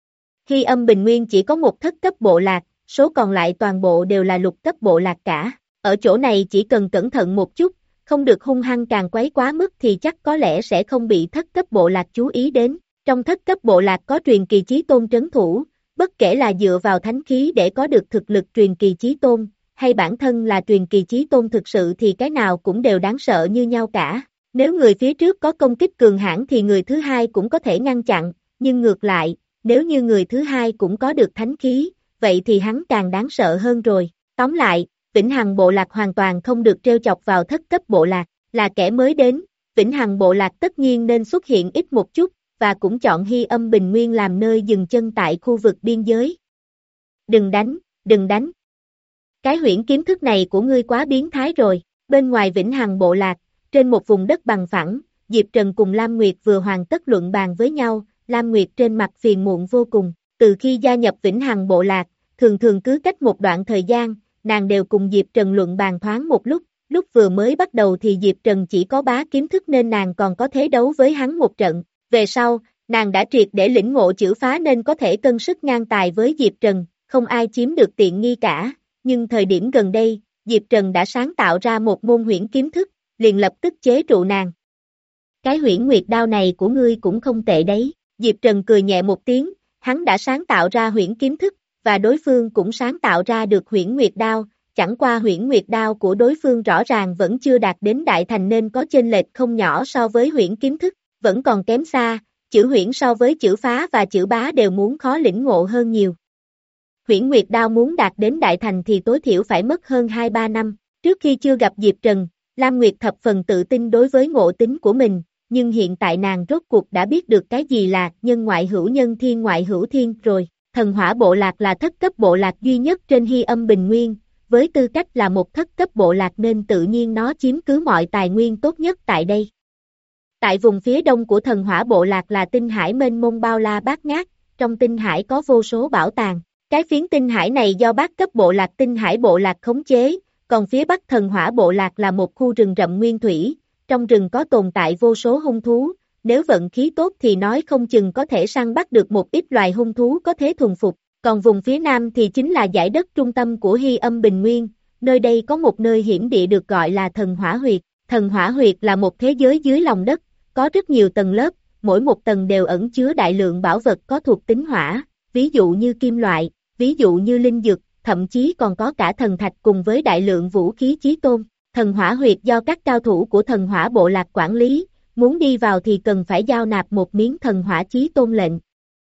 Hy Âm Bình Nguyên chỉ có một thất cấp bộ lạc, số còn lại toàn bộ đều là lục cấp bộ lạc cả. Ở chỗ này chỉ cần cẩn thận một chút, không được hung hăng càng quấy quá mức thì chắc có lẽ sẽ không bị thất cấp bộ lạc chú ý đến. Trong thất cấp bộ lạc có truyền kỳ chí tôn trấn thủ, bất kể là dựa vào thánh khí để có được thực lực truyền kỳ chí tôn, hay bản thân là truyền kỳ chí tôn thực sự thì cái nào cũng đều đáng sợ như nhau cả. Nếu người phía trước có công kích cường hãn thì người thứ hai cũng có thể ngăn chặn, nhưng ngược lại, nếu như người thứ hai cũng có được thánh khí, vậy thì hắn càng đáng sợ hơn rồi. Tóm lại, Vĩnh Hằng bộ lạc hoàn toàn không được trêu chọc vào thất cấp bộ lạc, là kẻ mới đến, Vĩnh Hằng bộ lạc tất nhiên nên xuất hiện ít một chút, và cũng chọn Hy Âm Bình Nguyên làm nơi dừng chân tại khu vực biên giới. Đừng đánh, đừng đánh. Cái huyễn kiếm thức này của ngươi quá biến thái rồi. Bên ngoài Vĩnh Hằng bộ lạc, trên một vùng đất bằng phẳng, Diệp Trần cùng Lam Nguyệt vừa hoàn tất luận bàn với nhau, Lam Nguyệt trên mặt phiền muộn vô cùng. Từ khi gia nhập Vĩnh Hằng bộ lạc, thường thường cứ cách một đoạn thời gian, nàng đều cùng Diệp Trần luận bàn thoáng một lúc, lúc vừa mới bắt đầu thì Diệp Trần chỉ có bá kiếm thức nên nàng còn có thế đấu với hắn một trận. Về sau, nàng đã triệt để lĩnh ngộ chữ phá nên có thể cân sức ngang tài với Diệp Trần, không ai chiếm được tiện nghi cả, nhưng thời điểm gần đây, Diệp Trần đã sáng tạo ra một môn huyễn kiếm thức, liền lập tức chế trụ nàng. Cái huyễn nguyệt đao này của ngươi cũng không tệ đấy, Diệp Trần cười nhẹ một tiếng, hắn đã sáng tạo ra huyễn kiếm thức, và đối phương cũng sáng tạo ra được huyễn nguyệt đao, chẳng qua huyễn nguyệt đao của đối phương rõ ràng vẫn chưa đạt đến đại thành nên có chênh lệch không nhỏ so với huyễn kiếm thức, vẫn còn kém xa, chữ huyễn so với chữ phá và chữ bá đều muốn khó lĩnh ngộ hơn nhiều. Huyễn nguyệt đao muốn đạt đến đại thành thì tối thiểu phải mất hơn hai ba năm, trước khi chưa gặp Diệp Trần, Lam Nguyệt thập phần tự tin đối với ngộ tính của mình, nhưng hiện tại nàng rốt cuộc đã biết được cái gì là nhân ngoại hữu nhân thiên ngoại hữu thiên rồi. Thần hỏa bộ lạc là thất cấp bộ lạc duy nhất trên Hy Âm Bình Nguyên, với tư cách là một thất cấp bộ lạc nên tự nhiên nó chiếm cứ mọi tài nguyên tốt nhất tại đây. Tại vùng phía đông của thần hỏa bộ lạc là tinh hải mênh mông bao la bát ngát, trong tinh hải có vô số bảo tàng. Cái phiến tinh hải này do bát cấp bộ lạc tinh hải bộ lạc khống chế, còn phía bắc thần hỏa bộ lạc là một khu rừng rậm nguyên thủy, trong rừng có tồn tại vô số hung thú, nếu vận khí tốt thì nói không chừng có thể săn bắt được một ít loài hung thú có thế thuần phục, còn vùng phía nam thì chính là dải đất trung tâm của Hy Âm Bình Nguyên, nơi đây có một nơi hiểm địa được gọi là thần hỏa huyệt. Thần hỏa huyệt là một thế giới dưới lòng đất, có rất nhiều tầng lớp, mỗi một tầng đều ẩn chứa đại lượng bảo vật có thuộc tính hỏa, ví dụ như kim loại, ví dụ như linh dược, thậm chí còn có cả thần thạch cùng với đại lượng vũ khí chí tôn. Thần hỏa huyệt do các cao thủ của thần hỏa bộ lạc quản lý, muốn đi vào thì cần phải giao nạp một miếng thần hỏa chí tôn lệnh.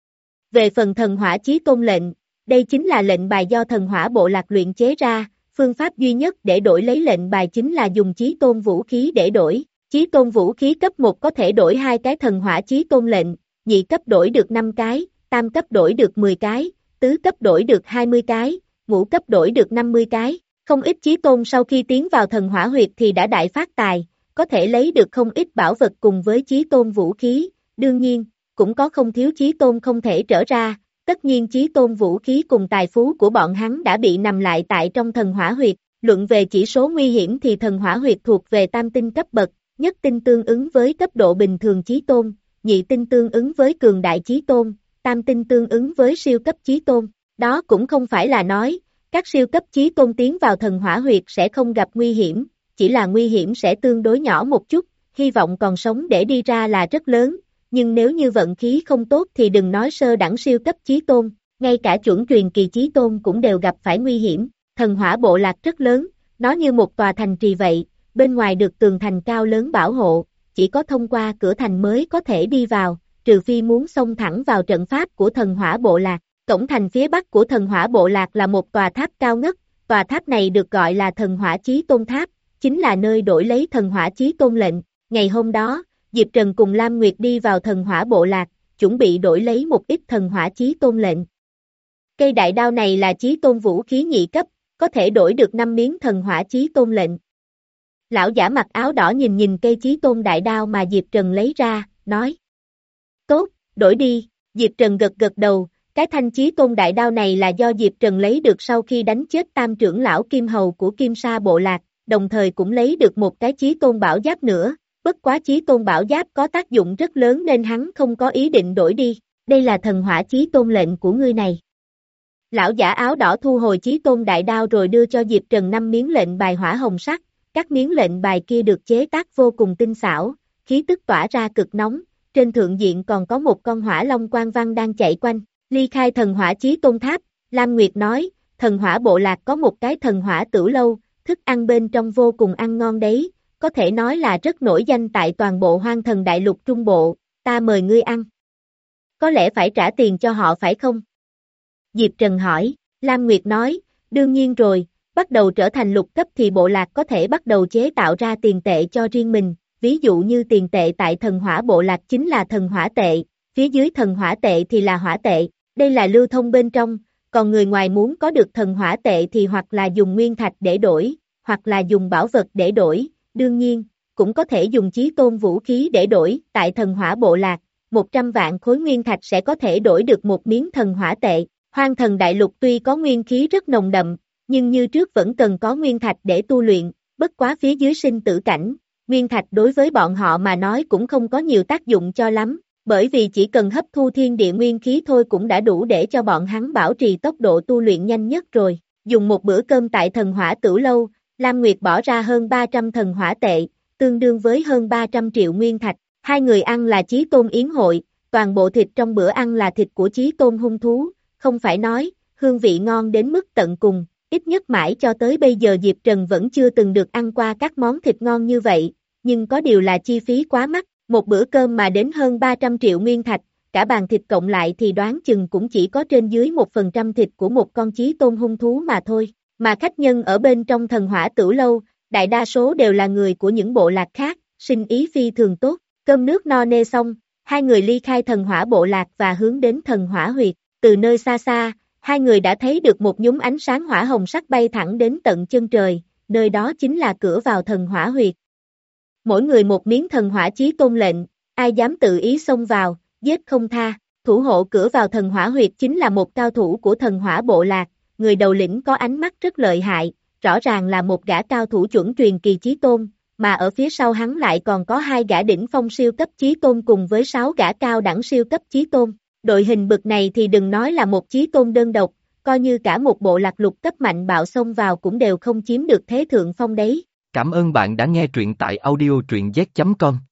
Về phần thần hỏa chí tôn lệnh, đây chính là lệnh bài do thần hỏa bộ lạc luyện chế ra, phương pháp duy nhất để đổi lấy lệnh bài chính là dùng chí tôn vũ khí để đổi. Chí tôn vũ khí cấp một có thể đổi hai cái thần hỏa chí tôn lệnh, nhị cấp đổi được năm cái, tam cấp đổi được mười cái, tứ cấp đổi được hai mươi cái, ngũ cấp đổi được năm mươi cái. Không ít chí tôn sau khi tiến vào thần hỏa huyệt thì đã đại phát tài, có thể lấy được không ít bảo vật cùng với chí tôn vũ khí, đương nhiên, cũng có không thiếu chí tôn không thể trở ra, tất nhiên chí tôn vũ khí cùng tài phú của bọn hắn đã bị nằm lại tại trong thần hỏa huyệt. Luận về chỉ số nguy hiểm thì thần hỏa huyệt thuộc về tam tinh cấp bậc, nhất tinh tương ứng với cấp độ bình thường chí tôn, nhị tinh tương ứng với cường đại chí tôn, tam tinh tương ứng với siêu cấp chí tôn. Đó cũng không phải là nói, các siêu cấp chí tôn tiến vào thần hỏa huyệt sẽ không gặp nguy hiểm, chỉ là nguy hiểm sẽ tương đối nhỏ một chút, hy vọng còn sống để đi ra là rất lớn, nhưng nếu như vận khí không tốt thì đừng nói sơ đẳng siêu cấp chí tôn, ngay cả chuẩn truyền kỳ chí tôn cũng đều gặp phải nguy hiểm. Thần hỏa bộ lạc rất lớn, nó như một tòa thành trì vậy, bên ngoài được tường thành cao lớn bảo hộ, chỉ có thông qua cửa thành mới có thể đi vào, trừ phi muốn xông thẳng vào trận pháp của thần hỏa bộ lạc. Cổng thành phía bắc của thần hỏa bộ lạc là một tòa tháp cao ngất, tòa tháp này được gọi là thần hỏa chí tôn tháp, chính là nơi đổi lấy thần hỏa chí tôn lệnh. Ngày hôm đó, Diệp Trần cùng Lam Nguyệt đi vào thần hỏa bộ lạc, chuẩn bị đổi lấy một ít thần hỏa chí tôn lệnh. Cây đại đao này là chí tôn vũ khí nhị cấp, có thể đổi được năm miếng thần hỏa chí tôn lệnh. Lão giả mặc áo đỏ nhìn nhìn cây chí tôn đại đao mà Diệp Trần lấy ra, nói: Tốt, đổi đi. Diệp Trần gật gật đầu, cái thanh chí tôn đại đao này là do Diệp Trần lấy được sau khi đánh chết tam trưởng lão Kim Hầu của Kim Sa bộ lạc, đồng thời cũng lấy được một cái chí tôn bảo giáp nữa, bất quá chí tôn bảo giáp có tác dụng rất lớn nên hắn không có ý định đổi đi, đây là thần hỏa chí tôn lệnh của ngươi này. Lão giả áo đỏ thu hồi chí tôn đại đao rồi đưa cho Diệp Trần năm miếng lệnh bài hỏa hồng sắc, các miếng lệnh bài kia được chế tác vô cùng tinh xảo, khí tức tỏa ra cực nóng, trên thượng diện còn có một con hỏa long quang văn đang chạy quanh. Ly khai thần hỏa chí tôn tháp, Lam Nguyệt nói, thần hỏa bộ lạc có một cái thần hỏa tửu lâu, thức ăn bên trong vô cùng ăn ngon đấy, có thể nói là rất nổi danh tại toàn bộ hoang thần đại lục trung bộ, ta mời ngươi ăn. Có lẽ phải trả tiền cho họ phải không? Diệp Trần hỏi, Lam Nguyệt nói, đương nhiên rồi, bắt đầu trở thành lục cấp thì bộ lạc có thể bắt đầu chế tạo ra tiền tệ cho riêng mình, ví dụ như tiền tệ tại thần hỏa bộ lạc chính là thần hỏa tệ, phía dưới thần hỏa tệ thì là hỏa tệ. Đây là lưu thông bên trong, còn người ngoài muốn có được thần hỏa tệ thì hoặc là dùng nguyên thạch để đổi, hoặc là dùng bảo vật để đổi, đương nhiên, cũng có thể dùng chí tôn vũ khí để đổi, tại thần hỏa bộ lạc, một trăm vạn khối nguyên thạch sẽ có thể đổi được một miếng thần hỏa tệ. Hoang thần đại lục tuy có nguyên khí rất nồng đậm, nhưng như trước vẫn cần có nguyên thạch để tu luyện, bất quá phía dưới sinh tử cảnh, nguyên thạch đối với bọn họ mà nói cũng không có nhiều tác dụng cho lắm. Bởi vì chỉ cần hấp thu thiên địa nguyên khí thôi cũng đã đủ để cho bọn hắn bảo trì tốc độ tu luyện nhanh nhất rồi. Dùng một bữa cơm tại thần hỏa Tửu Lâu, Lam Nguyệt bỏ ra hơn ba trăm thần hỏa tệ, tương đương với hơn ba trăm triệu nguyên thạch. Hai người ăn là Chí Tôn yến hội, toàn bộ thịt trong bữa ăn là thịt của Chí Tôn hung thú, không phải nói, hương vị ngon đến mức tận cùng, ít nhất mãi cho tới bây giờ Diệp Trần vẫn chưa từng được ăn qua các món thịt ngon như vậy, nhưng có điều là chi phí quá mắc, một bữa cơm mà đến hơn ba trăm triệu nguyên thạch, cả bàn thịt cộng lại thì đoán chừng cũng chỉ có trên dưới một phần trăm thịt của một con Chí Tôn hung thú mà thôi, mà khách nhân ở bên trong thần hỏa Tửu Lâu, đại đa số đều là người của những bộ lạc khác, sinh ý phi thường tốt, cơm nước no nê xong, hai người ly khai thần hỏa bộ lạc và hướng đến thần hỏa huyệt, từ nơi xa xa, hai người đã thấy được một nhúm ánh sáng hỏa hồng sắc bay thẳng đến tận chân trời, nơi đó chính là cửa vào thần hỏa huyệt. Mỗi người một miếng thần hỏa Chí Tôn lệnh, ai dám tự ý xông vào, giết không tha, thủ hộ cửa vào thần hỏa huyệt chính là một cao thủ của thần hỏa bộ lạc, người đầu lĩnh có ánh mắt rất lợi hại, rõ ràng là một gã cao thủ chuẩn truyền kỳ Chí Tôn, mà ở phía sau hắn lại còn có hai gã đỉnh phong siêu cấp Chí Tôn cùng với sáu gã cao đẳng siêu cấp Chí Tôn. Đội hình bực này thì đừng nói là một Chí Tôn đơn độc, coi như cả một bộ lạc lục cấp mạnh bạo xông vào cũng đều không chiếm được thế thượng phong đấy. Cảm ơn bạn đã nghe truyện tại audio truyện z chấm com.